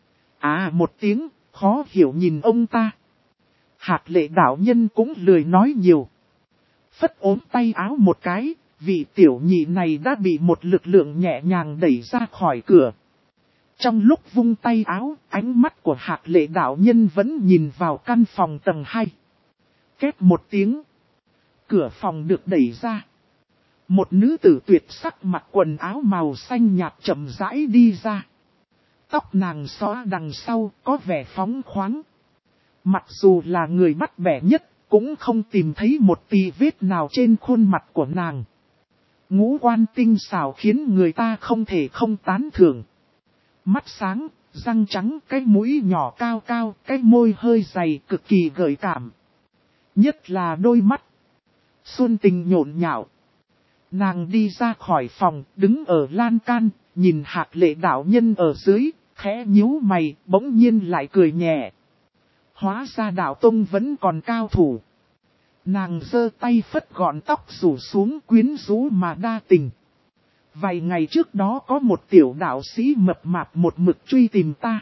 À một tiếng, khó hiểu nhìn ông ta. Hạc Lệ đạo nhân cũng lười nói nhiều. Phất ốm tay áo một cái, vị tiểu nhị này đã bị một lực lượng nhẹ nhàng đẩy ra khỏi cửa. Trong lúc vung tay áo, ánh mắt của Hạc Lệ đạo nhân vẫn nhìn vào căn phòng tầng 2. Két một tiếng. Cửa phòng được đẩy ra. Một nữ tử tuyệt sắc mặc quần áo màu xanh nhạt chậm rãi đi ra. Tóc nàng xõa đằng sau có vẻ phóng khoáng. Mặc dù là người bắt bẻ nhất, cũng không tìm thấy một tì vết nào trên khuôn mặt của nàng. Ngũ quan tinh xảo khiến người ta không thể không tán thưởng. Mắt sáng, răng trắng, cái mũi nhỏ cao cao, cái môi hơi dày cực kỳ gợi cảm. Nhất là đôi mắt. Xuân tình nhộn nhạo. Nàng đi ra khỏi phòng, đứng ở lan can, nhìn Hạc Lệ đạo nhân ở dưới, khẽ nhíu mày, bỗng nhiên lại cười nhẹ. Hóa ra đạo tông vẫn còn cao thủ. Nàng giơ tay phất gọn tóc rủ xuống, quyến rũ mà đa tình. Vài ngày trước đó có một tiểu đạo sĩ mập mạp một mực truy tìm ta.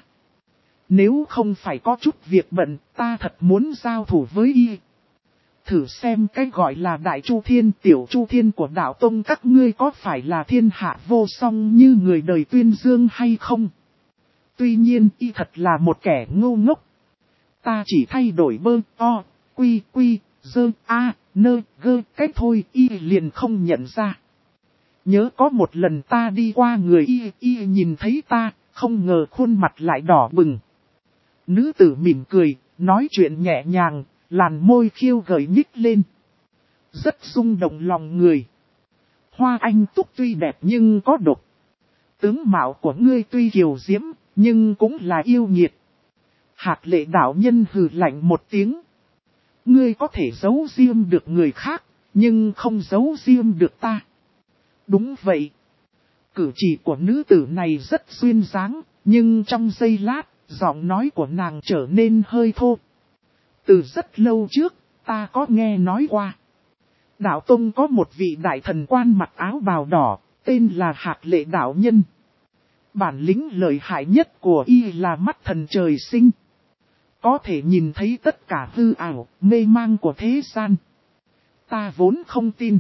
Nếu không phải có chút việc bận, ta thật muốn giao thủ với y. Thử xem cái gọi là Đại Chu Thiên, Tiểu Chu Thiên của đạo tông các ngươi có phải là thiên hạ vô song như người đời tuyên dương hay không? Tuy nhiên y thật là một kẻ ngu ngốc. Ta chỉ thay đổi bơ, o, quy, dơ, a, nơ, gơ, cách thôi y liền không nhận ra. Nhớ có một lần ta đi qua người y nhìn thấy ta, không ngờ khuôn mặt lại đỏ bừng. Nữ tử mỉm cười, nói chuyện nhẹ nhàng, làn môi khiêu gợi nhích lên. Rất rung động lòng người. Hoa anh túc tuy đẹp nhưng có độc. Tướng mạo của ngươi tuy kiều diễm, nhưng cũng là yêu nghiệt. Hạc Lệ đạo nhân hừ lạnh một tiếng. Ngươi có thể giấu riêng được người khác, nhưng không giấu riêng được ta. Đúng vậy. Cử chỉ của nữ tử này rất duyên dáng, nhưng trong giây lát, giọng nói của nàng trở nên hơi thô. Từ rất lâu trước, ta có nghe nói qua. Đạo Tông có một vị đại thần quan mặc áo bào đỏ, tên là Hạc Lệ đạo nhân. Bản lĩnh lợi hại nhất của y là mắt thần trời sinh. Có thể nhìn thấy tất cả hư ảo, mê mang của thế gian. Ta vốn không tin.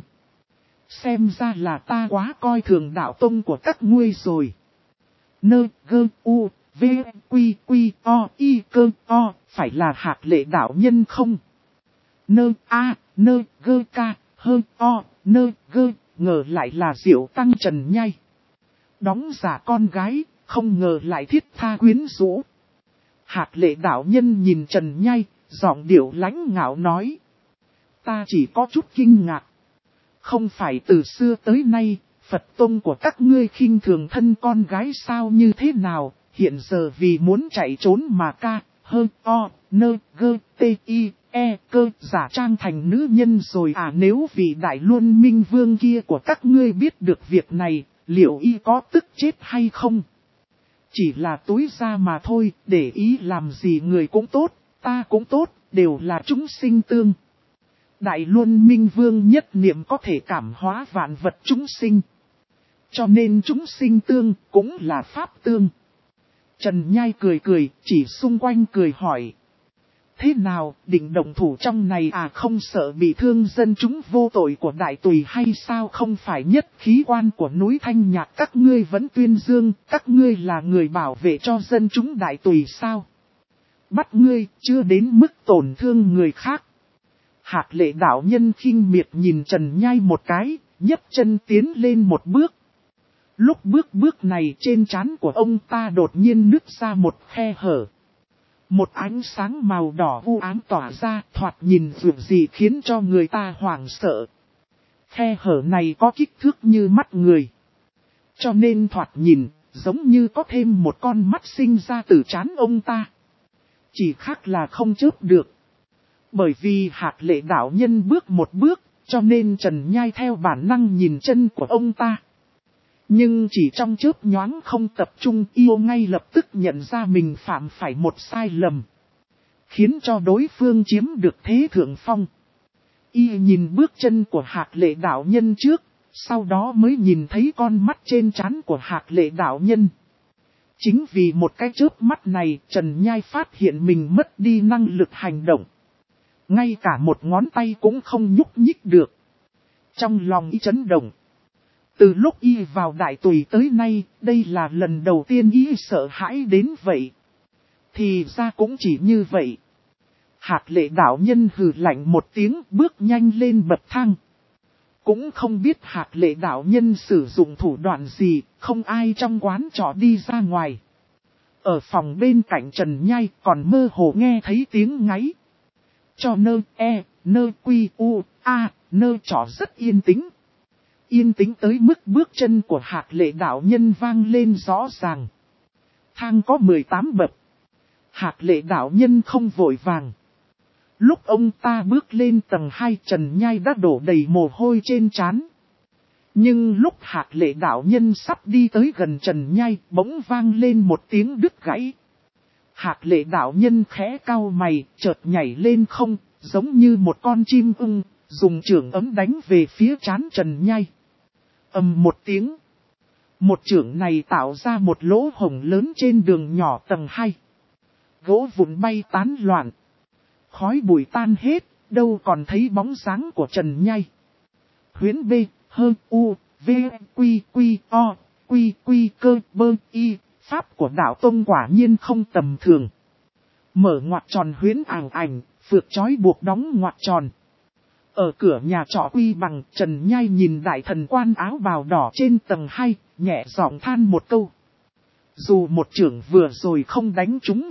Xem ra là ta quá coi thường đạo tông của các ngươi rồi. Nơ, gơ, u, v, quy, quy, o, y, cơ, o, phải là Hạc Lệ đạo nhân không? Nơ, a, nơ, gơ, ca, hơ, o, nơ, gơ, ngờ lại là Diệu Tăng Trần Nhai. Đóng giả con gái, không ngờ lại thiết tha quyến rũ. Hạc Lệ đạo nhân nhìn Trần Nhai, giọng điệu lãnh ngạo nói. Ta chỉ có chút kinh ngạc. Không phải từ xưa tới nay, Phật Tông của các ngươi khinh thường thân con gái sao như thế nào, hiện giờ vì muốn chạy trốn mà ca, hơ, o, nơ, gơ, tê, y, e, cơ, giả trang thành nữ nhân rồi à. Nếu vị đại luân minh vương kia của các ngươi biết được việc này, liệu y có tức chết hay không? Chỉ là túi ra mà thôi, để ý làm gì người cũng tốt, ta cũng tốt, đều là chúng sinh tương. Đại Luân Minh Vương nhất niệm có thể cảm hóa vạn vật chúng sinh. Cho nên chúng sinh tương cũng là pháp tương. Trần Nhai cười cười, chỉ xung quanh cười hỏi. Thế nào, định động thủ trong này à, không sợ bị thương dân chúng vô tội của Đại Tùy hay sao? Không phải nhất khí quan của núi Thanh Nhạc các ngươi vẫn tuyên dương, các ngươi là người bảo vệ cho dân chúng Đại Tùy sao? Bắt ngươi, chưa đến mức tổn thương người khác. Hạc Lệ đạo nhân khinh miệt nhìn Trần Nhai một cái, nhấc chân tiến lên một bước. Lúc bước này trên trán của ông ta đột nhiên nứt ra một khe hở. Một ánh sáng màu đỏ u ám tỏa ra, thoạt nhìn dường gì khiến cho người ta hoảng sợ. Khe hở này có kích thước như mắt người. Cho nên thoạt nhìn, giống như có thêm một con mắt sinh ra từ trán ông ta. Chỉ khác là không chớp được. Bởi vì Hạc Lệ đạo nhân bước một bước, cho nên Trần Nhai theo bản năng nhìn chân của ông ta. Nhưng chỉ trong chớp nhoáng không tập trung, yêu ngay lập tức nhận ra mình phạm phải một sai lầm. Khiến cho đối phương chiếm được thế thượng phong. Y nhìn bước chân của Hạc Lệ đạo nhân trước, sau đó mới nhìn thấy con mắt trên trán của Hạc Lệ đạo nhân. Chính vì một cái chớp mắt này, Trần Nhai phát hiện mình mất đi năng lực hành động. Ngay cả một ngón tay cũng không nhúc nhích được. Trong lòng y chấn động. Từ lúc y vào Đại Tùy tới nay, đây là lần đầu tiên y sợ hãi đến vậy. Thì ra cũng chỉ như vậy. Hạc Lệ đạo nhân hừ lạnh một tiếng, bước nhanh lên bậc thang. Cũng không biết Hạc Lệ đạo nhân sử dụng thủ đoạn gì, không ai trong quán trọ đi ra ngoài. Ở phòng bên cạnh Trần Nhai còn mơ hồ nghe thấy tiếng ngáy. Cho nơ e, nơ quy u, a, nơ trọ rất yên tĩnh. Yên tĩnh tới mức bước chân của Hạc Lệ đạo nhân vang lên rõ ràng. Thang có 18 bậc. Hạc Lệ đạo nhân không vội vàng. Lúc ông ta bước lên tầng 2, Trần Nhai đã đổ đầy mồ hôi trên trán. Nhưng lúc Hạc Lệ đạo nhân sắp đi tới gần Trần Nhai, bỗng vang lên một tiếng đứt gãy. Hạc Lệ đạo nhân khẽ cau mày, chợt nhảy lên không, giống như một con chim ưng, dùng chưởng ấm đánh về phía trán Trần Nhai. Ầm một tiếng. Một chưởng này tạo ra một lỗ hổng lớn trên đường nhỏ tầng 2. Gỗ vụn bay tán loạn. Khói bụi tan hết, đâu còn thấy bóng dáng của Trần Nhai. Huyễn B, Hơ, U, V, Quy, Quy, O, Quy, Quy, Cơ, Bơ, Y. Pháp của đạo tông quả nhiên không tầm thường. Mở ngoặc tròn huyễn ảo ảnh, phược trói buộc đóng ngoặc tròn. Ở cửa nhà trọ Quy Bằng, Trần Nhai nhìn đại thần quan áo bào đỏ trên tầng 2, nhẹ giọng than một câu. Dù một chưởng vừa rồi không đánh trúng y,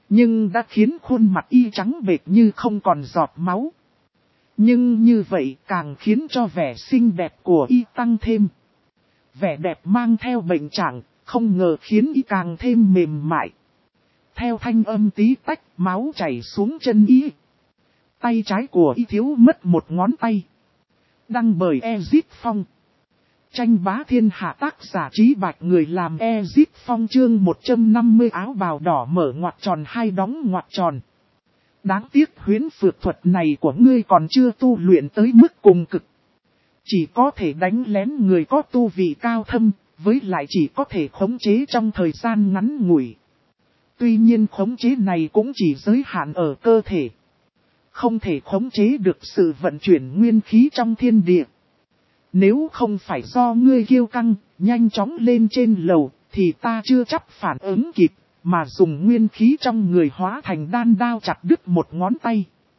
Nhưng đã khiến khuôn mặt y trắng bệch như không còn giọt máu. Nhưng như vậy càng khiến cho vẻ xinh đẹp của y tăng thêm. Vẻ đẹp mang theo bệnh trạng, không ngờ khiến y càng thêm mềm mại. Theo thanh âm tí tách, máu chảy xuống chân y. Tay trái của y thiếu mất một ngón tay. Đăng bởi Ezip Phong. Tranh bá thiên hạ, tác giả Trí Bạch, người làm Ezip Phong. Chương 150 áo bào đỏ mở ngoặc tròn hai đóng ngoặc tròn. Đáng tiếc huyễn phược thuật này của ngươi còn chưa tu luyện tới mức cùng cực. Chỉ có thể đánh lén người có tu vị cao thâm, với lại chỉ có thể khống chế trong thời gian ngắn ngủi. Tuy nhiên khống chế này cũng chỉ giới hạn ở cơ thể. Không thể khống chế được sự vận chuyển nguyên khí trong thiên địa. Nếu không phải do ngươi kiêu căng, nhanh chóng lên trên lầu, thì ta chưa chắc phản ứng kịp, mà dùng nguyên khí trong người hóa thành đan đao chặt đứt một ngón tay.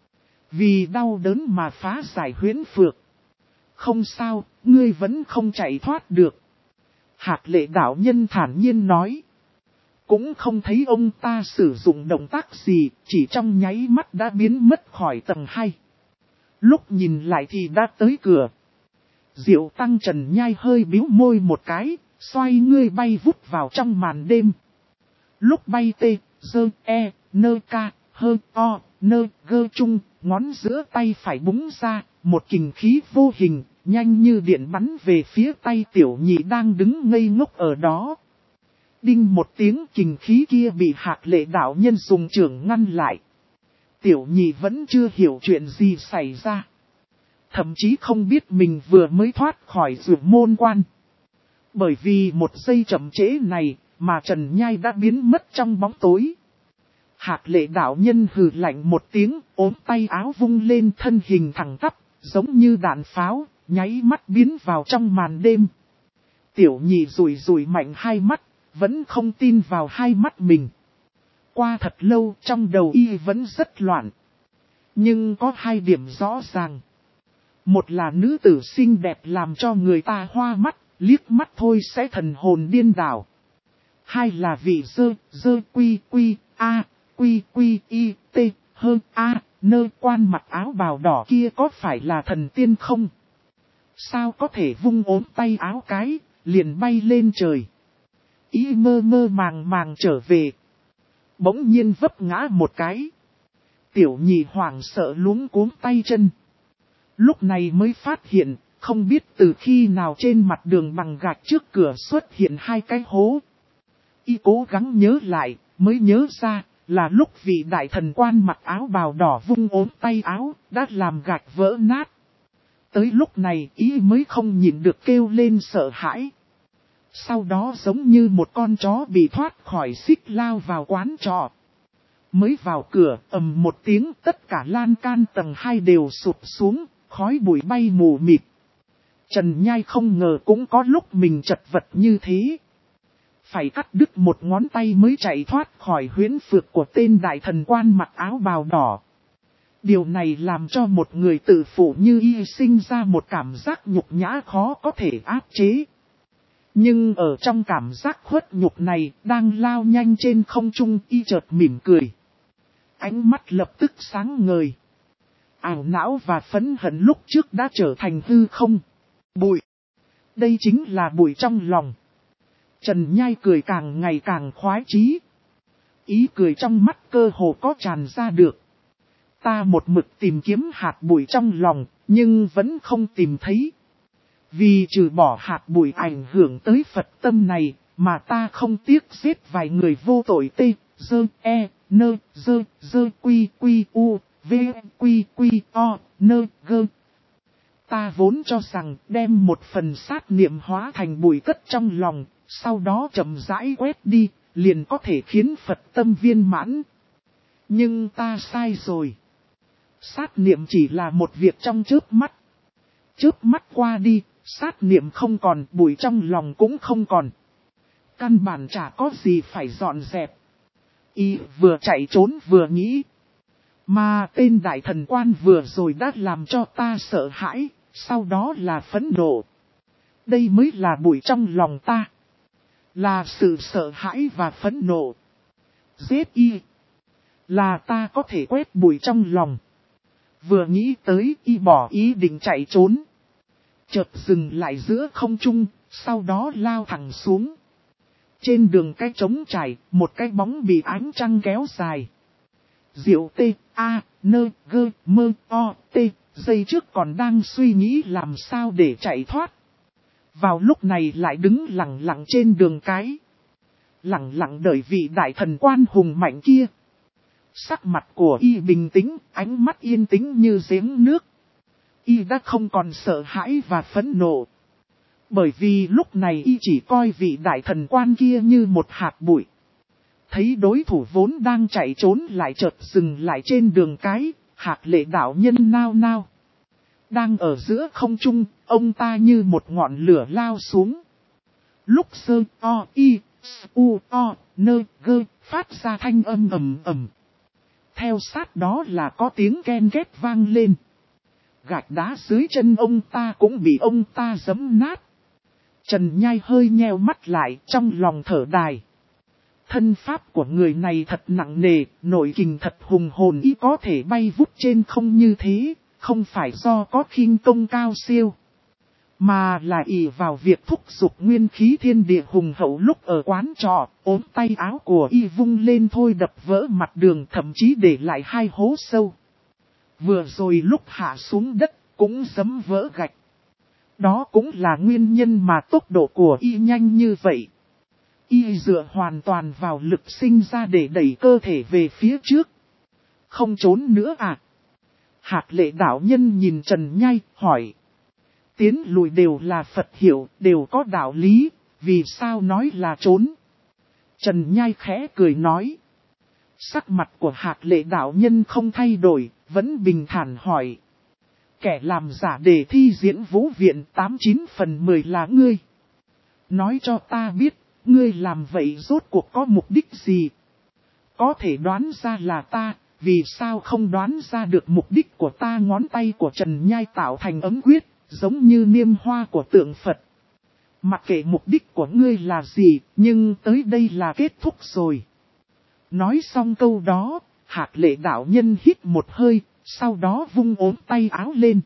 Vì đau đớn mà phá giải huyễn phược. Không sao, ngươi vẫn không chạy thoát được. Hạc Lệ đạo nhân thản nhiên nói. Cũng không thấy ông ta sử dụng động tác gì, chỉ trong nháy mắt đã biến mất khỏi tầng 2. Lúc nhìn lại thì đã tới cửa. Diệu Tăng Trần Nhai hơi bĩu môi một cái, xoay ngươi bay vút vào trong màn đêm. Lúc bay tê, dơ, e, nơ ca, hơ, o, nơ, gơ chung, ngón giữa tay phải búng ra, một kình khí vô hình, nhanh như điện bắn về phía tay Tiểu Nhị đang đứng ngây ngốc ở đó. Đinh một tiếng, kình khí kia bị Hạc Lệ đạo nhân dùng chưởng ngăn lại. Tiểu Nhị vẫn chưa hiểu chuyện gì xảy ra. Thậm chí không biết mình vừa mới thoát khỏi Dược Môn Quan. Bởi vì một giây chậm trễ này mà Trần Nhai đã biến mất trong bóng tối. Hạc Lệ đạo nhân hừ lạnh một tiếng, ốm tay áo vung lên, thân hình thẳng tắp, giống như đạn pháo, nháy mắt biến vào trong màn đêm. Tiểu Nhị rủi rủi mạnh hai mắt, vẫn không tin vào hai mắt mình. Qua thật lâu trong đầu y vẫn rất loạn. Nhưng có hai điểm rõ ràng. Một là nữ tử xinh đẹp làm cho người ta hoa mắt, liếc mắt thôi sẽ thần hồn điên đảo. Hai là vị dơ quy y tê hơn nơ quan mặc áo bào đỏ kia có phải là thần tiên không? Sao có thể vung ốm tay áo cái, liền bay lên trời. Y mơ mơ màng trở về. Bỗng nhiên vấp ngã một cái. Tiểu Nhị hoảng sợ luống cuống tay chân. Lúc này mới phát hiện, không biết từ khi nào trên mặt đường bằng gạch trước cửa xuất hiện hai cái hố. Y cố gắng nhớ lại, mới nhớ ra, là lúc vị đại thần quan mặc áo bào đỏ vung ốm tay áo, đã làm gạch vỡ nát. Tới lúc này Y mới không nhịn được kêu lên sợ hãi. Sau đó giống như một con chó bị thoát khỏi xích lao vào quán trọ. Mới vào cửa, ầm một tiếng, tất cả lan can tầng 2 đều sụp xuống, khói bụi bay mù mịt. Trần Nhai không ngờ cũng có lúc mình chật vật như thế. Phải cắt đứt một ngón tay mới chạy thoát khỏi huyễn phược của tên đại thần quan mặc áo bào đỏ. Điều này làm cho một người tự phụ như y sinh ra một cảm giác nhục nhã khó có thể áp chế. Nhưng ở trong cảm giác khuất nhục này, đang lao nhanh trên không trung, y chợt mỉm cười. Ánh mắt lập tức sáng ngời. Ảo não và phẫn hận lúc trước đã trở thành hư không. Bụi. Đây chính là bụi trong lòng. Trần Nhai cười càng ngày càng khoái chí. Ý cười trong mắt cơ hồ có tràn ra được. Ta một mực tìm kiếm hạt bụi trong lòng, nhưng vẫn không tìm thấy. Vì trừ bỏ hạt bụi ảnh hưởng tới Phật tâm này, mà ta không tiếc giết vài người vô tội tê, dơ, e, nơ, dơ, quy, u, v, quy, o, nơ, gơ. Ta vốn cho rằng đem một phần sát niệm hóa thành bụi cất trong lòng, sau đó chậm rãi quét đi, liền có thể khiến Phật tâm viên mãn. Nhưng ta sai rồi. Sát niệm chỉ là một việc trong chớp mắt. Chớp mắt qua đi, sát niệm không còn, bụi trong lòng cũng không còn. Căn bản chả có gì phải dọn dẹp. Y vừa chạy trốn vừa nghĩ. Mà tên đại thần quan vừa rồi đã làm cho ta sợ hãi, sau đó là phẫn nộ. Đây mới là bụi trong lòng ta. Là sự sợ hãi và phẫn nộ. Giết y. Là ta có thể quét bụi trong lòng. Vừa nghĩ tới y bỏ ý định chạy trốn. Chợt dừng lại giữa không trung, sau đó lao thẳng xuống. Trên đường cái trống trải, một cái bóng bị ánh trăng kéo dài. Diệu T, A, Nơ, Gơ, Mơ, O, T, giây trước còn đang suy nghĩ làm sao để chạy thoát. Vào lúc này lại đứng lặng lặng trên đường cái. Lặng lặng đợi vị đại thần quan hùng mạnh kia. Sắc mặt của y bình tĩnh, ánh mắt yên tĩnh như giếng nước. Y đã không còn sợ hãi và phẫn nộ. Bởi vì lúc này y chỉ coi vị đại thần quan kia như một hạt bụi. Thấy đối thủ vốn đang chạy trốn lại chợt dừng lại trên đường cái, Hạc Lệ đạo nhân nao nao. Đang ở giữa không trung, ông ta như một ngọn lửa lao xuống. Lúc sơ o y, u o, nơ gơ, phát ra thanh âm ầm ầm. Theo sát đó là có tiếng ken két vang lên. Gạch đá dưới chân ông ta cũng bị ông ta giẫm nát. Trần Nhai hơi nheo mắt lại trong lòng thở dài. Thân pháp của người này thật nặng nề, nội kình thật hùng hồn, ý có thể bay vút trên không như thế, không phải do có khinh công cao siêu. Mà là ỷ vào việc thúc giục nguyên khí thiên địa hùng hậu lúc ở quán trọ, ốm tay áo của y vung lên thôi đập vỡ mặt đường, thậm chí để lại 2 hố sâu. Vừa rồi lúc hạ xuống đất, cũng giẫm vỡ gạch. Đó cũng là nguyên nhân mà tốc độ của y nhanh như vậy. Y dựa hoàn toàn vào lực sinh ra để đẩy cơ thể về phía trước. Không trốn nữa à? Hạc Lệ đạo nhân nhìn Trần Nhai, hỏi. Tiến lùi đều là Phật hiệu, đều có đạo lý, vì sao nói là trốn? Trần Nhai khẽ cười nói. Sắc mặt của Hạc Lệ đạo nhân không thay đổi, vẫn bình thản hỏi. Kẻ làm giả để thi diễn vũ viện 89 phần 10 là ngươi. Nói cho ta biết, ngươi làm vậy rốt cuộc có mục đích gì? Có thể đoán ra là ta, vì sao không đoán ra được mục đích của ta? Ngón tay của Trần Nhai tạo thành ấm quyết, giống như niêm hoa của tượng Phật. Mặc kệ mục đích của ngươi là gì, nhưng tới đây là kết thúc rồi. Nói xong câu đó, Hạc Lệ đạo nhân hít một hơi, sau đó vung ốm tay áo lên.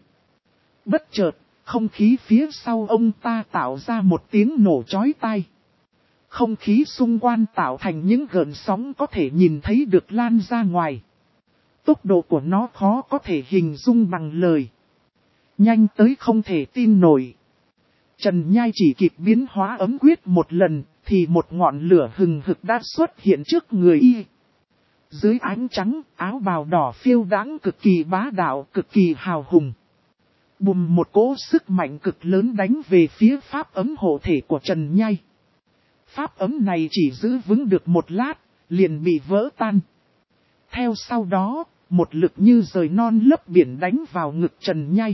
Bất chợt, không khí phía sau ông ta tạo ra một tiếng nổ chói tai. Không khí xung quanh tạo thành những gợn sóng có thể nhìn thấy được lan ra ngoài. Tốc độ của nó khó có thể hình dung bằng lời. Nhanh tới không thể tin nổi. Trần Nhai chỉ kịp biến hóa ấm quyết một lần, thì một ngọn lửa hừng hực đã xuất hiện trước người y. Dưới ánh trắng, áo bào đỏ phiêu đãng cực kỳ bá đạo, cực kỳ hào hùng. Bùm, một cỗ sức mạnh cực lớn đánh về phía pháp ấm hộ thể của Trần Nhai. Pháp ấm này chỉ giữ vững được một lát, liền bị vỡ tan. Theo sau đó, một lực như rời non lấp biển đánh vào ngực Trần Nhai.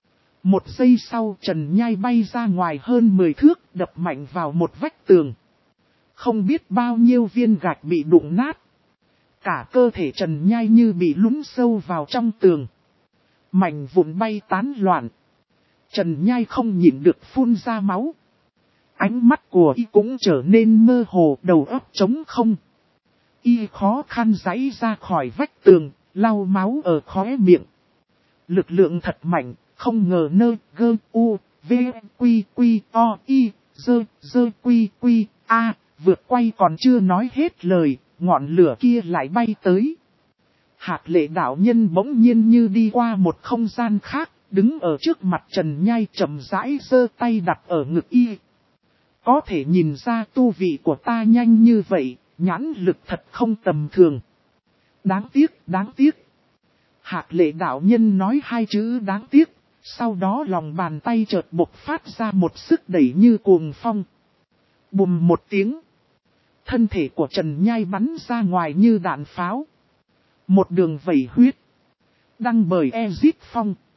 Một giây sau Trần Nhai bay ra ngoài hơn 10 thước, đập mạnh vào một vách tường. Không biết bao nhiêu viên gạch bị đụng nát. Cả cơ thể Trần Nhai như bị lún sâu vào trong tường. Mảnh vụn bay tán loạn. Trần Nhai không nhịn được phun ra máu. Ánh mắt của y cũng trở nên mơ hồ, đầu óc trống không. Y khó khăn giãy ra khỏi vách tường, lau máu ở khóe miệng. Lực lượng thật mạnh, không ngờ nơ, gơ, u, v, quy, quy, o, y, dơ, quy, quy, a, vượt quay còn chưa nói hết lời, ngọn lửa kia lại bay tới. Hạc Lệ đạo nhân bỗng nhiên như đi qua một không gian khác, đứng ở trước mặt Trần Nhai chậm rãi giơ tay đặt ở ngực y. Có thể nhìn ra tu vị của ta nhanh như vậy, nhãn lực thật không tầm thường. Đáng tiếc, đáng tiếc. Hạc Lệ đạo nhân nói 2 chữ đáng tiếc, sau đó lòng bàn tay chợt bộc phát ra một sức đẩy như cuồng phong. Bùm một tiếng. Thân thể của Trần Nhai bắn ra ngoài như đạn pháo. Một đường vẩy huyết. Đăng bởi Ezit Phong.